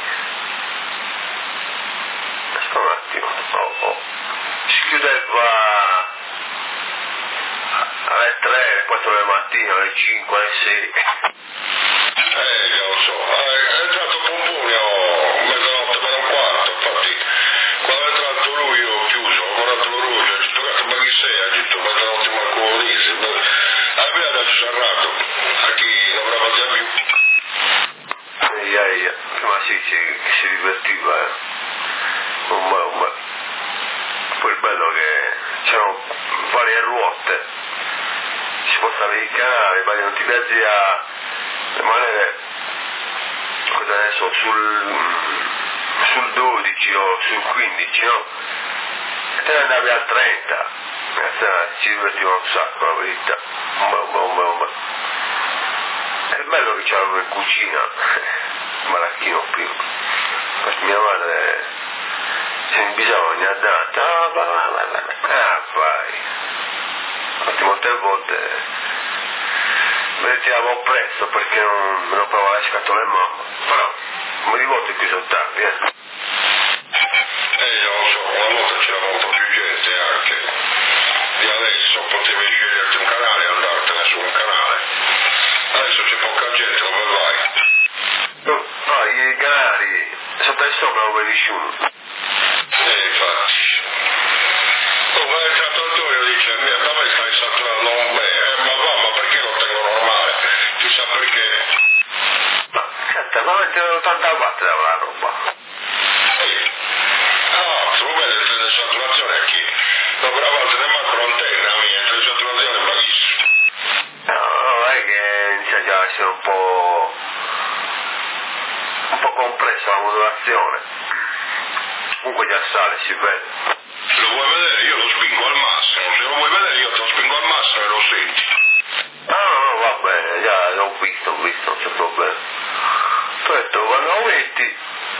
Aspetta un attimo. Oh oh. Si chiudeva alle tre, alle quattro del mattino, alle cinque, alle sei. Eh, già lo so. Eh, è entrato Pompunio mezzanotte meno un quarto, infatti quando è entrato lui io ho chiuso, ho guardato l'orologio, ho detto "Cazzo, ma chi sei?" Ha detto mezzanotte manco lo disse. Abbiamo dato serrato a chi non avrà già più. Ia ia. Ma sì, ci, si divertiva, eh. Un bel, un bel. Poi il bello che c'erano varie ruote, si spostavi il canale, ma non ti piaci a rimanere cosa adesso sul, sul dodici o sul quindici, no? E te ne andavi al trenta, e ci divertiva un sacco, la verità. Un bel, un bel, un bel, un bel. È bello che c'erano in cucina, Maracchino prima, perché mia madre si invitava ogni data, ah vai, vai, vai, vai, ah vai, infatti molte volte mi ritiravo presto perché non mi rompeva le scatole in mamma, però mi rivolto qui sono tardi, eh. Eh, già lo so, una volta c'era molto più gente anche di adesso, potevi sceglierti un canale e andartene su un canale. Adesso c'è poca gente, dove vai? No, no, i canali sotto e sopra non vedi nessuno. Eh, infatti. Oh, ma è entrato Antonio e dice, "Mia, da me stai saturando un bene, eh, ma va, ma perché lo tengo normale? Chissà perché." Ma senta, ma mettere ottanta watt da la roba. Sì. Ah, tu vedi il treno di saturazione a chi? No, però a volte nemmeno l'antenna mia, il treno di saturazione è baghissimo. No, non è che inizia già a essere un po'... un po' complessa la modulazione. Comunque già sale, si vede. Se lo vuoi vedere io lo spingo al massimo, se lo vuoi vedere io te lo spingo al massimo e lo senti. Ah no, no, va bene, già l'ho visto, ho visto, non c'è problema. Tu hai detto, quando lo metti...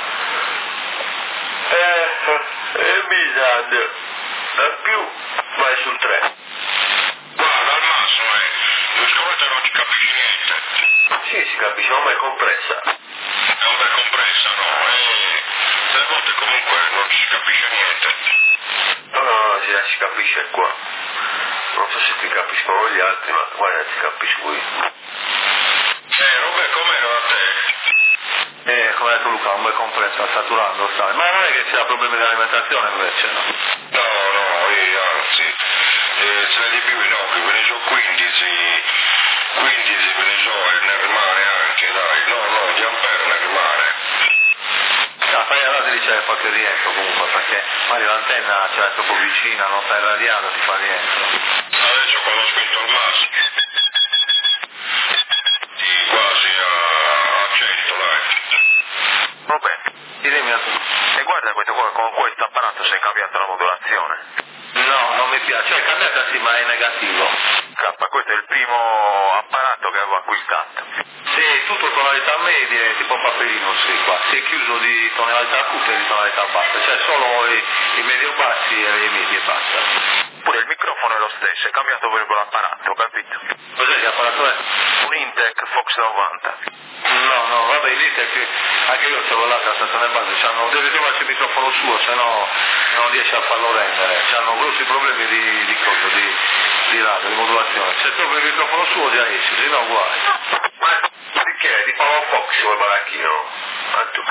Eh, eh, bisogna... Da più vai sul tre. Guarda, al massimo è muscolata non ci capisci niente. Sì, si capisce, ma è compressa. Non è compressa, no? E tre volte comunque non ci capisce niente. No, no, no, si, si capisce qua. Non so se ti capiscono gli altri, ma guarda, ti capisco io. Eh, Robè, com'era da te? Eh, come ha detto Luca, un bel compresso, saturando, sai. Ma non è che c'ha problemi di alimentazione invece, no? No, no, io anzi, eh, se ne di più no, che ve ne so quindici, quindici ve ne so e ne rimane anche, dai, no, no, di ampere ne rimane. Ah, fai allora ti dice qualche rientro comunque, perché magari l'antenna ce l'hai troppo vicina, non sta irradiando, ti fa rientro. Adesso quando ho spento il massimo, di quasi a, a cento, dai. Vabbè, Dimmi a tu. e guarda questo qua, con questo apparato si è cambiata la modulazione. No, non mi piace, cioè cambiata sì, ma è negativo. K, questo è il primo apparato che avevo acquistato. Sì, tutto tonalità medie, tipo Paperino, sì, qua. Si è chiuso di tonalità acute e di tonalità bassa, cioè solo i, i medio bassi e i medi e basta. Pure il microfono è lo stesso, è cambiato proprio l'apparato, capito? Cos'è che apparato è? Un Intec Fox novanta. No, no, vabbè, lì che anche io ce l'ho là, la stazione base, c'hanno, deve trovarsi il microfono suo, se no non riesce a farlo rendere, c'hanno grossi problemi di, di cosa, di, di radio, di modulazione. Se trovi il microfono suo già esce, se no guai. Ma di che? Di Paolo Fox quel baracchino? Ah, tu.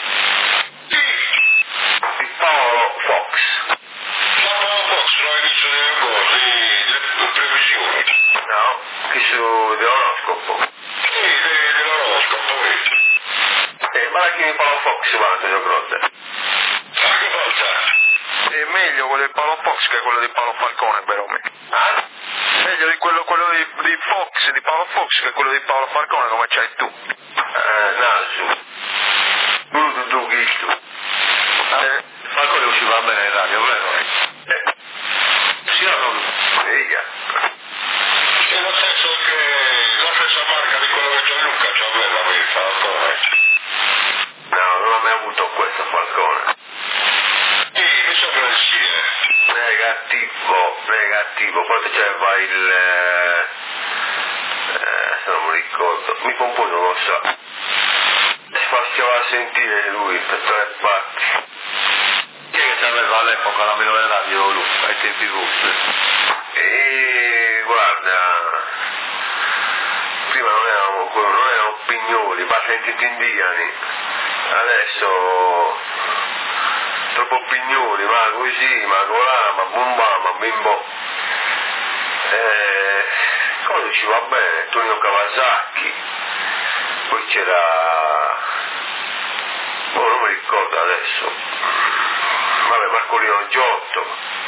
Di Paolo Fox. Ma Paolo Fox non hai visto delle cose, delle previsioni? No, che su dell'oroscopo. Sì, de- dell'oroscopo, vedi? E il baracchino di Paolo Fox, guarda, io grotte. Ma che volta? È meglio quello di Paolo Fox che quello di Paolo Falcone, però. Ah? Meglio di quello, quello di, di Fox, di Paolo Fox che quello di Paolo Falcone, come c'hai tu. Eh, naso. Tu, tu, tu, chi tu? Eh, Falcone usciva bene in radio, vero? Eh, Sì o no? figa. È lo stesso che la stessa marca di quello che Gianluca c'aveva, mi Falcone. No, non ho mai avuto questo Falcone. Sì, mi sembra di sì, eh. Negativo, negativo, poi c'era il... Eh, eh, se non mi ricordo, mi compone non lo so. Si faceva sentire lui per tre parti. Chi è che c'aveva all'epoca la minore radio lui, ai tempi vostri? E guarda, prima non erano, non erano pignoli, ma sentiti indiani, adesso troppo pignoli, ma così, ma colà, ma bomba, ma bimbo. Eh, cosa ci va bene? Tonino Kawasaki, poi c'era, oh, non mi ricordo adesso, vabbè, Marcolino Giotto,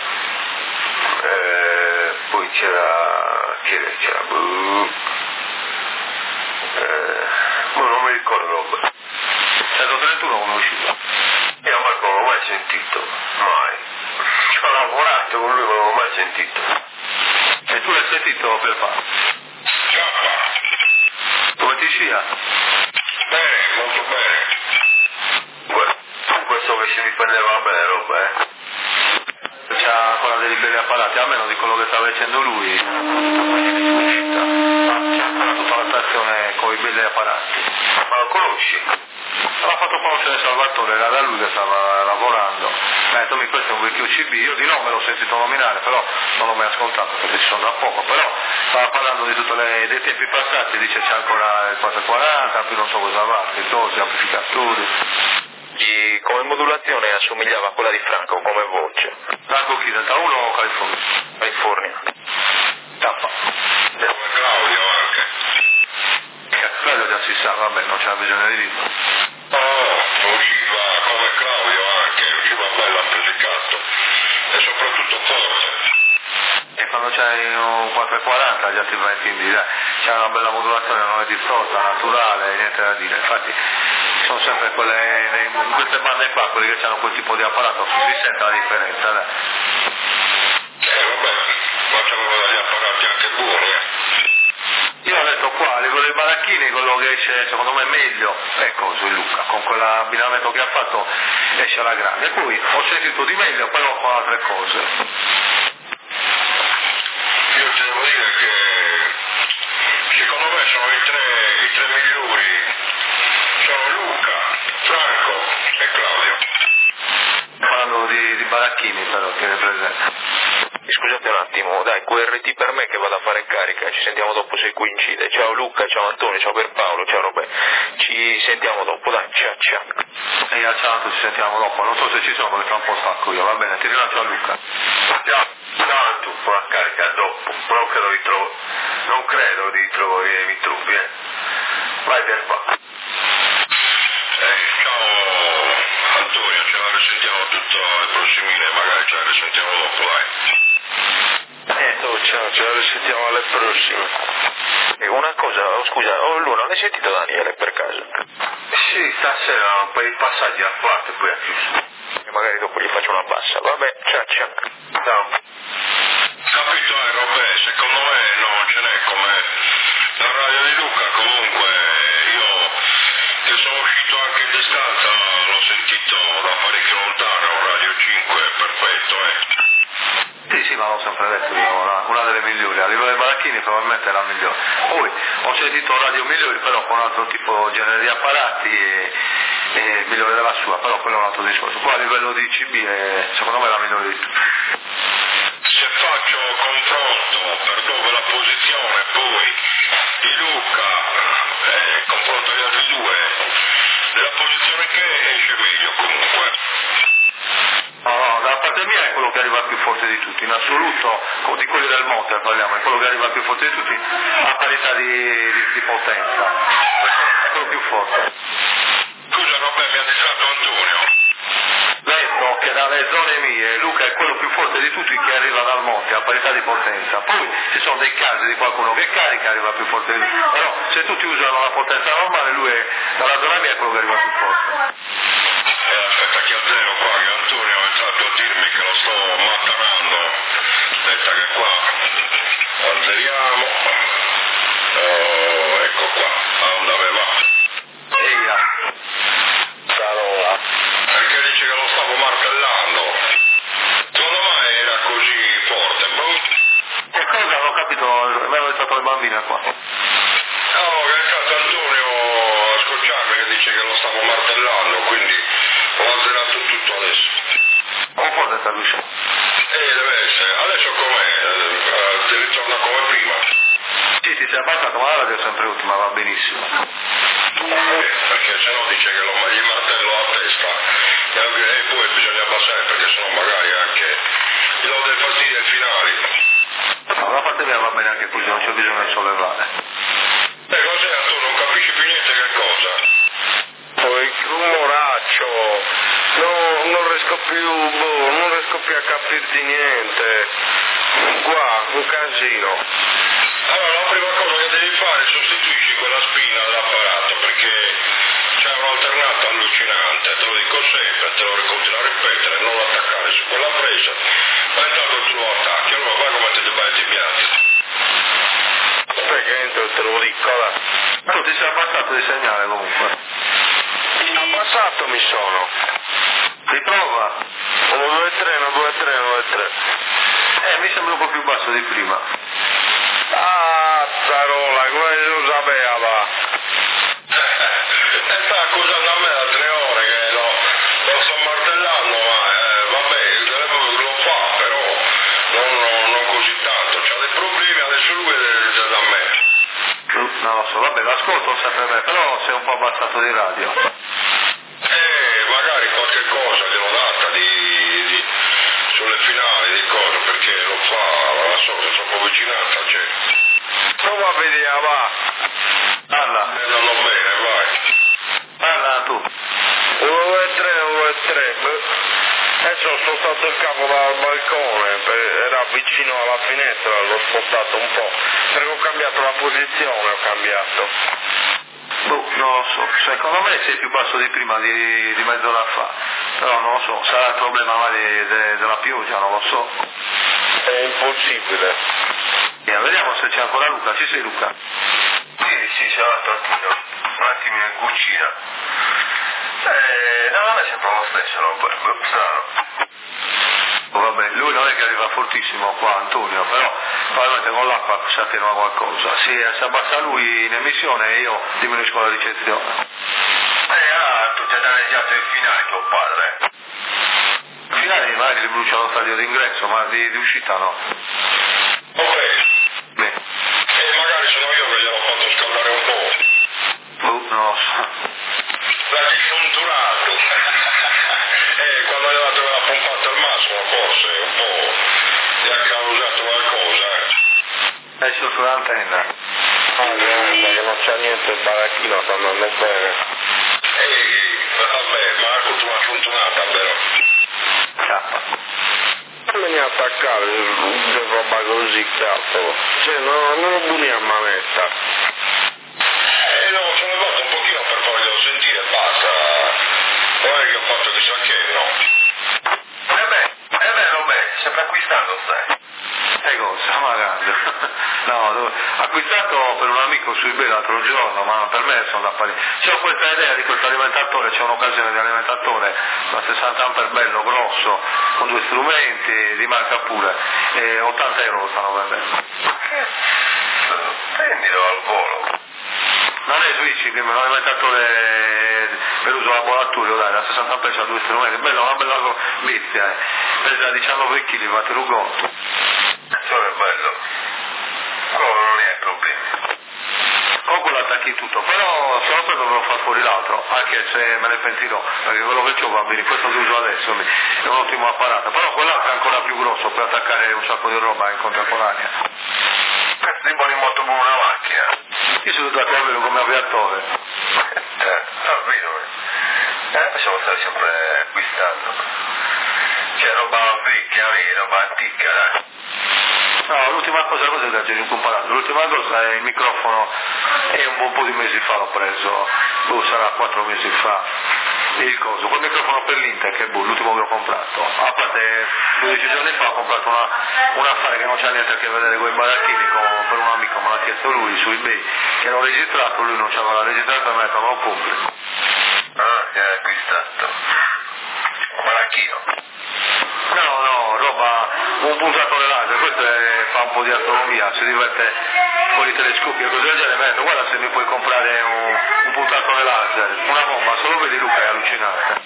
eh, poi c'era, chi era? C'era, uh, eh, oh, non mi ricordo roba. centotrentuno come è uscito? Io Marco non l'ho mai sentito, mai. Ci ho lavorato con lui ma non l'ho mai sentito. E tu l'hai sentito per fare? K. Come ti sia? Bene, molto bene. Guarda, questo che si riprendeva bene roba, eh. C'ha quella dei belli apparati, almeno di quello che stava dicendo lui. C'ha tutta la stazione con i belli apparati. Ma lo conosci? L'ha fatto conoscere Salvatore, era da lui che stava lavorando. Mi ha detto, mi questo è un vecchio C B, io di nome l'ho sentito nominare, però non l'ho mai ascoltato perché ci sono da poco, però stava parlando di tutti dei tempi passati, dice c'è ancora il quattrocentoquaranta, più non so cosa va, scrittori, amplificatori. E come modulazione assomigliava a quella di Franco come voce. Franco chi, Delta uno o California? California. Tappa. Come Claudio anche. Quello già si sa, vabbè, non c'è bisogno di dirlo. Oh, usciva come Claudio anche, usciva bello amplificato e soprattutto forte. E quando c'hai un quattrocentoquaranta già ti vai in dire, c'è una bella modulazione, non è distorta, naturale, niente da dire. Infatti sono sempre quelle, in queste bande qua, quelli che hanno quel tipo di apparato, si sente la differenza, dai. Eh vabbè, ma c'aveva degli apparati anche buoni, eh. Io ho detto qua, a livello dei baracchini, quello che esce secondo me meglio è Coso, Luca, con quell'abbinamento che ha fatto esce alla grande. Poi ho sentito di meglio, però con altre cose. Io ti devo dire che sono i tre, i tre migliori, sono Luca, Franco e Claudio. Parlando di, di Baracchini però, che è presente. Scusate un attimo, dai, Q R T per me che vado a fare carica, ci sentiamo dopo se coincide. Ciao Luca, ciao Antonio, ciao Pierpaolo, ciao Robè, ci sentiamo dopo, dai, ciao ciao. E a ciao, ci sentiamo dopo, non so se ci sono perché tra un po' stacco io, va bene, ti rilancio a Luca. Ciao, ciao tu, buona carica dopo, non credo di trovo, non credo di trovo che mi truppi, eh. Vai Pierpaolo. Eh, ciao Antonio, ce la risentiamo tutto il prossimile, magari ce la risentiamo dopo, dai. Eh, oh, ciao, ce la risentiamo alle prossime. E una cosa, oh, scusa, oh Luna, l'hai sentito Daniele per caso? Sì, stasera un paio di passaggi a fatto e poi ha chiuso. E magari dopo gli faccio una bassa, vabbè, ciao ciao. Ciao. Capito, eh, Robè, secondo me non ce n'è come la radio di Luca, comunque io che sono uscito anche in distanza l'ho sentito da parecchio lontano, Radio cinque, perfetto, eh. Sì, sì, ma l'ho sempre detto io, una, una delle migliori, a livello di Baracchini probabilmente è la migliore. Poi ho sentito radio migliori però con un altro tipo genere di apparati e, e migliore della sua, però quello è un altro discorso. Poi a livello di C B è secondo me la migliore di tutti. Se faccio confronto per dove la posizione poi di Luca, eh, confronto agli altri due, la posizione che esce meglio comunque. No, no, da parte mia è quello che arriva più forte di tutti, in assoluto, di quelli del Monte parliamo, è quello che arriva più forte di tutti a parità di, di, di potenza, è quello più forte. Scusa Robè, mi ha distratto Antonio. Detto che dalle zone mie Luca è quello più forte di tutti che arriva dal Monte a parità di potenza, poi ci sono dei casi di qualcuno che carica arriva più forte di lui, però se tutti usano la potenza normale lui è, dalla zona mia è quello che arriva più forte. Eh, aspetta che a zero qua, che Antonio è entrato a dirmi che lo sto mattanando. Aspetta che qua azzeriamo. Oh, ecco qua, a dove va? Eia. Parola. Perché dice che lo stavo martellando. Secondo me era così forte, boh. Che cosa? Non ho capito, mi hanno detto le bambine qua. No, che è stato Antonio a scocciarmi che dice che lo stavo martellando, quindi ho azzerato tutto adesso. Un po' detta Lucia. Eh, deve essere. Adesso com'è? Eh, ti ritorna come prima? Sì, ti sei abbassato, ma la radio è sempre ultima, va benissimo. Eh, perché sennò dice che lo, gli martello a testa e, e poi bisogna abbassare perché sennò magari anche gli do dei fastidi ai finali. No, da parte mia va bene anche così, non c'è bisogno di sollevare. E cos'è tu? Non capisci più niente che cosa? Poi rumoraccio, no, non riesco più, boh, non riesco più a capirti niente. Qua, un casino. Allora la prima cosa che devi fare è sostituisci quella spina dell'apparato perché c'è un alternato allucinante, te lo dico sempre, te lo continuo a ripetere, non attaccare su quella presa, ma intanto tu lo attacchi, allora vai come te debba ti piace. Perché entro te lo dico, là. Tu ti sei abbassato di segnale comunque. Abbassato mi sono. Riprova. uno, due, tre, uno, due, tre, uno, due, tre. Eh, mi sembra un po' più basso di prima. Ah, zarola, come lo sapeva? E sta accusando a me da tre ore che lo, lo sto martellando, ma eh, vabbè, lo fa, però non, non, non così tanto, c'ha dei problemi, adesso lui è da me. Non lo so, vabbè, l'ascolto sempre me, però sei un po' abbassato di radio. Eh, magari qualche cosa glielo data di, di, sulle finali di cosa, perché lo fa, la so, è troppo vicinanza, c'è. Prova a vedere, va. Parla. Eh, non va bene, vai. Parla tu. uno, due, tre, uno, due, tre. Adesso ho spostato il capo dal balcone, era vicino alla finestra, l'ho spostato un po', perché ho cambiato la posizione, ho cambiato. Boh, non lo so, secondo me sei più basso di prima, di, di mezz'ora fa, però non lo so, sarà il problema magari de, della pioggia, non lo so. È impossibile. Via, vediamo se c'è ancora Luca, ci sei Luca? Sì, sì, c'è un attimo, un attimo in cucina. Eh, no, non è sempre lo stesso, no, strano. Vabbè, lui non è che arriva fortissimo qua, Antonio, però probabilmente con l'acqua si attenua qualcosa. Si, si abbassa lui in emissione e io diminuisco la ricezione. Eh, ah, tu ti hai danneggiato il finale, tuo padre. Il finale magari li brucia lo stadio d'ingresso, ma di, di uscita no. Ok. Beh. E magari sono io che gliel'ho fatto scaldare un po'. Uh, non lo so. L'ha disciunturato. eh, quando è arrivato l'ha pompato al massimo, forse, un po'. Gli ha causato qualcosa, eh. È sotto l'antenna. Ah, niente, che non c'è niente, il baracchino sta andando bene. Ehi, vabbè, Marco, tu l'ha funzionata, però. Non veniva a attaccare di roba così, cazzo. Cioè, no, non lo buoni a manetta. Eh, no, sono levato un pochino per farglielo sentire, basta. Non è che ho fatto chissà che, no. Eh beh, eh beh, vabbè, sempre acquistando stai. E cosa? Magari. No, dove... acquistato per un amico su eBay l'altro giorno, ma per me sono da pari. C'ho questa idea di questo alimentatore, c'è un'occasione di alimentatore, da sessanta ampere bello, grosso, con due strumenti, di marca pure, e ottanta euro lo stanno vendendo. Prendilo al volo. Non è switching, è un alimentatore per uso laboratorio, dai, da sessanta ampere c'ha due strumenti, bello, una bella bestia, eh. Pesa diciannove chili, fate un conto. Sono bello. Quello non è problemi. Con quello attacchi tutto, però se lo prendo dovrò far fuori l'altro, anche se me ne pentirò, perché quello che ho bambini, questo che uso adesso è un ottimo apparato, però quell'altro è ancora più grosso per attaccare un sacco di roba in contemporanea. Questo è buono molto buona una macchina. Io sono stato a vero come aviatore. Eh, ah, vedo. Eh, possiamo stare sempre acquistando. C'è roba vecchia, roba antica, dai. No, l'ultima cosa, cosa che ho comparato, l'ultima cosa è il microfono, e un buon po' di mesi fa l'ho preso, boh, sarà quattro mesi fa, il coso, quel microfono per l'Inter, che boh, l'ultimo che ho comprato, a parte dodici giorni fa ho comprato una, un affare che non c'ha niente a che vedere con i baracchini, con, per un amico, me l'ha chiesto lui su eBay, che l'ho registrato, lui non c'aveva registrato e mi ha detto non compri. Ah, che hai acquistato. Un baracchino. No, no, roba, un puntatore laser, questo è, fa un po' di astronomia, si diverte con i telescopi e cose del genere, mi ha detto guarda se mi puoi comprare un, un puntatore laser, una bomba, se lo vedi Luca è allucinante.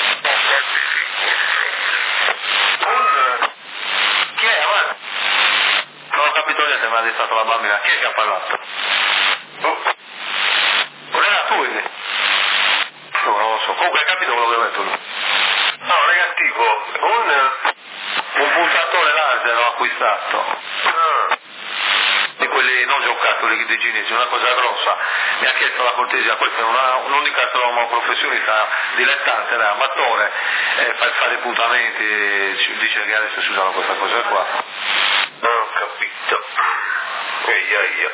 Un... Chi è? Avanti. Non ho capito niente, mi ha destato la bambina, chi è che ha parlato? Oh. Non era tu, vedi? No, non lo so, comunque hai capito quello che ho detto lui? No, negativo. Un... Un puntatore laser l'ho acquistato. Ah. Di quelli non giocattoli di cinesi, una cosa grossa. Mi ha chiesto la cortesia, questo è una, un unicastronomo professionista, dilettante, da amatore, eh, fa fare puntamenti, dice che adesso si usano questa cosa qua. Non ho capito. Ehi, ehi.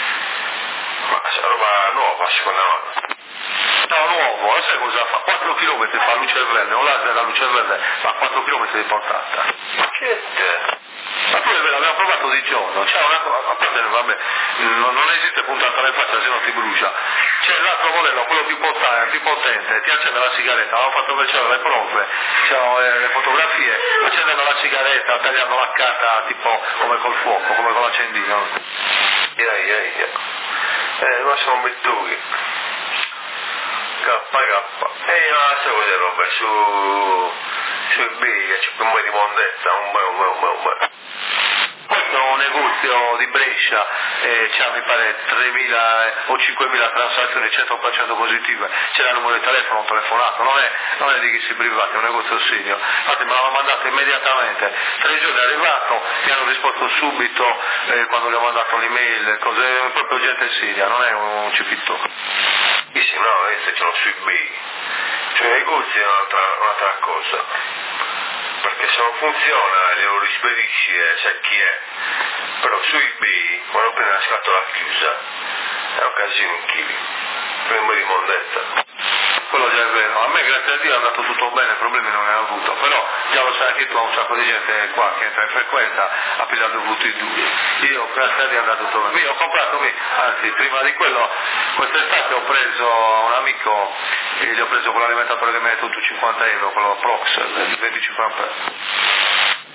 Ma c'è roba nuova, secondo me. No, nuovo, sai cosa fa? quattro chilometri fa luce verde, un laser a luce verde fa quattro chilometri di portata. Che te? Ma tu l'abbiamo provato di giorno, c'è una cosa, a parte, vabbè, non, non esiste puntata in faccia se non ti brucia. C'è l'altro modello, quello più potente, più potente, ti accende la sigaretta, avevamo fatto vedere le prove, c'erano le, le fotografie, accendendo la sigaretta, tagliando la carta tipo come col fuoco, come con l'accendino. Ehi, ehi. Eh, ma sono mettuti. K K. E ma sai cos'è roba? Su... su eBay c'è un po' di mondezza, un bel, un bel, un bel, un bel. Questo è un negozio di Brescia, eh, c'ha mi pare tremila o cinquemila transazioni, cento per cento positive, c'era il numero di telefono, ho telefonato, non è, non è di chi si privati, è un negozio serio. Infatti me l'hanno mandato immediatamente, tre giorni è arrivato, mi hanno risposto subito eh, quando gli ho mandato l'email, cose, proprio gente seria, non è un cipitto. Sì, sì, no, adesso ce l'ho su eBay. Cioè i negozi è un'altra, un'altra cosa. Perché se non funziona glielo rispedisci e sai chi è. Però su eBay, quando prendi la scatola chiusa, è un casino in chili. Prima di mondezza. Quello già è vero, a me grazie a Dio è andato tutto bene, problemi non ne ho avuto, però già lo sai che tu hai un sacco di gente qua che entra in frequenza, ha pigliato il V T due. Io grazie a Dio è andato tutto bene. Io ho comprato, anzi prima di quello, quest'estate ho preso a un amico, e gli ho preso quell'alimentatore che mi ha detto cinquanta euro, quello Prox, venticinque ampere.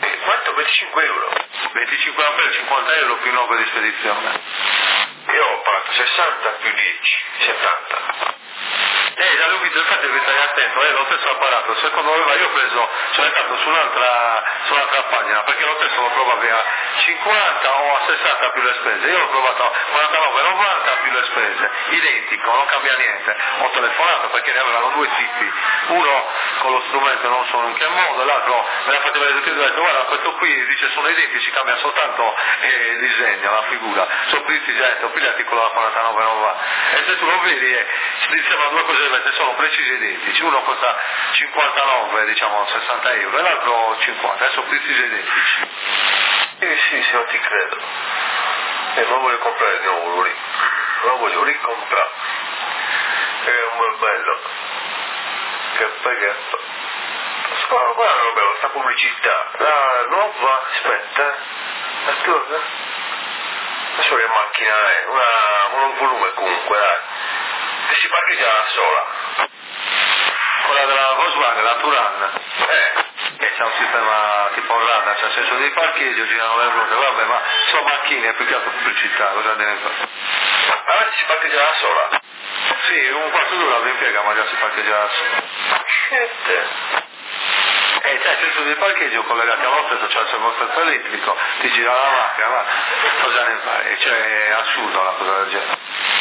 venticinque euro. venticinque ampere, cinquanta euro più nove di spedizione. Io ho pagato sessanta più dieci, settanta. Eh, da lui, infatti devi stare attento, è lo stesso apparato, secondo me io ho preso, sono entrato su un'altra, su un'altra pagina, perché lo stesso lo trovavi a cinquanta o a sessanta più le spese, io l'ho provato a quarantanove e novanta più le spese, identico, non cambia niente, ho telefonato perché ne avevano due tipi, uno con lo strumento non so in che modo, l'altro me l'ha fatto vedere tutti e due, ho detto guarda questo qui dice sono identici, cambia soltanto eh, il disegno, la figura, sono questi già detto pigliati quello da quarantanove e novanta, e se tu lo vedi eh, si sembrano due cose diverse, sono precisi identici, uno costa cinquantanove, diciamo sessanta euro, e l'altro cinquanta, e sono precisi identici. Sì, sì, sì, non ti credo. E non voglio comprare di nuovo lì, lo voglio ricomprare. È un bel bello. Che poi che... Scusa, guarda, non bevo, sta pubblicità. La nuova, aspetta, eh. Aspetta. Adesso che macchina è? Una monovolume comunque, dai. Che si parcheggia da sola. Quella della Volkswagen, la Touran. Eh. Che c'è un sistema tipo Orlando, c'è il senso di parcheggio, girano le ruote, vabbè, ma sono macchine, più che altro pubblicità, cosa ne fa? Ma adesso si parcheggia da sola? Sì, un quarto d'ora vi impiega, ma già si parcheggia da sola. Niente. E c'è il senso di parcheggio collegato allo stesso, c'è il servosterzo elettrico, ti gira la macchina, ma cosa ne fai? Cioè, è assurdo una cosa del genere.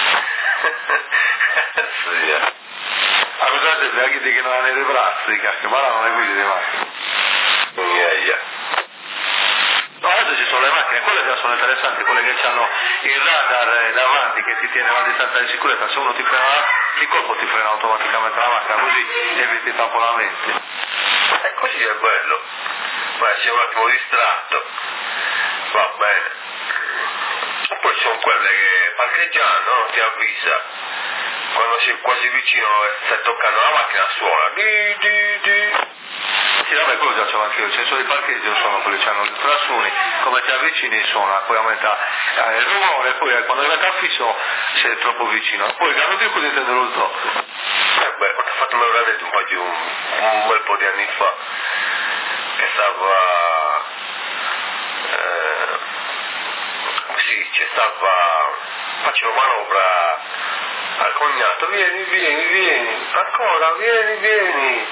Sì, eh. A cosa serve? A chi dice che non ha nei bracci, cacchio, ma là non è guidi di macchina. Yeah, yeah. No, adesso ci sono le macchine, quelle già sono interessanti, quelle che hanno il radar davanti che ti tiene una distanza di sicurezza, se uno ti frena di colpo ti frena automaticamente la macchina, così eviti i tamponamenti. E così è bello. Ma sei un attimo distratto. Va bene. E poi ci sono quelle che parcheggiando, no? Ti avvisa. Quando sei quasi vicino e stai toccando la macchina suona. Di, di, di. Sì, vabbè, quello già c'ho anche io, il senso di parcheggio sono quelli che hanno il ultrasuoni, come ti avvicini suona, poi aumenta eh, il rumore, poi eh, quando diventa fisso sei troppo vicino, poi quando ti puoi intendere lo stop. Eh beh, ho fatto me l'ho detto un po' di un, un bel po' di anni fa, che stava, eh, come si dice, stava, facendo manovra al cognato, vieni, vieni, vieni, ancora, vieni, vieni.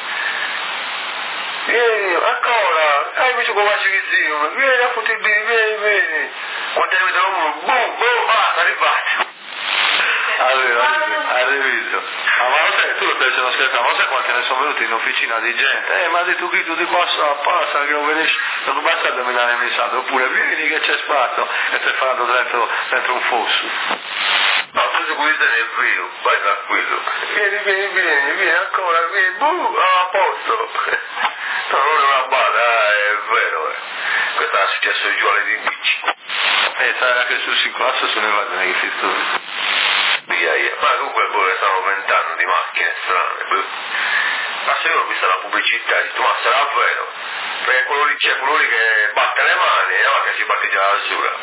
Vieni, ancora, hai visto come faccio vicino, vieni a fottere bene, vieni, vieni. Quando ne vedono uno, boom, boom, basta, arrivati. Allora, hai rivisto. Ah, ma lo sai, tu lo stai dicendo scherzando, ma lo sai quanti ne sono venuti in officina di gente? Eh, ma di tu qui, tu di qua passa, che non venisci, non basta dominare il messaggio, oppure vieni che c'è spazio e stai facendo dentro, dentro un fosso. No, tu sei qui nel vero, vai tranquillo. Vieni, vieni, vieni, vieni ancora, vieni, boom, a posto. No, non è una bada, è vero, eh. Questo è successo giù alle di bici. Eh, sai anche sul siculasso sono evadine che si storia. Via, via. Ma comunque pure stanno vent'anni di macchine strane. Beh. Ma se io ho visto la pubblicità, ho detto, ma sarà vero? Perché quello lì c'è, quello lì che batte le mani e la macchina si parcheggia da sola.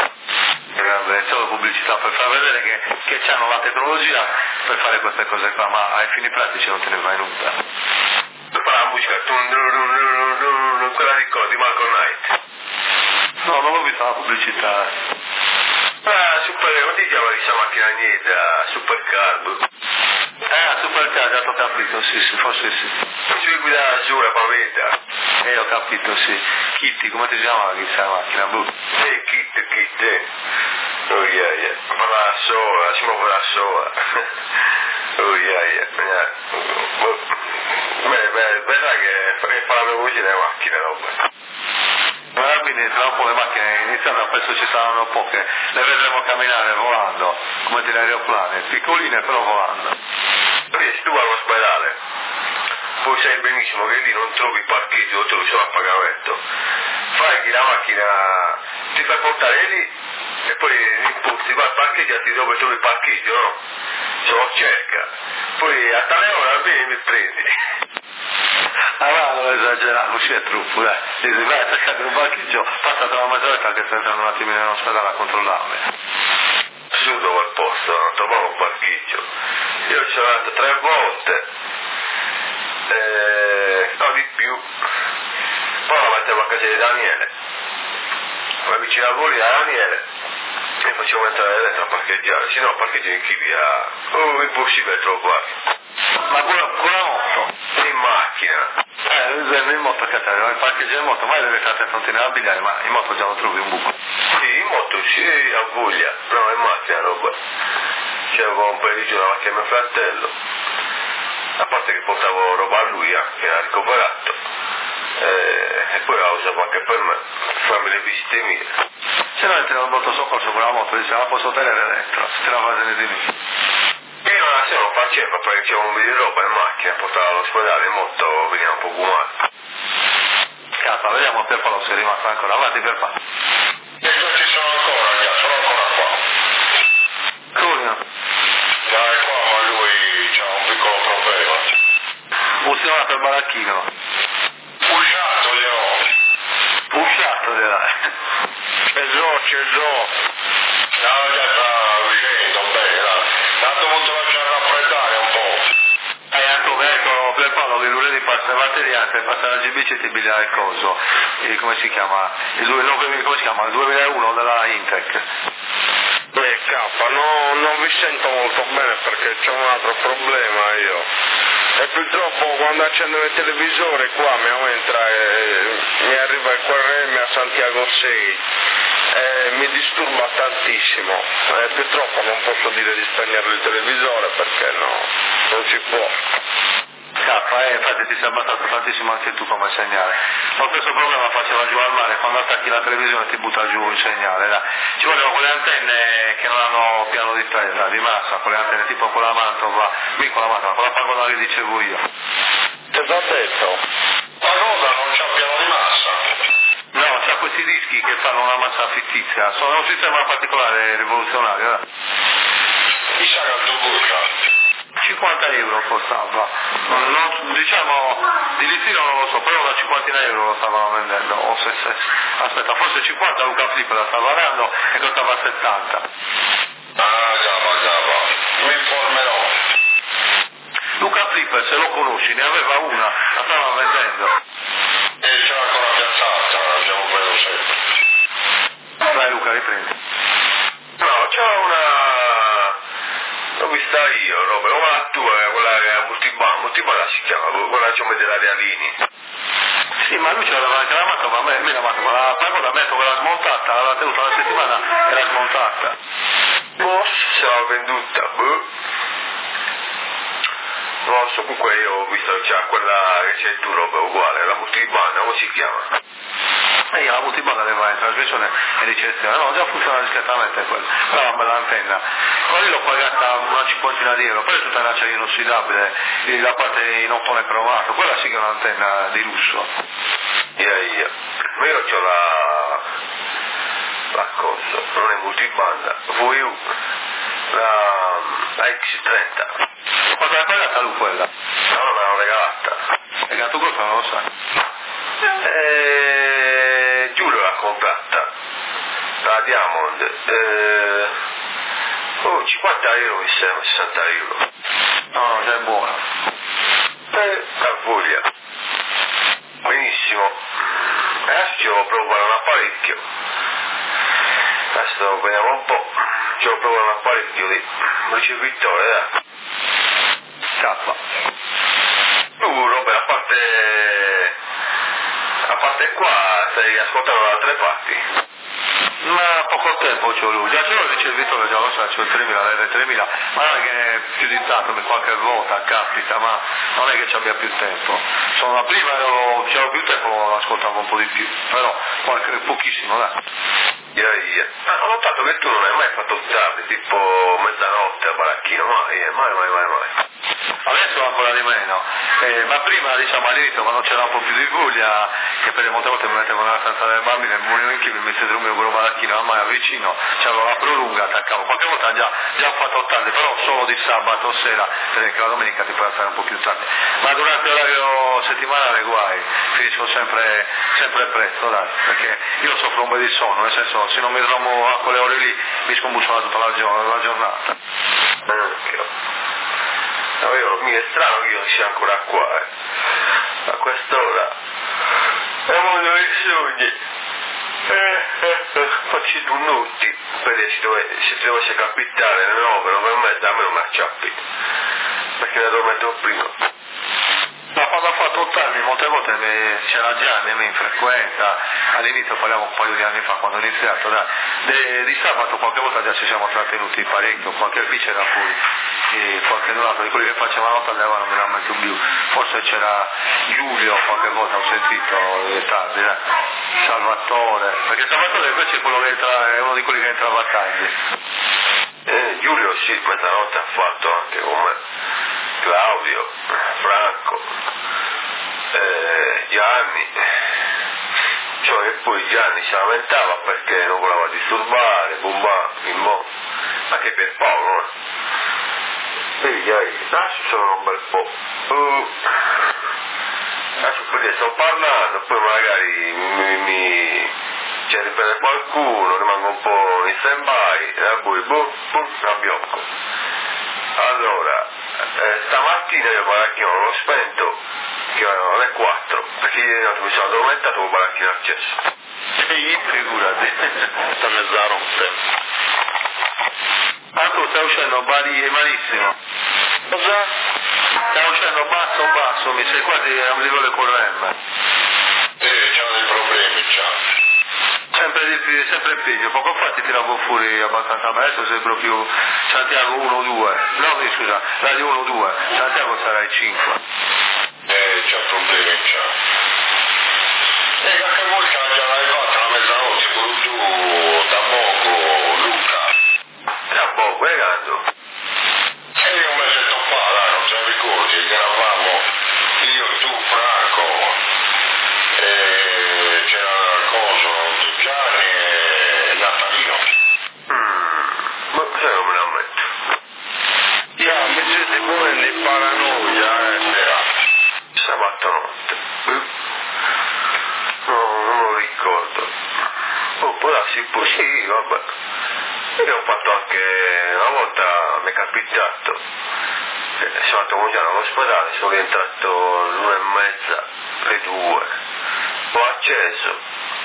È solo pubblicità per far vedere che, che hanno la tecnologia per fare queste cose qua, ma ai fini pratici non te ne vai nulla. Per fare la musica, quella di cosa, di Malcolm Knight. No, non l'ho vista la pubblicità. Ah, super, come ti chiama questa macchina niente? Supercar. Ah, Supercar, già ho capito, sì, sì, forse sì. Si guida da sola, paventa. Eh, ho capito, sì. Kitty, come ti chiamava questa macchina? Boh. Eh, Kit, Kit, eh. Oh yeah, yeah. Ma da sola, si muove da sola. Oh yeah, yeah. Beh, beh, bella che fa la mia voce delle macchine, roba. Ma quindi tra un po' le macchine iniziano, penso ci saranno poche, le vedremo camminare volando, come degli aeroplani, piccoline però volando. Se tu vai all'ospedale, poi sai benissimo che lì non trovi parcheggio, o trovi solo a pagamento. Fai che la macchina ti fai portare lì e poi ti vai a parcheggiarti dove trovi il parcheggio, no? Se lo cerca. Poi a tale ora vieni e mi prendi. Allora non esageriamo, ci è troppo, dai. Dici, vai a cercare un parcheggio, passate la mezz'oretta che stai entrando un attimino in ospedale a controllarmi. Su dove il posto, non trovavo un parcheggio. Io ci sono andato tre volte, eh, no di più. Poi la mettevo a casa di Daniele. ma vicino a Voli a Daniele e facevo entrare dentro a parcheggiare, se no parcheggiare in chi via, oh, impossibile trovare. Ma con la, con la moto? In macchina. Eh, in moto che te, il parcheggio in moto, ma deve stare attento a bigliare, ma in moto già lo trovi un buco. Sì, in moto sì, a voglia, no, in macchina roba. C'avevo un pomeriggio davanti a mio fratello, a parte che portavo roba a lui, eh, che ha recuperato, eh, e poi la usavo anche per me, farmi le visite mie. Se no entra un botto soccorso con la moto, dice la posso tenere dentro, se te la fai di me. E io una sera non facevo perché c'era un po' di roba in macchina, portavo all'ospedale, in moto veniva un po' male. Cazzo, vediamo per Paolo se è rimasto ancora, avanti per Paolo. E questi sono ancora, già, sono ancora qua. Giulio. Già è qua, ma lui c'ha un piccolo problema. Funziona per baracchino. Usciato le ho. Usciato di là. Ce l'ho, ce l'ho. No, già sta uscendo, bene, dai. Ha dovuto lasciare raffreddare un po'. E ecco, ecco, per Paolo che lunedì passa batteria, per passare la G B C ti biglia il coso. E come si chiama? Il, no, come si chiama? Il duemilauno della Intec. Eh, K, no, non vi sento molto bene perché c'ho un altro problema io. E purtroppo quando accendo il televisore qua mi aumenta e mi arriva il Q R M a Santiago sei e mi disturba tantissimo. E purtroppo non posso dire di spegnere il televisore perché no, non si può. K, eh, infatti ti sei abbassato tantissimo anche tu come segnale. Lo stesso problema faceva giù al mare, quando attacchi la televisione ti butta giù il segnale. Là. Ci vogliono quelle antenne che non hanno piano di presa, di massa, quelle antenne tipo con la Mantova, qui con la Mantova, con la pagola che dicevo io. Te l'ho detto? Ma cosa, non c'ha piano di massa? No, c'ha questi dischi che fanno una massa fittizia, sono un sistema particolare rivoluzionario. Là. Chissà quanto costa. cinquanta euro costava, non, non, diciamo di listino non lo so, però da cinquantina euro lo stavano vendendo, o se, se, aspetta, forse cinquanta Luca Flip la stava dando e costava settanta. Ah, già, ma già, ma mi informerò. Luca Flip, se lo conosci, ne aveva una, la stava vendendo. E c'è ancora piazzata, abbiamo preso sempre. Dai Luca, riprendi. No, c'ho una... l'ho vista io, roba, come la tua, quella che è multibanda, multibanda si chiama, quella che c'ho mette la Realini. Sì, ma lui ce l'aveva anche la macchina, ma a me, me la macchina, la pagola ha messo quella smontata, l'aveva tenuta una settimana e l'ha smontata. Boh, se l'ho venduta, boh. Non lo so, comunque io ho visto che c'è quella che c'è tu, roba, uguale, la multibanda, come si chiama? E io la multibanda le va in trasmissione e ricezione, no, già funziona discretamente quello, però una bella antenna. Poi l'ho pagata una cinquantina di euro, poi è tutta in acciaio inossidabile, la parte in ottone cromato, quella sì che è un'antenna di lusso. Ia ia, ma io c'ho la... la cosa, non è multibanda, V U, la, la X trenta. Quanto l'hai pagata lui quella? No, non me l'hanno regalata. Perché tu questo non lo sai. Eh, Giulio l'ha comprata, la Diamond, eh, oh, cinquanta euro mi sembra, sessanta euro. No, no, già è buona. Eh, a voglia. Benissimo. Adesso ci devo provare un apparecchio. Adesso vediamo un po'. Ci devo provare un apparecchio lì. Un ricevitore, dai. Scappa. Tu, Robert, a parte... a parte qua, stai ascoltando da altre parti? Ma poco tempo c'ho lui, già c'è il ricevitore, già lo so, c'ho il tremila, l'R tremila, ma non è che è più di tanto, qualche volta capita, ma non è che ci abbia più tempo. Sono la prima, ero, c'ero più tempo, lo ascoltavo un po' di più, però qualche, pochissimo, dai. Yeah, yeah. Ah, ho notato che tu non hai mai fatto tardi, tipo mezzanotte a baracchino, mai, eh, mai, mai, mai, mai. Adesso ancora di meno, eh, ma prima diciamo all'inizio quando c'era un po' più di voglia, che per molte volte mi mettevo nella stanza delle bambine, mi morivo in chi mi mettete un mio quello baracchino, ma mai vicino, c'avevo la prolunga, attaccavo, qualche volta già, già ho fatto tardi, però solo di sabato sera, perché la domenica ti puoi alzare un po' più tardi, ma durante l'orario settimanale guai, finisco sempre, sempre presto, dai, perché io soffro un po' di sonno, nel senso se non mi dormo a quelle ore lì mi scombussola tutta la, giorn- la giornata. Okay. No, io, mi è strano che io non sia ancora qua, eh. A quest'ora. E voglio i sogni. Eh, eh, eh, facci tu nutti, perché se, dove, se ti dovesse capitare alle nove, nove e mezza, a me non mi acciappi, perché ne addormento prima. Ma quando ha fatto tardi molte volte mi, c'era Gianni mi frequenta, all'inizio parliamo un paio di anni fa quando ho iniziato, da, de, di sabato qualche volta già ci siamo trattenuti parecchio, qualche lì c'era poi e qualche altro di quelli che facevano tagliavano non me l'ha mai più, forse c'era Giulio qualche volta ho sentito eh, tardi, eh? Salvatore, perché Salvatore invece è quello che entra, è uno di quelli che entrava tardi. Eh, Giulio sì, mezzanotte ha fatto anche con me, Claudio, Franco, eh, Gianni, cioè e poi Gianni si lamentava perché non voleva disturbare, bomba, Mimmo, anche per Paolo, eh. E dai, adesso sono un bel po'. Uh, adesso poi sto parlando, poi magari mi, mi c'è riprende qualcuno, rimango un po' in stand-by, e poi boom, boom, abbiocco. Allora, eh, stamattina io il baracchino l'ho spento, che erano le quattro, perché ieri notte mi sono addormentato con il baracchino acceso. Sì, figurati. Sta mezzanotte. Ah, tu stai uscendo bari malissimo. Cosa? Stai uscendo basso basso, mi sei quasi a un livello con l'M. Eh, c'hanno dei problemi, c'ha. Sempre di più, sempre peggio, poco fa ti tiravo fuori abbastanza, ma adesso sei proprio Santiago uno due, no scusa, Radio uno due, Santiago sarai cinque. Eh, c'ha problemi, c'ha. E qualche volta già l'hai fatta la mezzanotte, pure tu, da poco, Luca. Da poco, è tanto. E io un mesetto fa, dai, non te lo ricordi, che eravamo io, tu, Franco, e c'era il coso, Gianni e Natalino. Mm, ma sai non me la metto. Yeah, mi siete muovendo in paranoia, eh, era. Sabato notte. No, non me lo ricordo. Oh, può darsi, poi sì, vabbè. Io ho fatto anche, una volta mi è capitato, eh, sono andato con Gianni all'ospedale, sono rientrato l'una e mezza, le due. Ho acceso,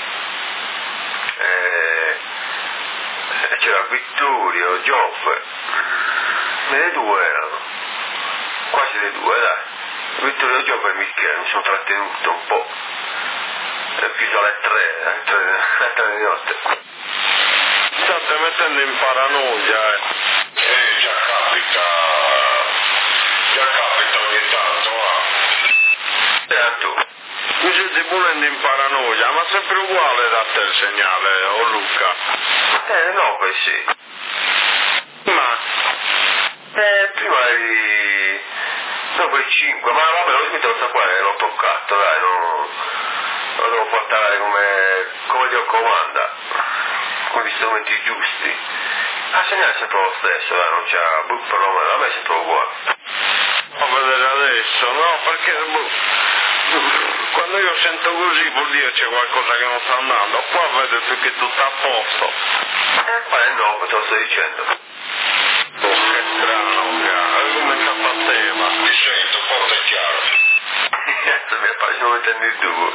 eh, c'era Vittorio, Gioffe, le due erano, quasi le due, dai. Vittorio, Gioffe e Michele, mi sono trattenuto un po', e fino alle tre, alle tre, alle tre di notte. State mettendo in paranoia, eh. Eh, già capita, già capita ogni tanto, eh. E tu? Mi siete ponendo in paranoia, ma sempre uguale da te il segnale, oh Luca. Eh, no, beh sì. Ma, Eh, prima eri, dopo i cinque, ma vabbè, l'ho sentito questa qua e l'ho toccato, dai, non, lo devo portare come, come Dio comanda, con gli strumenti giusti. A segnale è sempre lo stesso, dai, non c'è, perlomeno a me è sempre uguale. a vedere adesso, no, perché boh, quando io sento così vuol dire c'è qualcosa che non sta andando, qua vedo più che tutto a posto. Eh, ma è no, te lo sto dicendo. Oh, che strano, cara, come capateva. Ti sento, forte e chiaro. Cazzo mia, poi non mettendo il tuo.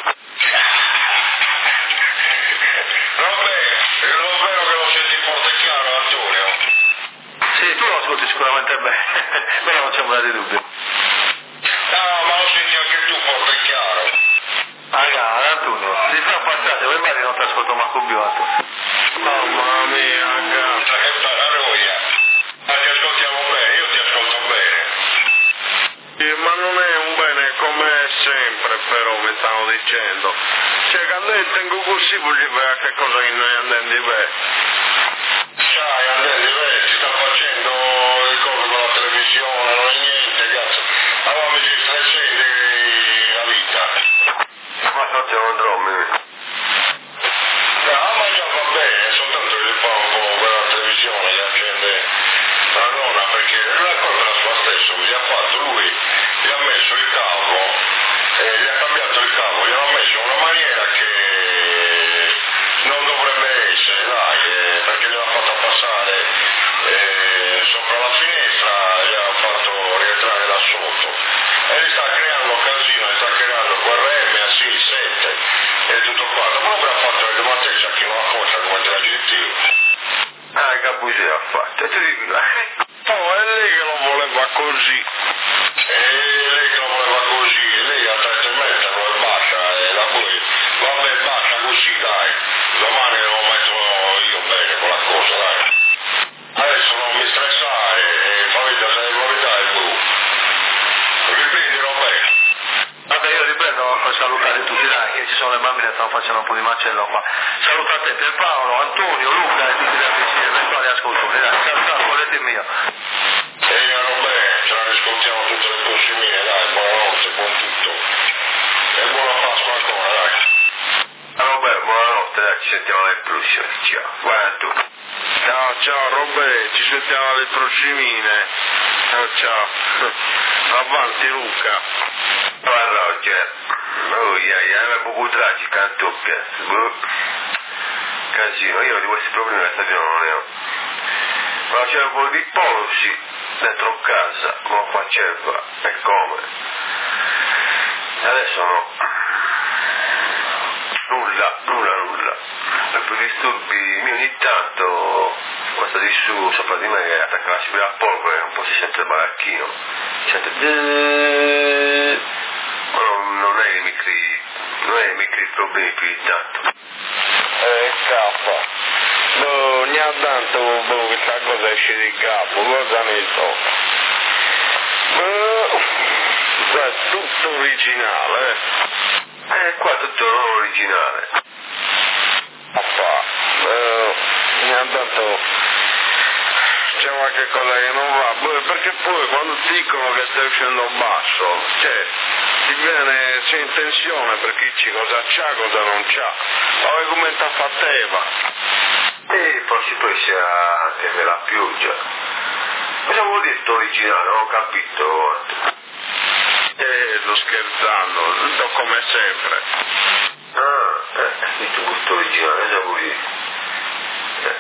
Vabbè, è vero che lo senti forte e chiaro, Antonio? Sì, tu lo ascolti sicuramente bene, però non c'è un di dubbio. Ah, ma lo senti anche tu forte e chiaro? Raga, Antonio, ti fa passare, poi magari non ti ascolto manco più, Antonio. Mamma mia, cazzo, che paranoia. Ma ti ascoltiamo bene, io ti ascolto bene. Sì, ma non è un bene come sempre, però, mi stanno dicendo. Cioè, quando io tengo così, vuol dire che cosa che noi andiamo di bene. Sai, andiamo di bene, si sta facendo il coso con la televisione, non è niente, cazzo. Allora mi si stressando la vita. Ma forse non andrò, mi... No, ma già va bene, soltanto che fa un po' quella televisione che accende la nonna, perché non è colpa la sua stesso, gli ha fatto lui, gli ha messo il cavo, e gli ha cambiato il cavo, gli ha messo in una maniera che non dovrebbe essere, dai, eh, perché gliel'ha fatta passare eh, sopra la finestra, gli ha fatto rientrare da sotto, e gli sta creando casino, gli sta creando quel R M, sì, sette, e tutto quanto, proprio ha fatto il Matteo le bambine stanno facendo un po' di macello qua. Saluto a te Pierpaolo, Antonio, Luca e tutti gli amici eventuali ascoltatori, dai, ciao ciao, volete il mio. E vabbè, ce la riscontriamo tutte le prossime, dai, buonanotte, buon tutto. E buona Pasqua ancora, dai. Vabbè, buonanotte, dai, ci sentiamo alle prossime, ciao, guarda tu. Ciao, ciao Roberto, ci sentiamo alle prossimine. Ciao, ciao. Avanti Luca. Guarda Roger, oh yeah, yeah, è un po' tragica in doppia. Casino, io di questi problemi la stagione non ne ho. Ma c'è un po' di policy dentro casa, come faceva e come. Adesso no. Nulla, nulla, nulla. E per disturbi miei ogni tanto questa di su sopra di me che attacca la spira a polvere, un po' si sente il baracchino. Si sente ma non, non è che mi crei non è che mi crei problemi più di tanto. Eh, cappa. Boh, ogni tanto, boh, questa cosa esce di capo, cosa ne so. Boh, qua è tutto originale, eh. Eh, qua tutto non originale. Papà, boh, ogni tanto c'è qualche cosa che non va, boh, perché poi quando ti dicono che stai uscendo basso, cioè, ti viene c'è in tensione per chi ci cosa c'ha, cosa non c'ha. Poi come ti fateva? E forse poi sia anche per la pioggia. Cosa vuol dire sto originale? Non ho capito. Eh, sto scherzando, tutto come sempre. Ah, eh, tutto questo originale, cosa vuol dire? Eh.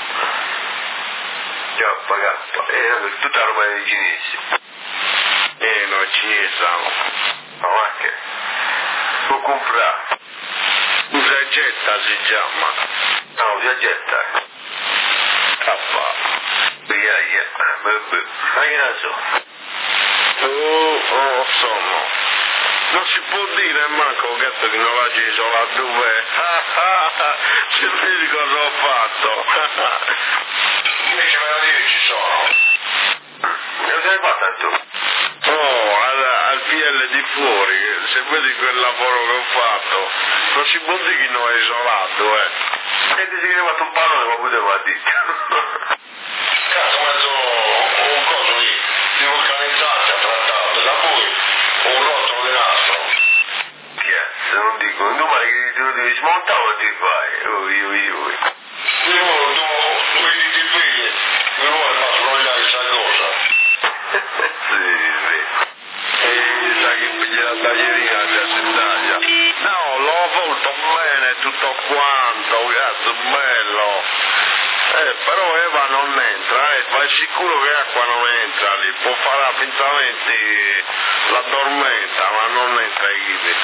Già, pagato. Eh, tutta roba dei cinesi. Eh, noi cinesi siamo. Ma va che? Può comprare. Usa getta si chiama. No, usa getta. Cappa. Via, via. Ma che ne so? Oh, oh, sono. Non si può dire manco che di non l'hai isolato dove. Se vedi cosa ho fatto. Invece me la dire ci sono. Non sei fatta tu? Oh, al, al P L di fuori, se vedi quel lavoro che ho fatto, non si può dire che non è isolato, eh. E ti sei fatto un pallone, ma poteva dire. Cazzo, mezzo un coso lì, di vulcanizzante a trattato, da voi un rotolo di nastro. Cazzo, non dico, un domani che te lo devi smontare ma ti fai, ui ui ui. Io due diti qui, mi vuole far sbrogliare questa cosa. Sì, sì. E sai che piglia la taglierina già si taglia. No, l'ho avvolto bene tutto quanto, cazzo, bello. Eh, però Eva non entra, eh, vai sicuro che acqua non entra lì, può fare fintamenti l'addormenta, ma non entra i chibi.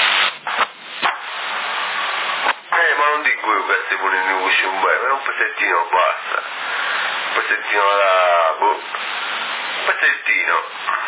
Eh, ma non dico io che stai volendo uscire un bel, ma un pezzettino basta. Un pezzettino da... boh. Un pezzettino.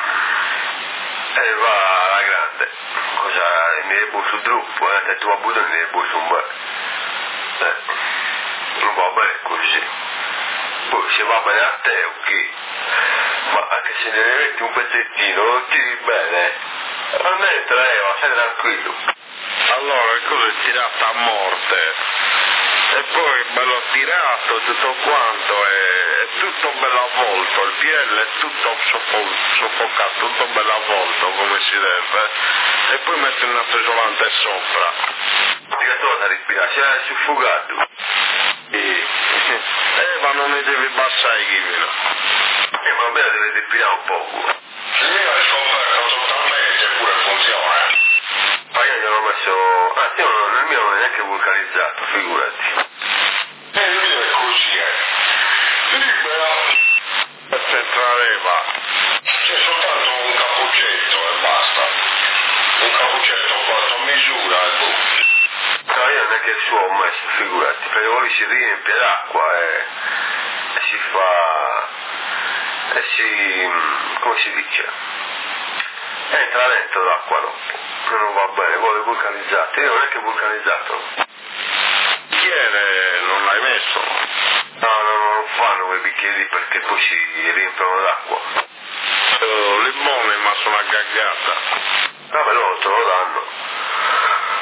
E va alla grande. Cosa? Mi devo sul gruppo, eh? Se tu va buttare mi devo su un bel. Eh. Non va bene così. Poi se va bene a te, ok. Ma anche se ne metti un pezzettino, lo tiri bene. Non entra, Eva, stai tranquillo. Allora il coso è tirato a morte e poi bello tirato tutto quanto, è, è tutto bello avvolto, il P L è tutto soffo- soffocato, tutto bello avvolto come si deve, e poi metti un altro isolante sopra. Dica tu da respirare, si è soffocato. E Eva non ne devi passare i chimino. Eh, ma almeno deve respirare un poco. Il mio è scoperto totalmente pure funziona. Ma io gli ho messo... Ah, io non, il mio non è neanche vulcanizzato, figurati. E il mio è così, eh. Libera. Per centrare Eva. C'è soltanto un cappuccetto e basta. Un cappuccetto fatto a misura e boh. No, io neanche il suo ho messo, figurati, perché poi si riempie d'acqua e, e si fa... e si... come si dice? Entra dentro l'acqua dopo. Non va bene, vuole vulcanizzato. Io non è che vulcanizzato. Bicchiere non l'hai messo? No, no, non fanno quei bicchieri perché poi si riempiono d'acqua. Uh, limone ma sono aggagata. Vabbè, loro te lo danno.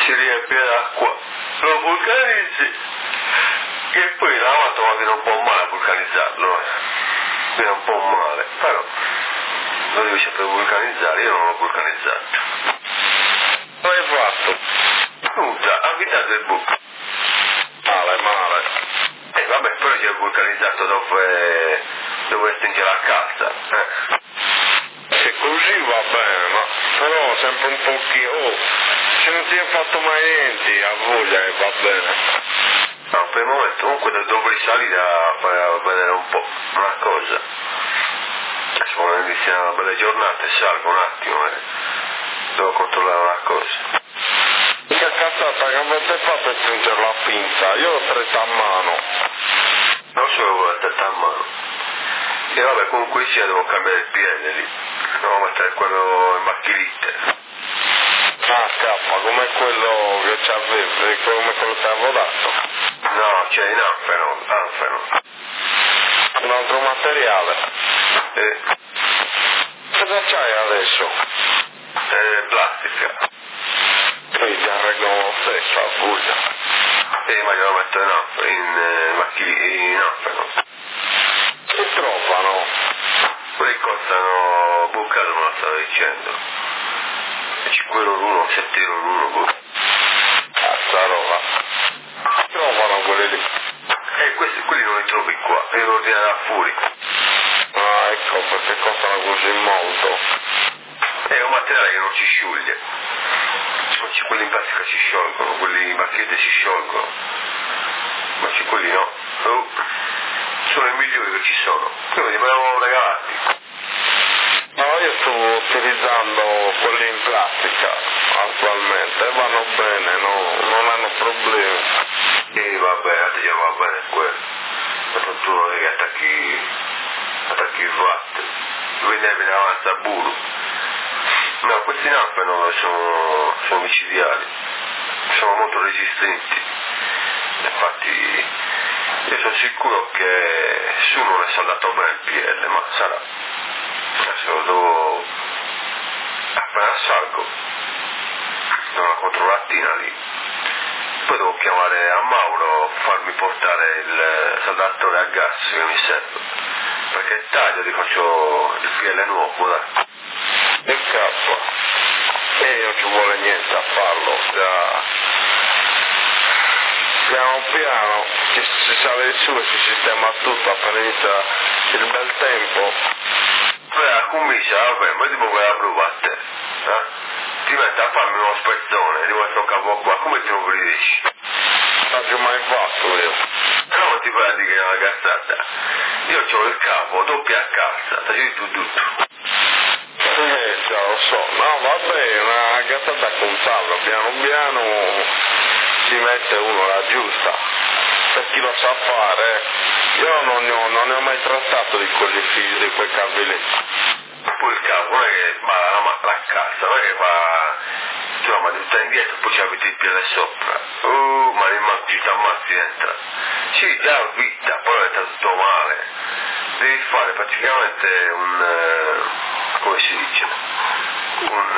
si riempie d'acqua, lo vulcanizzi e poi la lavata viene un po' male a vulcanizzarlo, viene un po' male, però lo devi sempre vulcanizzare, io non l'ho vulcanizzato. Come hai fatto? Nuda, avvitato il buco. Male, male. E eh, vabbè, però si è vulcanizzato dove, dove stringe la calza. Eh. Se così va bene, ma però sempre un pochino, oh, se non ti hai fatto mai niente, ha voglia che va bene. No, per il momento comunque devo risalire a fare a vedere un po' una cosa. Adesso quando iniziano una belle giornate salgo un attimo e devo controllare una cosa. Che cazzata che avete fatto per stringere la pinza? Io l'ho stretta a mano. Non so che l'ho stretta a mano. E vabbè, comunque sia devo cambiare il piede lì. Devo mettere quello in macchinette. Ah, K, come quello che ci avevi, come quello che avevo dato. No, c'è in Anfeno, Anfeno. Un altro materiale. Eh. Cosa c'hai adesso? Eh, plastica. Quindi ti arregolano lo stesso, a buia. Sì, ma glielo metto in Anfeno, in, eh, macchini, in Anfeno. Si trovano? Quelli costano, bucato me lo stavo dicendo. cinque euro l'uno, sette euro l'uno, boh. Cazzo roba. Si trovano quelli lì. E questi, quelli non li trovi qua, devi ordinare da fuori. Ah, ecco perché costano così molto. È un materiale che non si scioglie. Quelli in plastica si sciolgono, quelli in bacchette si sciolgono. Ma c'è quelli no. Oh. Sono i migliori che ci sono. Quindi me li avevo regalati. No, io sto utilizzando quelli in plastica attualmente e vanno bene, no, non hanno problemi. E vabbè, a te già va bene quello. Ma tu non è che attacchi, attacchi il watt. Quindi viene avanti a buru. No, questi Nampeno sono, sono micidiali, sono molto resistenti. Infatti io sono sicuro che su non è saldato bene il P L, ma sarà. Adesso lo devo, appena salgo, do una controllatina lì. Poi devo chiamare a Mauro, farmi portare il saldatore a gas che mi serve. Perché taglio ti faccio il P L nuovo, dai. E K, e non ci vuole niente a farlo, già piano piano ci si sale su e si sistema tutto appena inizia il bel tempo. Beh, comincia, vabbè, ma tipo quella prova a te, eh? Ti metti a farmi uno spezzone, ti metto un capo qua, come ti lo riesci? Non ci ho mai fatto io. No, ti parli che è una cazzata. Io ho il capo, doppia calza, ti tu tutto. Eh, già lo so, no vabbè, una gattata a contarlo, piano piano si mette uno la giusta, per chi lo sa fare, io non ne ho, non ne ho mai trattato di quelli figli, di quei cavi lì. Poi il capo non è che va la, la calza, non è che va, tu la mandi tutta indietro e poi ci avete il piede sopra, uh, ma il manco ci t'ammazzi dentro. Sì, già vita, poi è tutto male, devi fare praticamente un... Uh, come si dice, un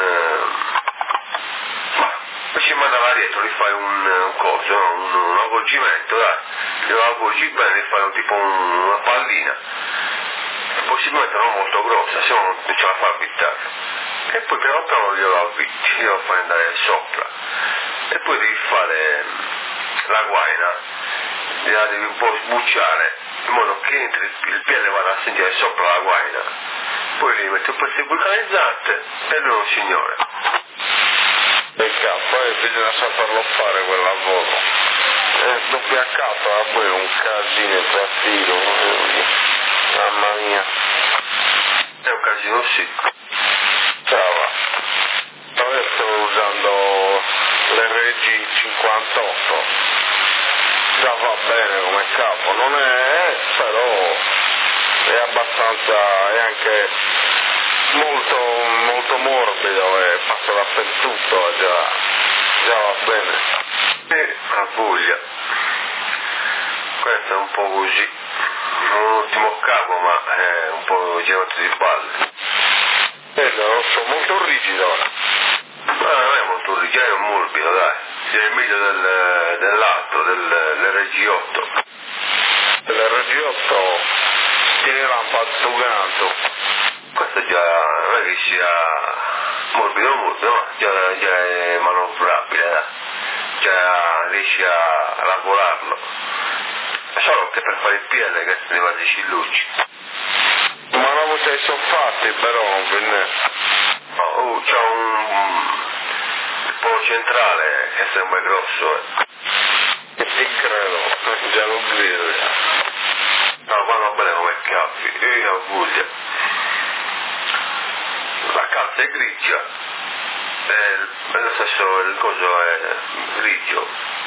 ma poi ci manda là dietro, gli fai un, un coso, no? un, un avvolgimento, dai, lo avvolgi bene, gli fai un, tipo un, una pallina, possibilmente non molto grossa, se no non ce la fa avvittare, e poi piano piano glielo avvitti, glielo fai andare sopra, e poi devi fare la guaina, la devi un po' sbucciare, in modo che entri, il piede vada a sentire sopra la guaina. Poi li metti un pezzo di vulcanizzante e lui è un signore. E K, poi bisogna saperlo fare quel lavoro. E doppia K, poi è un casino in trafilo. Mamma mia. È un casino sì. Ciao. Io sto usando l'R G cinquantotto. Già va bene come capo, non è, però è abbastanza, è anche molto molto morbido e passa dappertutto, già, già va bene. E a voglia. Questo è un po' così, non l'ultimo capo ma è un po' girato di balle. Eh, lo so, molto rigido ora. Ma non è molto rigido, è morbido, dai. il meglio del, dell'altro, dell'R G otto. L'R G otto teneva un po' di canto. Questo già non è che sia morbido morbido, no? Già, già è manovrabile, eh? Già riesci a lavorarlo. Solo che per fare il P L che ne va di cillucci. Ma non sei soffatti però, quindi... Oh, c'è un... il polo centrale che sembra grosso, eh. Che ti credo, già lo vedo. No, vanno bene come caffi, io ho voglia. La calza è grigia, e lo stesso il coso è grigio,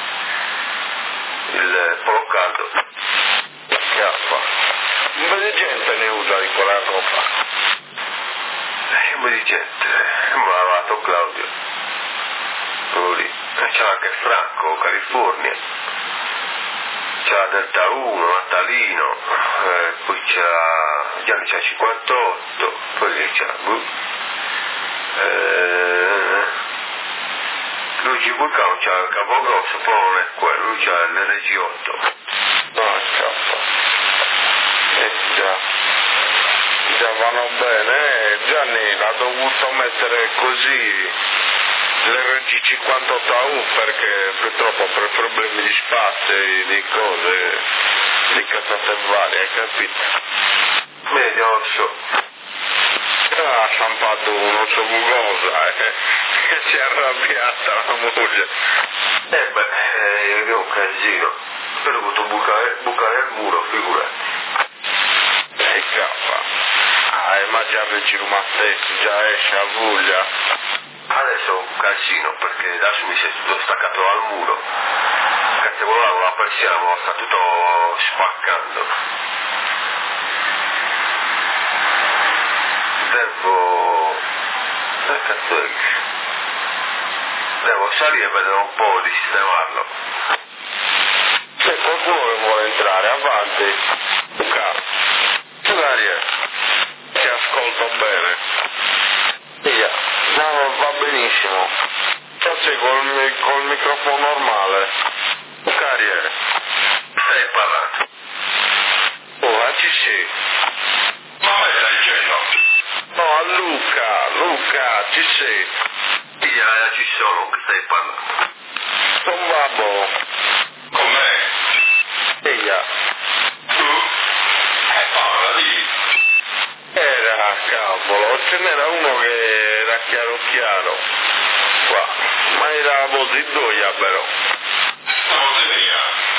il polo caldo, La scarpa. Un po' di gente ne usa di quella roba. Eh, un po' di gente, mi ha lavato Claudio, quello lì. E c'è anche Franco, California, c'è la Delta uno, Natalino, eh, poi c'è Gianni c'è cinquantotto, poi che c'è, uh, eh, Luigi Vulcano c'ha il Capogrosso, poi non è quello, lui c'ha l'R G otto. No, scappa. Eh già. Già vanno bene, eh, Gianni l'ha dovuto mettere così l'R G cinquantotto A U perché purtroppo per problemi di spazio, di cose, di cazzate varie, hai capito? Meglio, non so. Ha stampato non so cosa, eh, che si è arrabbiata la moglie. Eh beh, eh, è un casino. Ho dovuto bucare, bucare il muro, figurati. E cappa. Ah, ma già vicino a stesso, già esce a voglia. Adesso è un casino perché adesso mi si è tutto staccato dal muro. Cazzo, quello là con la persiana me lo sta tutto spaccando. Devo... Eh, cazzo è? Devo salire e vedere un po' di sistemarlo. C'è qualcuno che vuole entrare, avanti. Luca, Daria, ti ascolto bene. Via, no, va benissimo. Forse col, col microfono normale. Lucarie, Stai parlando? oh, ci sei. Ma a me stai dicendo? No, a Luca, Luca, ci sei. Io ci sono, che stai parlando? Don Babbo, Con me? via. Tu? Eh, parla di... Era, cavolo, ce n'era uno che era chiaro chiaro. Qua, ma era la voce di doia però. Stavo di via.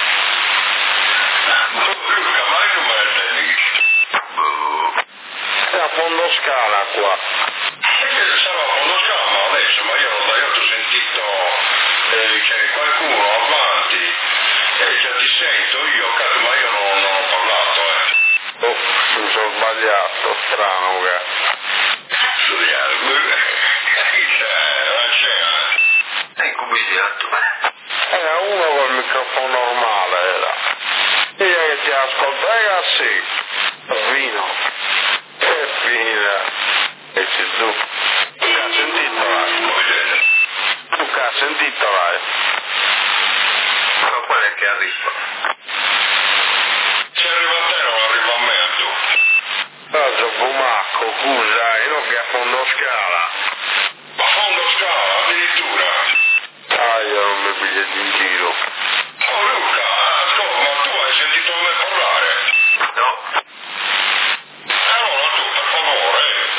Luca, ma io me ne tengo. Era a fondo scala qua. E che stava a fondo scala adesso, ma io non io ti ho sentito, eh, c'è qualcuno avanti, e già ti sento io, cazzo, ma io non, non ho parlato, eh. Oh, mi sono sbagliato, strano che. Studiare, chi c'è? Non c'è, È incombinato, beh. Era uno col microfono normale, era. Io che ti ascolta, ragazzi, vino. Che fine. E se tu. Luca, sentito, vai. Come vedete? Luca, sentito, vai. Ma poi è che arriva. Se arriva a te non arriva a me, a tu. Cosa Bumacco, scusa, e non che a fondo scala. A fondo scala, addirittura. Ah, io non mi pigliati in giro. Oh Luca, ascolta, ma tu hai sentito me parlare? No? Allora tu, per favore,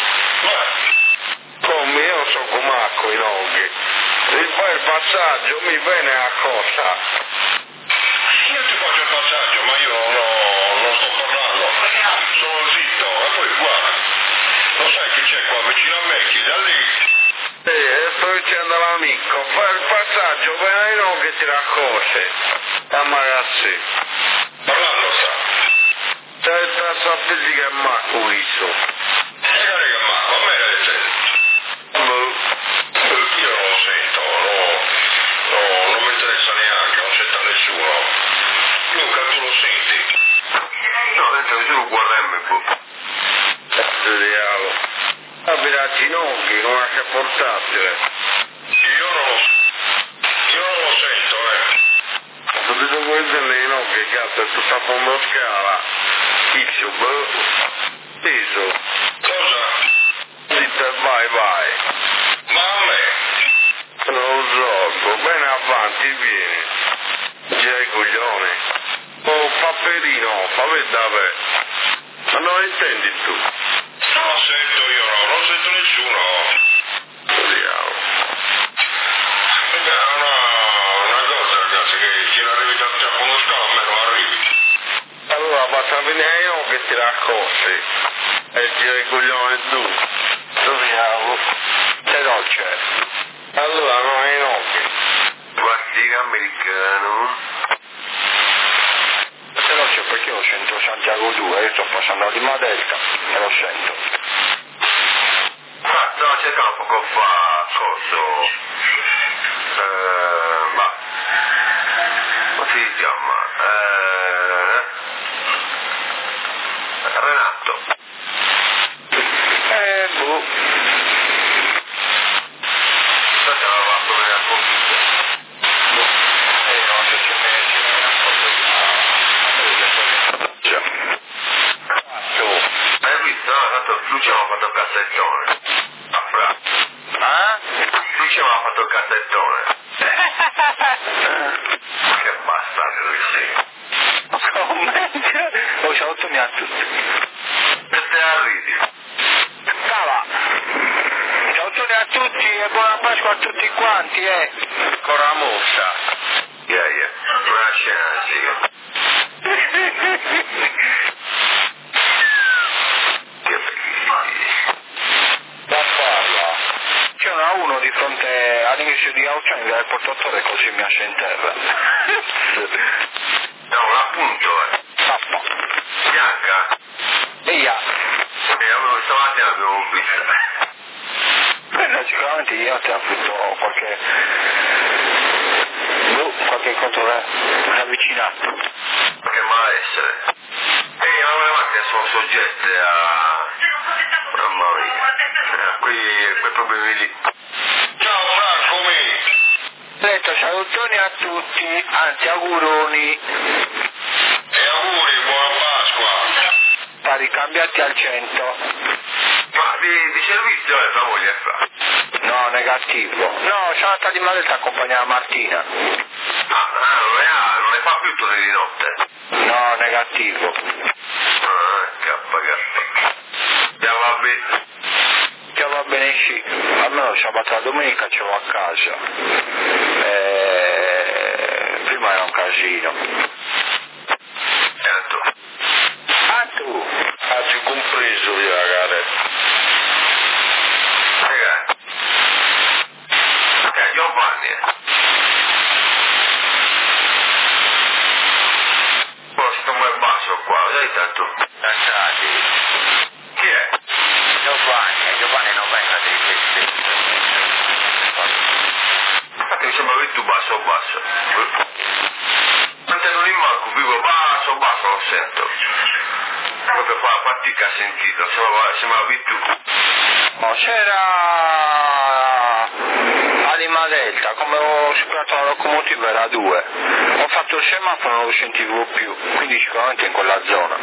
beh, Come io non so Bumacco in oggi. Se fai il passaggio mi viene a cosa. io ti faccio il passaggio, ma io no, non sto parlando. Sono zitto, e poi guarda, lo sai chi c'è qua vicino a me, chi da lì? Eh, sto dicendo all'amico, fai il passaggio, vieni non che ti raccoce. A ragazzi, Parlando sta. c'è tassa fisica e Marco visto. E non è che ma, ma me ne sento. Io non lo sento, no, no, non mi interessa neanche, non sento a nessuno. Luca, tu lo senti? No, dentro che tu guarda boh. Cazzo di diavolo. Apri a ginocchi, non ha che portatile. Io non lo, io non lo detto questo lei no, che cazzo è tutta a fondo scala. Tizio, boh. Teso. Cosa? Zitta, vai, vai. Ma a me? Non lo so, bene avanti, vieni. Gira i coglioni. Oh, Paperino, fa vedere. Ma non lo intendi tu? Non sento io, no, non sento nessuno. Vediamo. È una, una cosa, ragazzi, che chi non arrivi tanto a fondo scala, almeno arrivi. Allora, basta venire io che ti racconti. E gira i coglioni tu. Vediamo. Se no c'è. Allora, no, è inocchio. Guardiga americano. Se no c'è perché io sento Santiago due, io sto passando di Madelta e lo sento. Ah, stavo cercando poco fa, coso, eh, ma, come si chiama? Eh, Renato. Eh, boh. Sai che aveva fatto venire a computer? Boh. Eh, no, se c'è me, c'è me una cosa di... Già. Tu. Hai visto? No, tanto lui ci aveva fatto il cassettone. Ah, fra. Ah? Lui ci aveva fatto il cassettone. Che bastardo lui sì. Come? Oh, ciao, tu mi ha tutti. E te arrivi? Cava. Ciao a tutti e buona Pasqua a tutti quanti, eh. Con la moscia. Yeah, yeah. Una scena, sì. Che bellissimo. Da farla. C'era uno di fronte all'inizio di Aucciani del portatore così mi asce in terra. No, un appunto, eh. Tappa. Bianca. Via. E avevo stamattina avevo visto. Beh, sicuramente gli altri hanno avuto qualche... Boh, qualche incontro ravvicinato. Che malessere. E io le macchine sono soggette a... Mamma mia. A quei, quei problemi lì. Ciao Franco, mi. Detto salutoni a tutti, anzi auguroni. E auguri, buona Pasqua. Pari cambiati al cento. Ma di, di servizio è tua moglie, fra? No, negativo. No, sono andata di Madelta a accompagnare Martina. Ah, ah, non ne ha, non ne fa più turni di notte. No, negativo. Ah, cappa, cappa. Già va bene. Già va bene sì. Almeno sabato e la domenica ce l'ho a casa. E... prima era un casino. Certo. Ah tu? Ah, ti ho compreso io, ragazzi. Ragazzi. Eh, Giovanni. Oh, sto mai basso qua, dai tanto. Tassati. Chi è? Giovanni, Giovanni non venga di questi. Infatti mi sembra che tu basso basso. Non te non immanco, vivo basso basso, lo sento. Proprio fa fatica a sentito, sembrava tu. Oh, c'era Anima Delta, come ho superato la locomotiva era due. Ho fatto il semaforo e non lo sentivo più, quindi sicuramente in quella zona.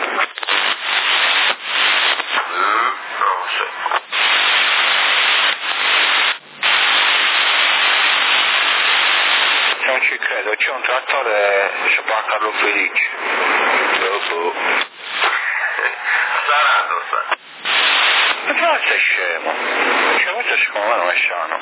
Mm, non lo so. Non ci credo, c'è un trattore sopra a Carlo Felice. Dopo. Sarà, lo sa. Ma non sei scemo. Cioè, questo secondo me non è sano.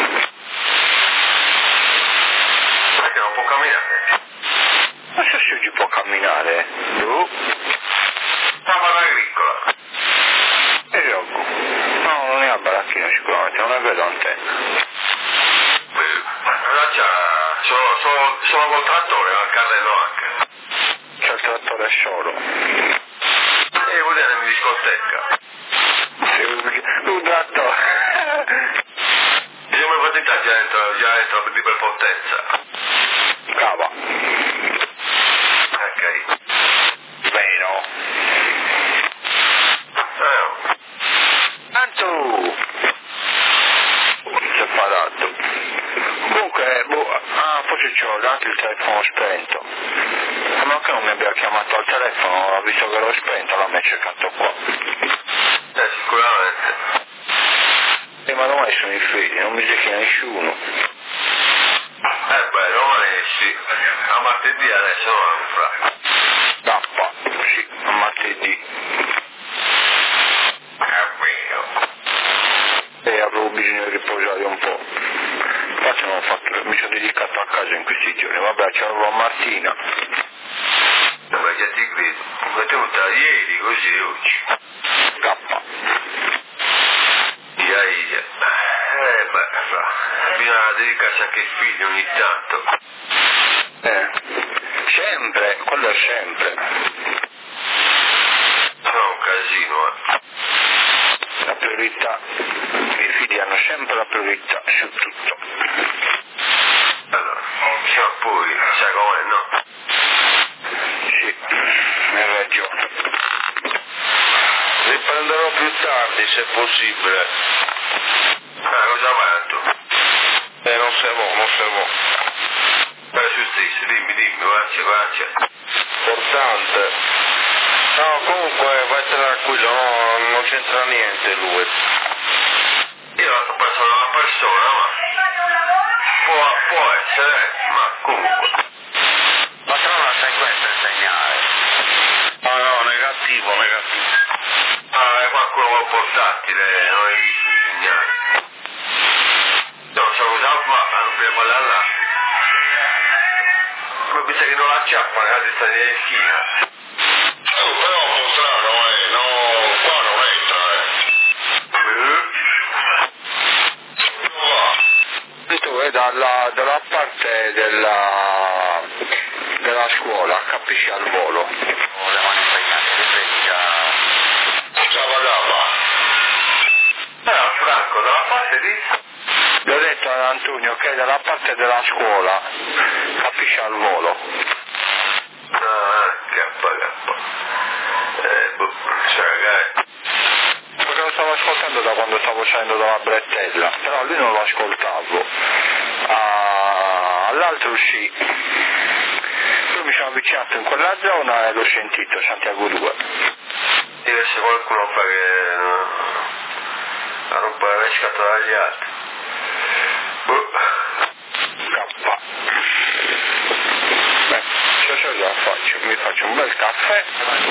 Perché non può camminare? Ma se si può camminare? Tu? Stava agricola. E gioco. No, non è a baracchino sicuramente, non è vedo antenna. Allora c'ha, sono, sono, sono col trattore, al carrello anche. C'è il trattore solo. E vuol dire in discoteca. Un trattore. Siamo partiti già dentro, già dentro di prepotenza. Cava. Ok. Vero. Eh, Tanto. Si è parato. Comunque, boh, ah, forse c'ho dato il telefono spento. A meno che non mi abbia chiamato al telefono, ha visto che l'ho spento, allora mi ha cercato qua. Eh, sicuramente. Eh, ma domani sono i figli, non mi dice nessuno. Eh beh, domani sì. A martedì adesso non fra. No, sì, a martedì. Capito. E avevo bisogno di riposare un po'. Infatti non ho fatto, mi sono dedicato a casa in questi giorni. Vabbè, c'avevo a Martina. Vabbè, che ti credo. Mi è venuta ieri, così oggi. K. Ia, ia. Eh beh, fra. Bisogna dedicarsi anche ai figli ogni tanto. Eh, sempre, quello è sempre. No, un casino, eh. La priorità, i figli hanno sempre la priorità su tutto. Allora, ma poi, sai com'è, no? Sì, hai ragione. Riprenderò più tardi, se possibile. Ah, cosa vai tu? Eh, non se può, non se può. Beh, su stesso, dimmi, dimmi, grazie, grazie. Importante. No, comunque vai tranquillo, no, non c'entra niente lui. Io l'ho pensato a una persona, ma può, può essere, ma comunque. Ma se non la sai questo è il segnale. No, no, negativo, negativo. Ah, è qualcuno col portatile, non hai visto i segnali. No, so cosa fa, non prima da là. Come pensa che non la acciappa nella testa di schina? Oh, però è un po' strano, eh, no, qua non entra, eh. Dove va? Tu è dalla, dalla parte della, della scuola, capisci, al volo. Ho le mani impegnate, che prendi già. Ciao, va. Ah, Franco, dalla parte di... Gli ho detto ad Antonio che è dalla parte della scuola, capisci, al volo. Ah, cappa, cappa. Eh, boh, cioè, ragazzi. Perché lo stavo ascoltando da quando stavo uscendo dalla bretella, però lui non lo ascoltavo. Ah, all'altro sì. Poi mi sono avvicinato in quella zona e l'ho sentito, Santiago due. Deve essere qualcuno fa che... No, a rompere le scatole agli altri. Boh. K. Beh, so cosa faccio? Mi faccio un bel caffè,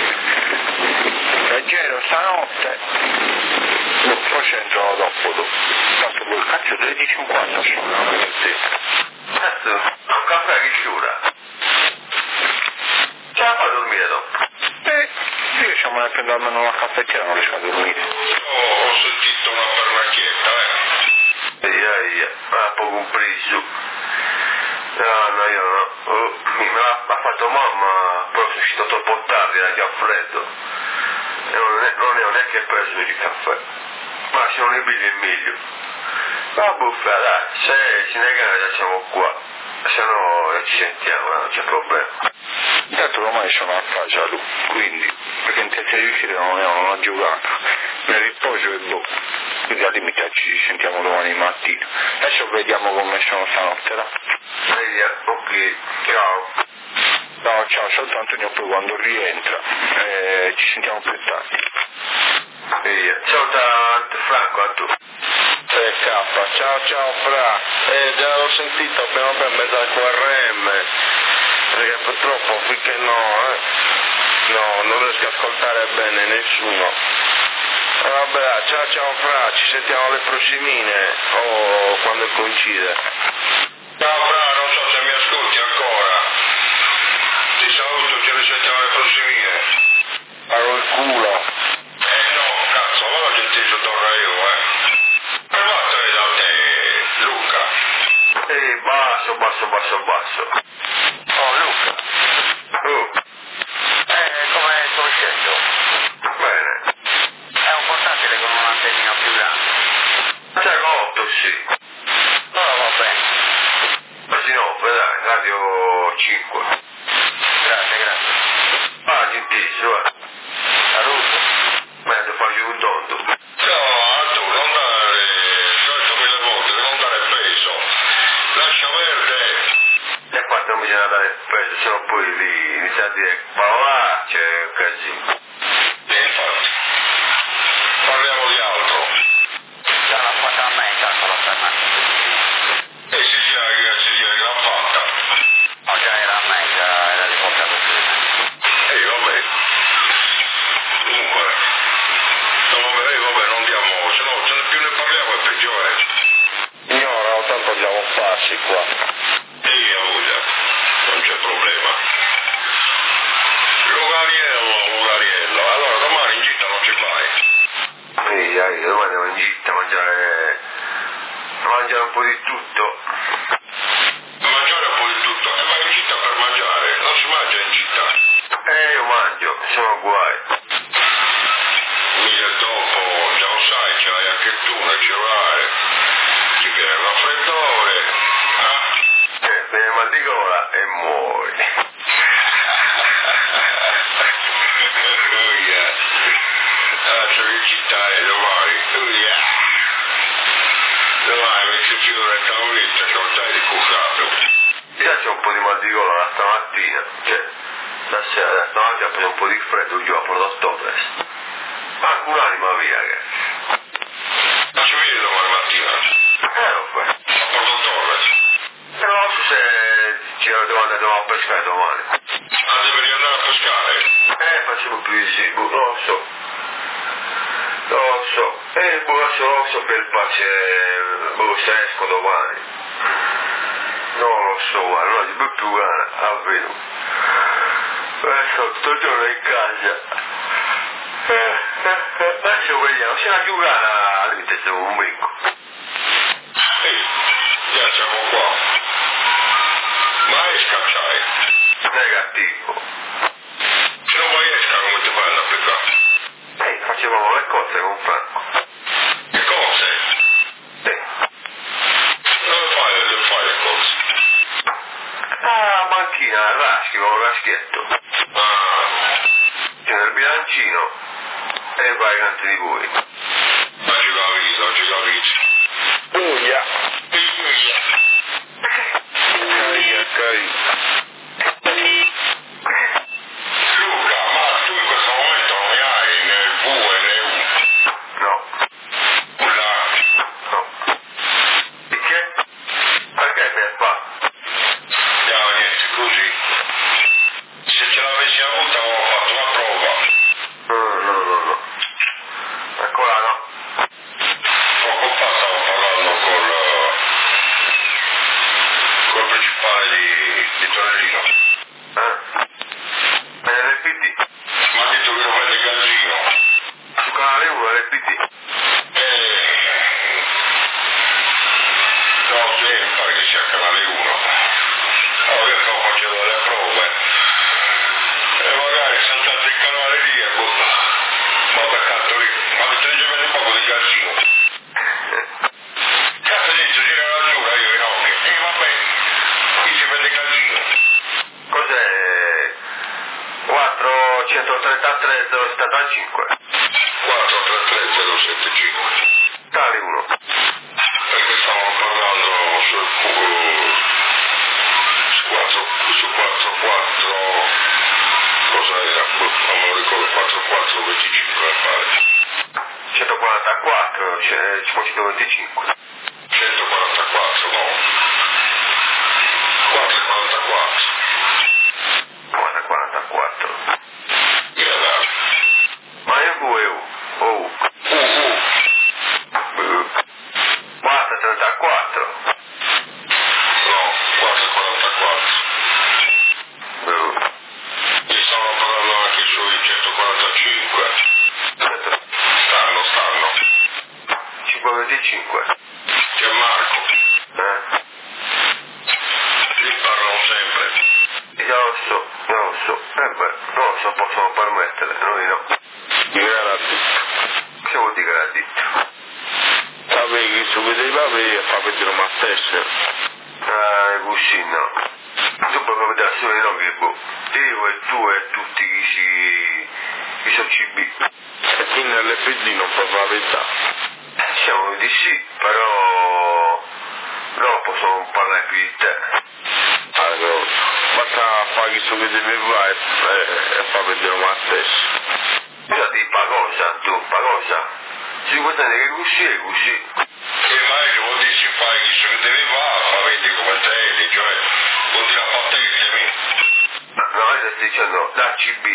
leggero stanotte, lo poi c'entro dopo dopo. Tanto quel cazzo tredici e cinquanta sono, non è zero. Cazzo, un caffè che sciura. Ce la fa a dormire dopo? Eh, io se me ne prendo almeno una caffettiera non riesco a dormire. Oh, ho sentito una pernacchietta, eh. Ia, ia, ah, poco un preso. No, no, io no. Oh, mi me l'ha l'ha fatto mamma, però sono uscito troppo tardi, era già freddo. E non, ne, non ne ho neanche preso il caffè. Ma se non ne bevi è meglio. Ma buffa, dai, se si negano facciamo qua. Se no eh, ci sentiamo, non c'è problema. Intanto ormai sono a casa lui, quindi, perché in terza di uscire non, è, non ho giocato. Mi riposo e boh. Quindi al limite ci sentiamo domani mattina. Adesso vediamo come sono stanotte, là. Via, ok, ciao. No, ciao, saluto Antonio poi quando rientra. Eh, ci sentiamo più tardi. Via. Ciao da Franco, a tu. Eh, K, ciao ciao Fra. Eh, già l'ho sentito appena per mezzo al Q R M. Perché purtroppo finché no, eh. No, non riesco a ascoltare bene nessuno. Eh, vabbè, ciao ciao Fra, ci sentiamo alle prossimine o quando coincide. Ciao, Fra, non so se mi ascolti ancora. Ti saluto, ci risentiamo alle prossimine. Parlo il culo. Eh no, cazzo, allora ti inteso torna io, eh. Parlate da te, Luca. Ehi, basso, basso, basso, basso. Oh Luca. Oh, Eh, come sto uscendo? bene. È un portatile con un'antennina più grande. C'è otto, sì. Oh, va bene. Quasi nove, dai, radio cinque. Grazie, grazie. Ah, ti inteso, eh. Saluto. Mentre fai un tondo. No, tu non dare, l'ho detto mille volte, non dare peso. Lascia perdere. E poi lì inizia a dire parolacce e un casino. E infatti, parliamo di altro. Già l'ha fatta a me, intanto l'ho fermata. E si gira che si gira che l'ha fatta. No, già era a me, già era riportato prima. Ehi, vabbè. Comunque, no, vabbè, vabbè, non diamo, se no, se ne più ne parliamo è peggiore. Signora, tanto andiamo farci qua. Ehi, a voglia, non c'è problema. Lugariello, Lugariello, allora domani in gita non ci vai. Ehi, dai, domani andiamo in gita a mangiare, a mangiare un po' di tutto. Mangiare un po' di tutto, e vai in gita per mangiare, non si mangia in gita. Eh, io mangio, sono guai. Mica dopo, già lo sai, ce l'hai anche tu nel cellulare. Ti viene il raffreddore, eh? Eh, viene mal di gola e muori. Oh yeah. Ah, c'è che città è domani. Oh yeah. Domani mi si chiude il tavolino, c'è un taglio di cuccato. Già c'è un po' di mal di gola da stamattina, cioè, stasera, da stamattina ha preso un po' di freddo, giù a Porto Stopres. Manco un'anima via, che. Ma ci vedi domani mattina? Eh, lo fai. A Porto Torres. E non so se ci devo andare a pescare domani. Ah, devi andare a pescare? Eh, facciamo più di sì, non lo so. Non lo so. E il burrasso rosso per il pace brussesco domani. Non lo so, guarda, non ho più più gana, a vero. Adesso tutto il giorno in casa. Eh, eh, eh, adesso vediamo, se la più gana al limite siamo un becco. Ehi, già siamo qua. Ma esca c'hai? Negativo. Se non vai esca come ti fai ad applicare? Ehi, facevamo le cose con Franco. Che cose? Sì. Dove fai, dove fai le cose? Ah, macchina, raschi, con un raschietto. Ah, C'è nel bilancino e vai canti di voi. ma ci capito, non ci capito. Uia. Uia. Caria, caria. Luca, ma tu in questo momento non ne hai né il V né U? No, Nulla. no. Perché? Perché per fa? No, niente, così. Se ce l'avessi avuta avevo fatto una prova. No, no, no, no. Ancora no. Poco fa stavo parlando col, col principale di, di Torellino. Eh? Ma nel P D? Mi ha detto che lo vende Gazzino. Su canale uno nel P D? Eh, no, sì, mi pare che sia canale uno. Allora io stavo facendo delle prove. E magari saltate il canale lì e boh. Ma beccato lì. Ma mi stringeva un poco di Gazzino. Cazzo ha detto gira la giura io no. E vabbè, qui si vende Gazzino. Cos'è? quattrocentotrentatré zero settantacinque. quattro tre tre zero sette cinque. Tale uno. Perché stavamo parlando sul cubo su quattro su quattro quattro cosa era? Non me lo ricordo, quattro quattro venticinque mi pare. centoquarantaquattro, c'è cinquecentoventicinque. centoquarantaquattro, no. quattro quarantaquattro. quarantaquattro. Mira là. Ma è V e U. Oh. Uh, uh. Basta trentaquattro. No, quattro quarantaquattro. Uh. Mi stavano parlando anche sui centoquarantacinque. Stanno, stanno. cinquecentoventicinque. C'è Marco. Eh? Li parlano sempre. Io lo so, io lo so. Eh beh, non lo so, possono permettere, noi no. Io era Che vuol dire che l'ha detto? sapevi che su vedeva e fa vedere una stessa. Ah, il cuscino. Tu puoi vedere solo i nomi che boh. Io e tu e tutti i si... i sono C B. E quindi nell'F D non può fare la verità. Diciamo di sì, però... non possono parlare più di te. Allora, basta fare questo che deve fare e, e poi vediamo ma stesso. Io ti pago cosa, tu, pago cosa? Si può dire che così è così. E mai vuol dire si fai questo che devi fare, ma vedi come te, cioè, vuol dire a patente, no, no, io sto dicendo da C B,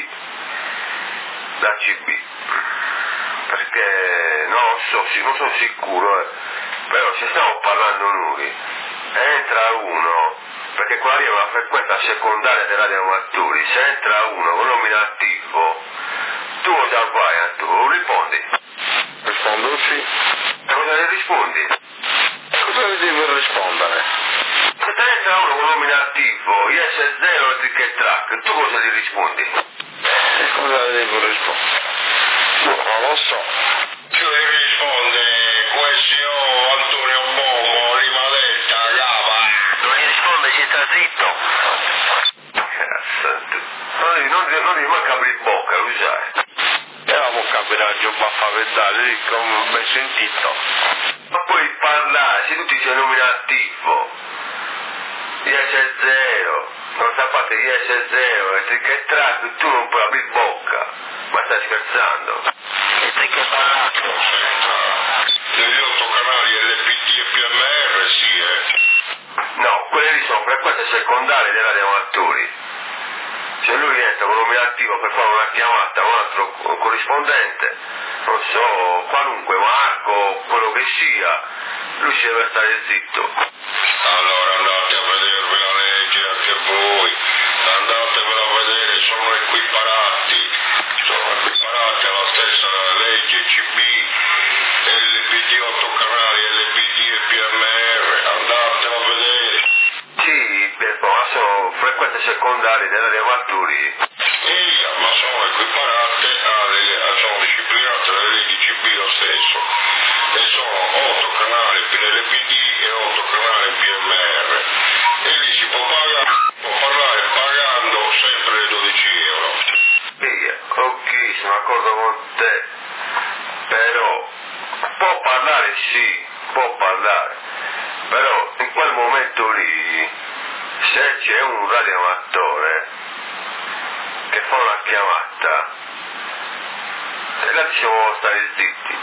da C B, perché non so, non sono sicuro, eh, però se stiamo parlando noi, entra uno, perché qua arriva la frequenza secondaria dei radioamatori, se entra uno con nominativo, tu cosa vai, tu rispondi? Rispondo sì. E cosa ne rispondi? Cosa devo rispondere? Se te entra uno con nominativo, I S zero e ticket track, tu cosa gli rispondi? E cosa devo rispondere? Non lo so. Io gli risponde, questo Antonio Bomo, rimadetta, cava. Non gli risponde, ci sta zitto. Cazzo, non, non, non devi manco aprire bocca, lo sai. E la bocca per la giobba fa vedere, lì come ben sentito. Ma puoi parlare, se tu ti sei nominativo, I S zero, non sapete I S zero e ticket track, tu non puoi aprire bocca. Ma stai scherzando? E te che parlato? Negli otto canali L P D e P M R, sì, eh. No, quelle lì sono frequenze secondarie dei radioamatori. Se lui entra con nominativo per fare una chiamata a un altro corrispondente, non so, qualunque, Marco, quello che sia, lui ci deve stare zitto. Allora andate a vedervi la legge anche voi, andatevela a vedere, sono equiparati, sono equiparati alla stessa legge C B, L P D otto canali, L P D e P M R, andatela a vedere. Sì, ma sono frequenze secondarie dei radioamatori. Sì, ma sono equiparate alle, sono disciplinate dalle leggi C B lo stesso, e sono otto canali per L P D e otto canali P M R, e lì si può pagare, può parlare pagando sempre le dodici euro. Sì, ok, sono d'accordo con te, però può parlare sì, può parlare, però in quel momento lì, se c'è un radioamatore che fa una chiamata, e là diciamo stare zitti.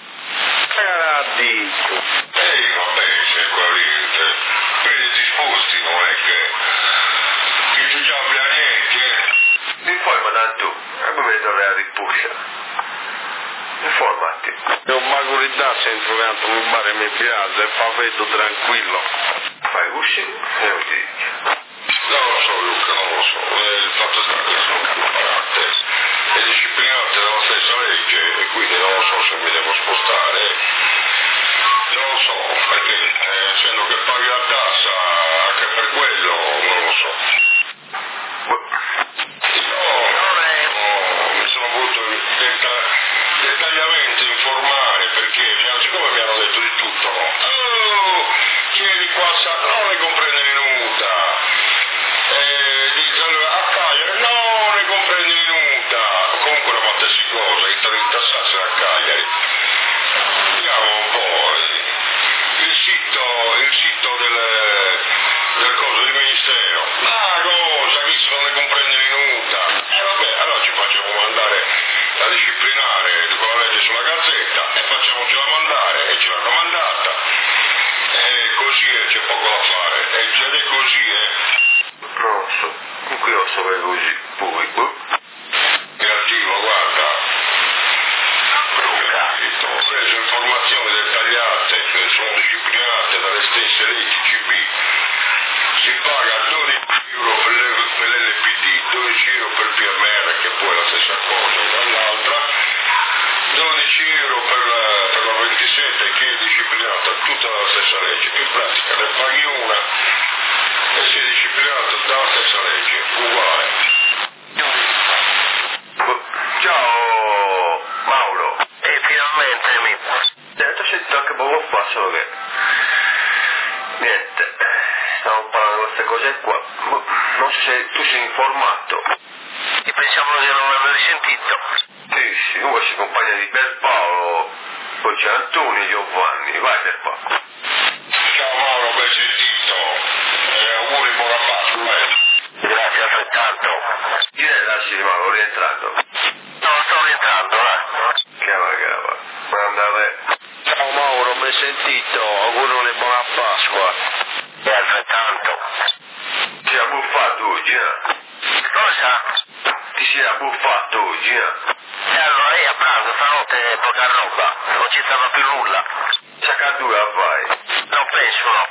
Era dito. Ehi, vabbè, se quelli, se, quelli disposti non è che, che ci cambia niente. Informa tanto, e poi mi dovrei ripuscia. Informati. E un mago di da se introviamo un bar e mi piace e fa vedo tranquillo. Fai così e lo dici. Non lo so Luca, non lo so, eh, il fatto sta che sono caparate e disciplinate dalla stessa legge e quindi non lo so se mi devo spostare, non lo so, perché eh, essendo che paghi la tassa anche per quello, non lo so. No, no, mi sono voluto deta- dettagliamente informare perché siccome mi hanno detto di tutto, no? Oh, chiedi qua, sa- non ne comprende minuta. Eh, dice allora, a Cagliari, no, ne comprendi minuta. Comunque una qualsiasi cosa, i tassassero a Cagliari. Vediamo un po'. Il sito, il sito del, del coso del ministero. Ma cosa, chi se non ne comprende minuta? E eh, vabbè, allora ci facciamo mandare a disciplinare con la legge sulla gazzetta e facciamocela mandare e ce l'hanno mandata. E così è, c'è poco da fare. E già è così, eh. Non lo so, comunque io so che è così, poi, boh. Negativo, guarda. Ho preso informazioni dettagliate che sono disciplinate dalle stesse leggi C B. Si paga dodici euro per l'L P D, dodici euro per il P M R, che poi è la stessa cosa, dall'altra, dodici euro per la, per la ventisette, che è disciplinata tutta dalla stessa legge. In pratica ne paghi una e si è disciplinato dalla stessa legge, uguale. Ciao Mauro. E finalmente mi... Eh, ti ho sentito anche poco fa, solo che niente, stiamo parlando di queste cose qua. Non so se tu sei informato. E pensavo di non aver sentito. Sì, sì, tu sei compagno di Pierpaolo, poi c'è Antonio e Giovanni, vai Pierpaolo. Ciao Mauro, ben sentito. Eh, auguri, buona Pasqua. Grazie. sentito, augurone buona Pasqua. E altrettanto. Ti sei abbuffato oggi, eh? Cosa? Ti sei abbuffato oggi, eh? E allora io a pranzo stanotte poca roba, non ci stava più nulla. Saccatura fai? Non penso, no.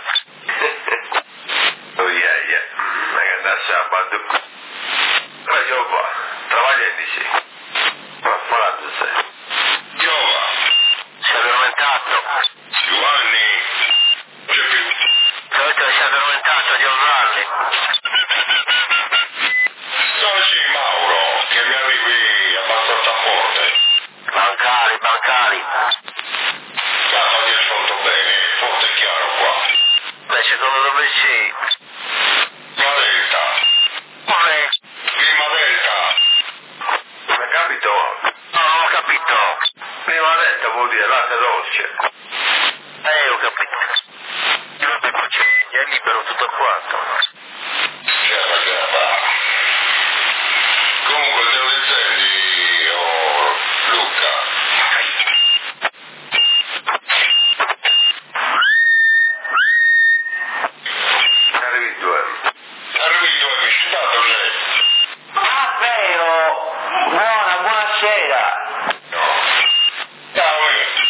Oh yeah, yeah. Ma che da sabato. Ma Giova, travagliandoci. Ma parlando sei. Giova, Si è addormentato. Giovanni, c'è più. Dovete si è addormentato, Giovanni. Dov'è Mauro, che mi arrivi abbastanza forte? Bancari, bancari. Cazzo, ti ascolto bene, forte e chiaro qua. Beh, secondo dove sei? La Delta, Come? prima Delta. Ma capito? No, non ho capito. Prima detta vuol dire latte dolce. Eh, ho capito. È libero tutto quanto. Chiara, chiara. Comunque te lo intendi, oh, Luca? Arrivi due. Arrivi dove mi ci dato lei? Ah, vero! Buona, buonasera! No. Ciao.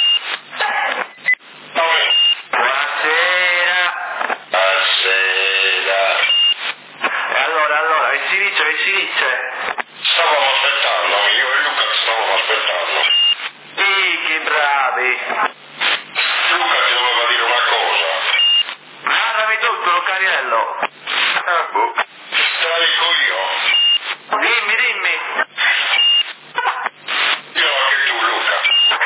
Ciao. Buonasera! Buonasera. E allora, allora, e si dice, e si dice? Stavamo aspettando, io e Luca ti stavamo aspettando. Sì, che bravi. Luca ti doveva dire una cosa. Narrami tutto, Luccariello. Ah, boh. Te la dico io. Dimmi, dimmi. Io anche tu, Luca.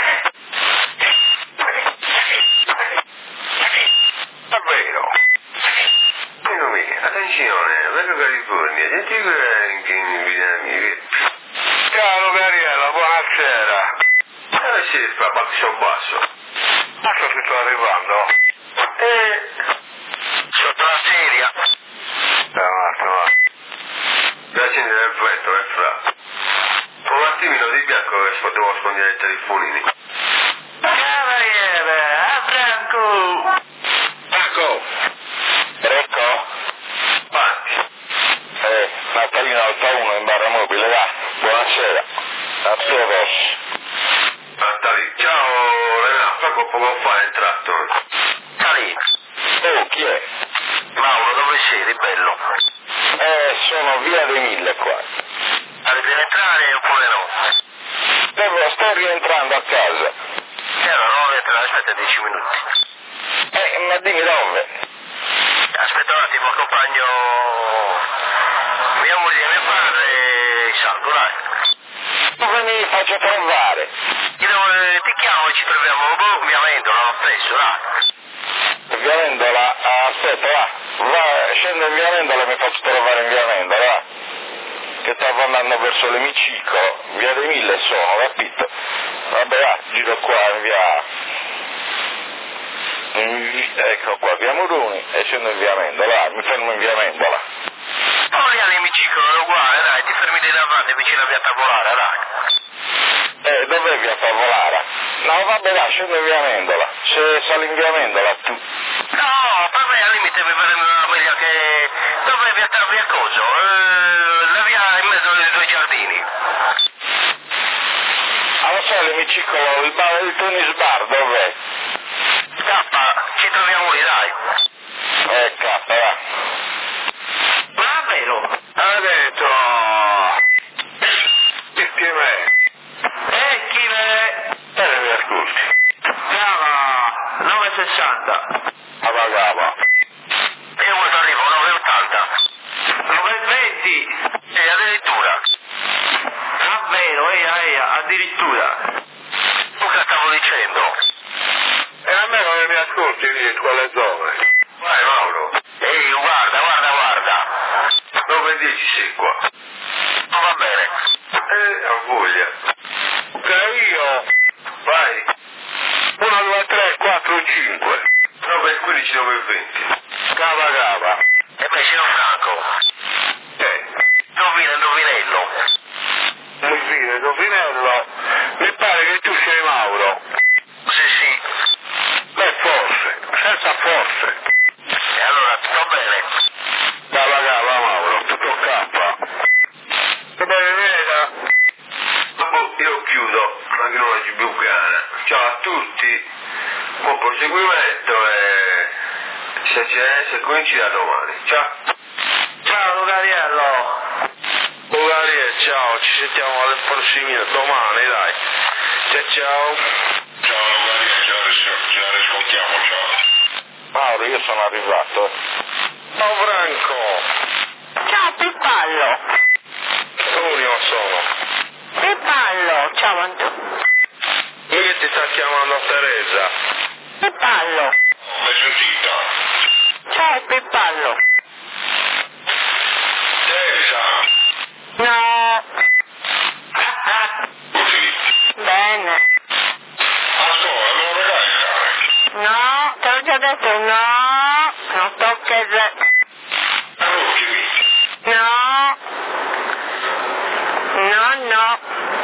Davvero? Amico mio, attenzione, vengo a California, senti che in vita mia. Caro Cariello, buonasera. Dove si fa basso basso? Basso che sto arrivando. Eh, Sotto la sedia. no, no. Grazie del vento, eh, fra. Un attimino di bianco che potevo nascondere i telefonini. Cavaliere, a Franco! Ecco. Ecco. Avanti. Eh, Natalino Alta uno in barra mobile, va. Buonasera. A todos. Natali. Ciao Renato, Franco poco fa è entrato. Cari. Oh, chi è? Mauro, dove sei, ribello? Eh, sono via dei Mille qua. Devi rientrare oppure no? Devo, sto rientrando a casa. E allora non rientrare, aspetta dieci minuti. Eh, ma dimmi dove? Aspetta un attimo, accompagno mia moglie e mio padre e salgo, dai. Dove mi faccio trovare? Io devo, eh, ti chiamo e ci troviamo, boh, via Vendola, lo stesso, dai. Via Vendola, aspetta, va. Va, scendo in via Vendola e mi faccio trovare in via Vendola, va. Che stavo andando verso l'emiciclo, via dei Mille sono, capito? Vabbè, va, giro qua in via... In vi... Ecco qua, via Moroni e scendo in via Vendola, va, mi fermo in via Vendola. Oh, lì all'emiciclo è uguale, dai, ti fermi lì davanti vicino a via Tavolara, dai. Eh, dov'è via Tavolara? No, vabbè, va, scendo in via Vendola. Se sali in via Vendola, tu... No, per me al limite mi verrebbe una meglio che... Dov'è via via Coso? Eh, la via in mezzo ai due giardini. Ah, lo so, l'emiciclo, il bar, il tennis bar, dov'è? K, ci troviamo lì, dai. Eh, K, va. Ma vero? Ha detto... Chi è? Eh, chi è? Eh, mi ascolti. Chiama nove e sessanta. A Vagava. Io quando arrivo nove e ottanta. nove e venti. E addirittura. Davvero, eia, eia, addirittura. Tu che stavo dicendo? E a me non mi ascolti lì, in quelle zone. Vai Mauro. Ehi, guarda, guarda, guarda. nove e dieci sei qua. Non va bene. Eh, ho voglia. Che io... Vai. uno, due, tre, quattro, cinque. nove e quindici, nove e venti. Cava, cava. E beh, signor Franco. Eh. Indovina, indovinello. Infine, Dofinello, mi pare che tu sei Mauro. Sì, sì. Beh, terza forse. E allora, tutto bene? Da va Mauro, tutto K. Va bene, veda. Dopo io chiudo, anche non oggi più piana. Ciao a tutti, buon proseguimento e se c'è, se coincide domani. Ciao. Ciao Lugariello. Lugariello, ciao, ci sentiamo alle prossime domani, dai. Ciao ciao. Ciao Lugariello, ce la ris- ce la riscontiamo, ciao. Mauro, io sono arrivato. Ciao Franco. Ciao Pippallo. Antonio sono. Pippallo, ciao Antonio. Mica ti sta chiamando Teresa. Pippallo. L'hai sentita? Ciao Pippallo. Teresa! No. Tutti? Bene. Ascolta, me lo regali il cane? No, te l'ho già detto no. Non toccherà. Ruggimi. No. No, no.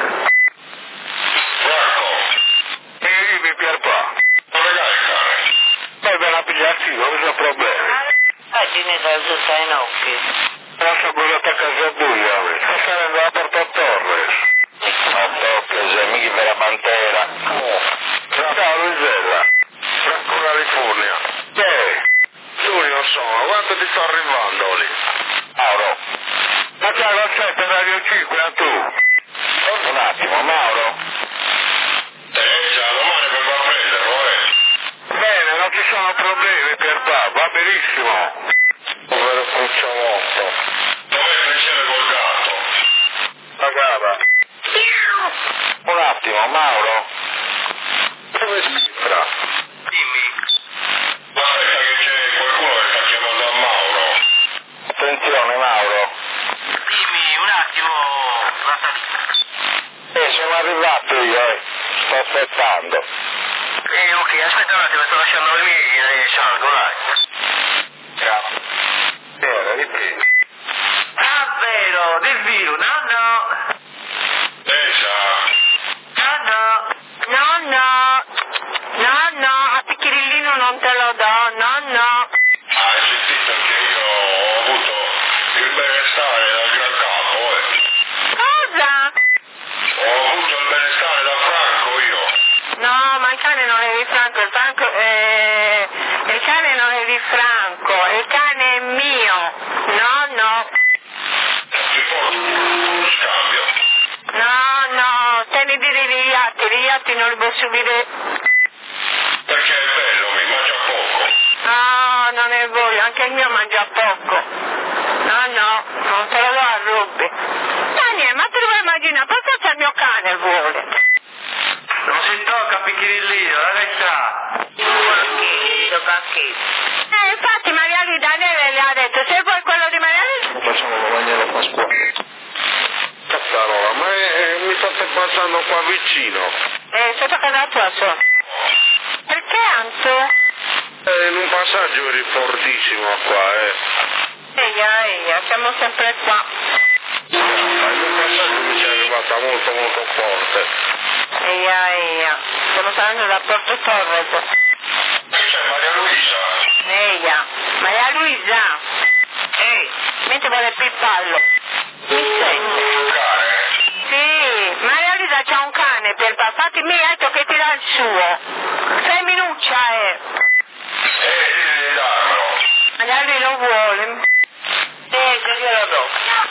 Franco, E dimmi Pierpa. me lo regali il cane? Poi ve la pigliarsi, non c'è problema. Pagine da tutta in occhi. Non so cosa a casa buia, sta salendo la porta a Torres. Ma tocca, se mica per la pantera. Ciao Luisella. Franco California. Che? Giulio sono, quanto ti sto arrivando lì? Mauro. Ma c'è la sette Radio cinque a tu? Un attimo, Mauro. Teresa, domani vengo a prenderlo, eh? Bene, non ci sono problemi Pierpa, va benissimo. Povero cucciolotto. Dov'è il pensiero col gatto? La gara. Un attimo, Mauro. Dove si fra? Dimmi. Aspetta che c'è qualcuno che sta chiamando a Mauro. Attenzione, Mauro. Dimmi un attimo, Natalina. Eh, sono arrivato io, eh. Sto aspettando. Eh, ok, aspetta un attimo, sto lasciando i miei, eh, salgo, dai. Ciao. Era, ripeto. Ah, vero, divino, no, no. Teresa, No, no. No, no. No, no. A Picchirillino non te lo do. No, no. hai sentito che io ho avuto il benestare dal gran capo, eh? Cosa? Ho avuto il benestare da Franco io. No, ma il cane non è di Franco. Il, Franco, eh, il cane non è di Franco. Il cane è mio. No, no. Ti porto uno scambio. No, no. Te ne dire gli atti. Gli atti non li posso vedere. Perché è bello, mi mangia poco. No, non ne voglio. Anche il mio mangia poco. No, no. Non te lo do a Rubi. Daniele, ma tu vuoi immaginare? Perché il mio cane vuole? Non si tocca, Picchirillino, la verità. Chi, tocca a chi? Eh, infatti Maria Luisa Daniele le ha detto, se vuoi quello di Maria Luisa... Facciamo la bagnera Pasquale. Cazzarola, ma è, è, mi state passando qua vicino. Eh, sotto casa tua sono. Perché Anto? Eh, in un passaggio eri fortissimo qua, eh. Eia, eia, siamo sempre qua. Ma in un passaggio mi sei arrivata molto molto forte. Eia, eia. Stiamo salendo da Porto Torres. Qui c'è Maria Luisa. Eia. Maria Luisa. Ehi, mentre vuole Pippallo. Mi senti? Un cane? Sì, Maria Luisa c'ha un cane per papà, mi ha detto che ti dà il suo. Femminuccia è. Eh, devi darmelo. Maria lui lo vuole. Sì, che glielo do.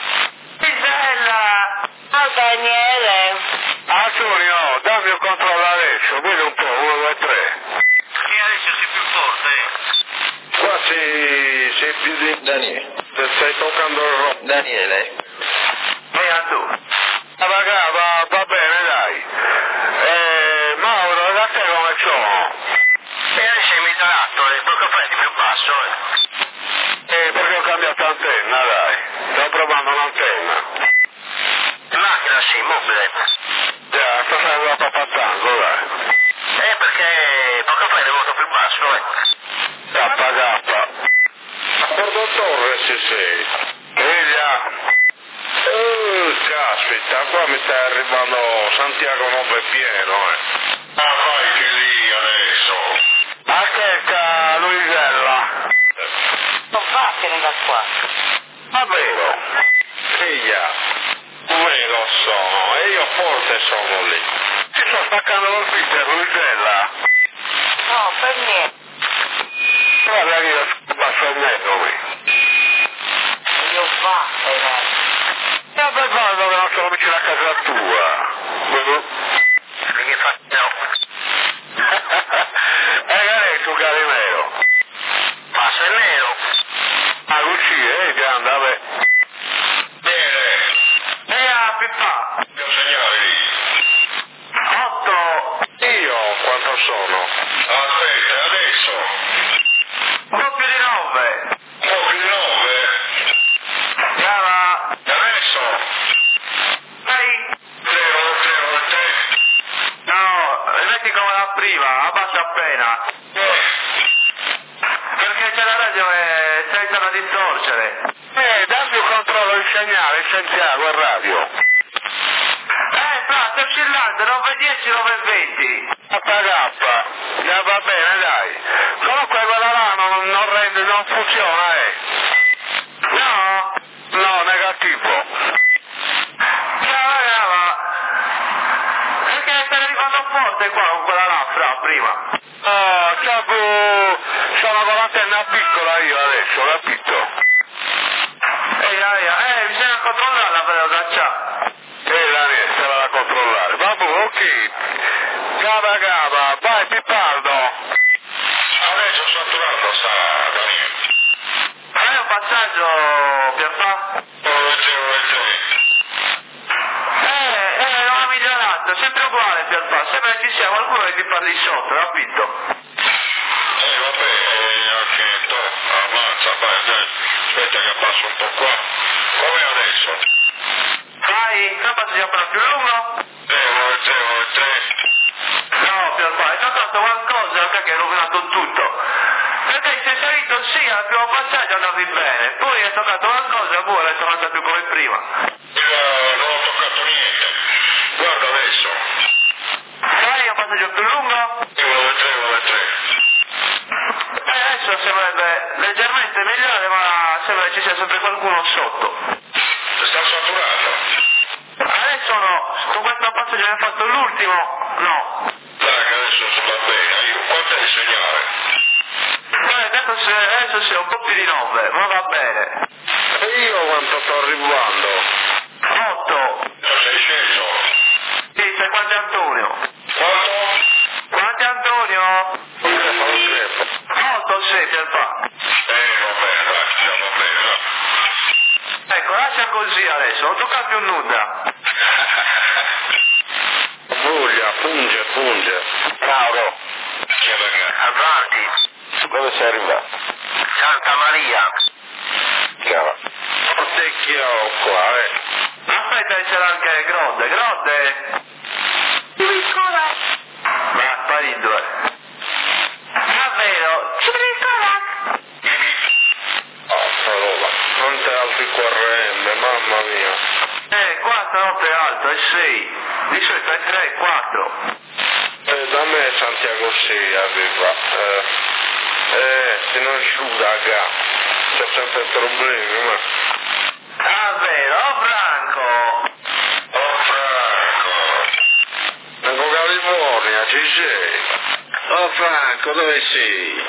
Bella. Ciao Daniele. Antonio, dammi un controllo adesso, vedi un po', uno, due, tre. Sì, adesso sei più forte. Qua sei, sei più di... Daniele. Stai toccando il rock. Daniele. E a tu? Ah, raga, va, va bene, dai. Eh, Mauro, da te come sono? E adesso mi tratto, e poi prendi più basso, eh. Eh, perché ho cambiato antenna, dai. Sto provando un'antenna. In macchina sì, mobile. Già, sto facendo la papazzango, dai. Eh, perché poco fa è venuto più basso, eh. K K. A Porto Torres sei. Veglia. Uh, caspita, qua mi sta arrivando Santiago Nove pieno, eh. Ah, vai che lì adesso. Aspetta, lui da qua. Davvero? Figlia, me lo sono, e io forse sono lì. Ti sto staccando lo svizzero, Luisella. No, per niente. Guarda che io passo il netto qui. Io basta, dai. E per quando che non sono vicino a casa tua? Che facciamo? E che è tu Calimero? Ma sei nero? Ah, così, eh, che anda, beh. Bene, E a Pippa? che segnali? Otto. Io quanto sono? Aspetta, adesso. Un po' più di nove. Un po' più di nove. Chiama. Adesso. Dai. Zero, zero, tre. No, metti come la prima, abbassa appena. Eh, Perché c'è la radio e senza da distorcere. Eh, dammi un controllo del segnale, essenziale, quel radio. Eh, fra, sta oscillando, nove dieci, nove venti. K K. Ya va bene, dai. Comunque quella là non, non rende, non funziona, eh. No? No, negativo. Chiama, chiama. Perché stai arrivando forte qua con quella là, fra, prima. Ah, capo, sono con l'antenna piccola io adesso, capito? Ehi, ehi, eh, bisogna controllarla però, caccia. Eh, Daniele, se la da controllare. Vabbè, ok. Cava, cava, vai, Pippardo. adesso saturato sta, Daniele. Fai un passaggio, Pierpa? nove, zero, tre. Eh, eh, non ha migliorato, sempre uguale, Pierpa. Sembra che ci sia qualcuno che ti parli sotto, capito? Eh, vabbè, eh, anche, to, ammazza, vai, dai. Aspetta che abbasso un po' qua. Come adesso? Vai, non passi ancora più lungo? zero, zero, tre. No, Pierpa, hai toccato qualcosa anche che hai rovinato tutto. Perché sei salito sì, al primo passaggio andavi bene, poi hai toccato qualcosa e poi adesso non sta più come prima. Io non ho toccato niente. Guarda adesso. Vai, un passaggio più lungo? nove, tre, nove, tre. Eh, adesso sembrerebbe leggermente migliore, ma sembra che ci sia sempre qualcuno sotto. Sta saturato. Adesso no, con questo passaggio che hai fatto l'ultimo, no. Dai, che adesso si va bene. Io, quanto è il segnale? Eh, adesso si, adesso si è un po' più di nove, ma va bene. E io quanto sto arrivando? otto. Sei sceso. Sì, sei quanti Antonio? Quanto? Quanti Antonio? Non crepo, non crepo. otto sei, Pierpa. Eh, va bene, dai, ci va bene, dai. Ecco, lascia così adesso, non tocca più nulla. Voglia, punge, punge. Mauro, Chi è perché? avanti. Dove sei arrivato? Santa Maria. Chiama. Forte che ho qua, eh. Aspetta che c'era anche Grodde, Grodde. Piccola. Ma sparito, eh. Davvero? Ci ricorda? Oh, parola. Non te altri corrente, mamma mia. Eh, qua stanotte è alto, è sei. Di solito è tre, quattro. Eh, da me Santiago sì arriva. Eh, eh, se non sciuga, c'è sempre problemi, ma... Davvero, oh Franco. Oh, Franco. Franco California, ci sei? Oh Franco, dove sei?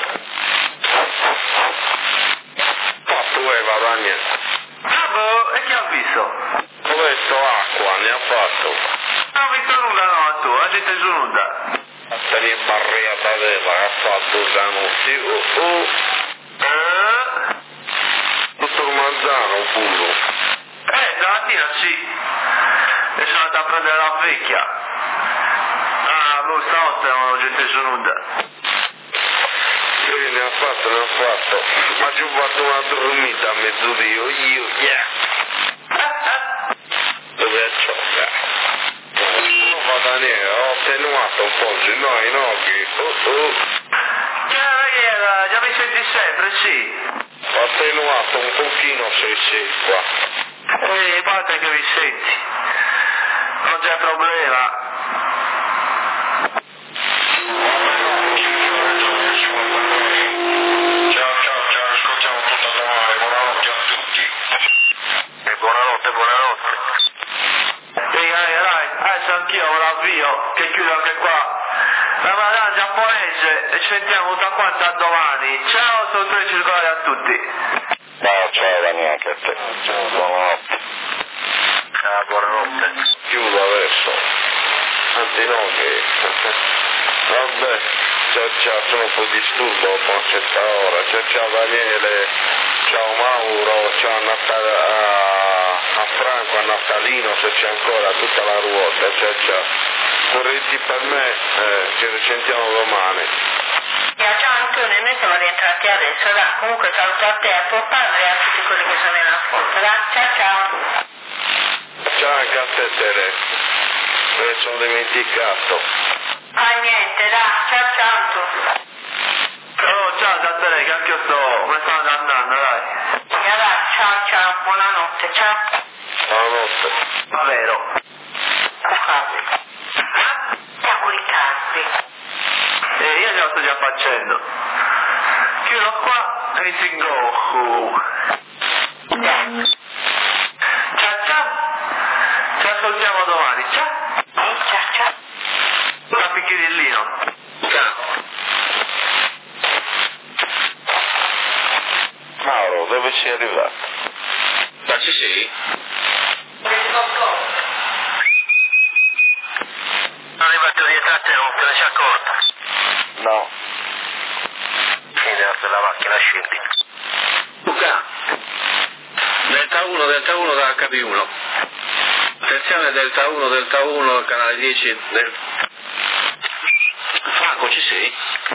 Fatto eh, vado a niente. Ah, boh, e chi ha visto? Dove sto acqua, ne ha fatto? Non ho visto nulla, no, tu, non c'è inteso nulla. Te ne barria da terra, ha fatto Zanutti. Oh, oh. Eh? Tutto romanzano, puro. Eh, stamattina sì. E sono andato a prendere la vecchia. Ah, boh, stanotte non c'è inteso nulla. Sì, ne ha fatto, ne ha fatto. Ma ci ho fatto una dormita a mezzodio, io, yeah. Dove è ciò, non va da niente, ho attenuato un po', se no i noghi, oh oh. Che era, già mi senti sempre, sì. Ho attenuato un pochino, se sì, qua. E guarda che mi senti. Non c'è problema. Ciao, ciao, ciao, ascoltiamo tutto domani, buonanotte. e ci sentiamo da quanto a domani. Ciao, salutoni circolari a tutti. No, ciao Dani, anche a te. Buonanotte. Ah, buonanotte. Chiudo adesso. Anzi no che... Vabbè, ciao ciao, sono un po' di disturbo dopo una certa ora. Ciao ciao Daniele, ciao Mauro, ciao a, Natal- a... a Franco, a Natalino se c'è ancora, tutta la ruota, ciao ciao. Corretti per me, eh, ci risentiamo domani. Ciao Antonio, noi siamo rientrati adesso, dai, comunque saluto a te, a tuo padre e a tutti quelli che sono in ascolto, dai, ciao ciao. Ciao anche a te Tere, me ne sono dimenticato. Fa niente, dai, ciao ciao. Oh, ciao, Tantare, che anche io sto, me stanno andando, dai. Ya dai, ciao ciao, buonanotte, ciao. Buonanotte. Vero. Caldi. Auguri caldi. Eh, io già lo sto già facendo. Chiudo qua e si go. Ciao ciao. Ci ascoltiamo domani, ciao. Eh, ciao ciao. Un picchierellino. Ciao. Mauro, dove sei arrivato? Ma ci sei? Non è partito dietro a te, non te ne sei accorta. No. Fine della macchina, scendi. Luca, Delta uno, Delta uno da H P uno. Attenzione Delta uno, Delta uno, canale dieci del... Franco, ci sei?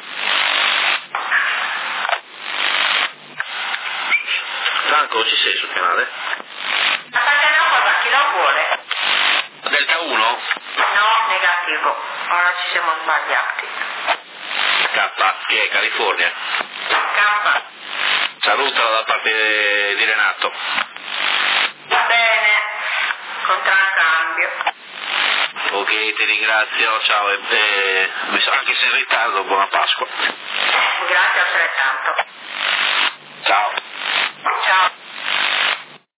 Franco, ci sei sul canale? Ma facciamo una cosa, chi lo vuole? Delta uno? No, negativo, ora ci siamo sbagliati. K, che è California. Campa. Salutala da parte di Renato. Va bene, contraccambio. Ok, ti ringrazio, ciao, e, e, anche se in ritardo, buona Pasqua. Grazie altrettanto.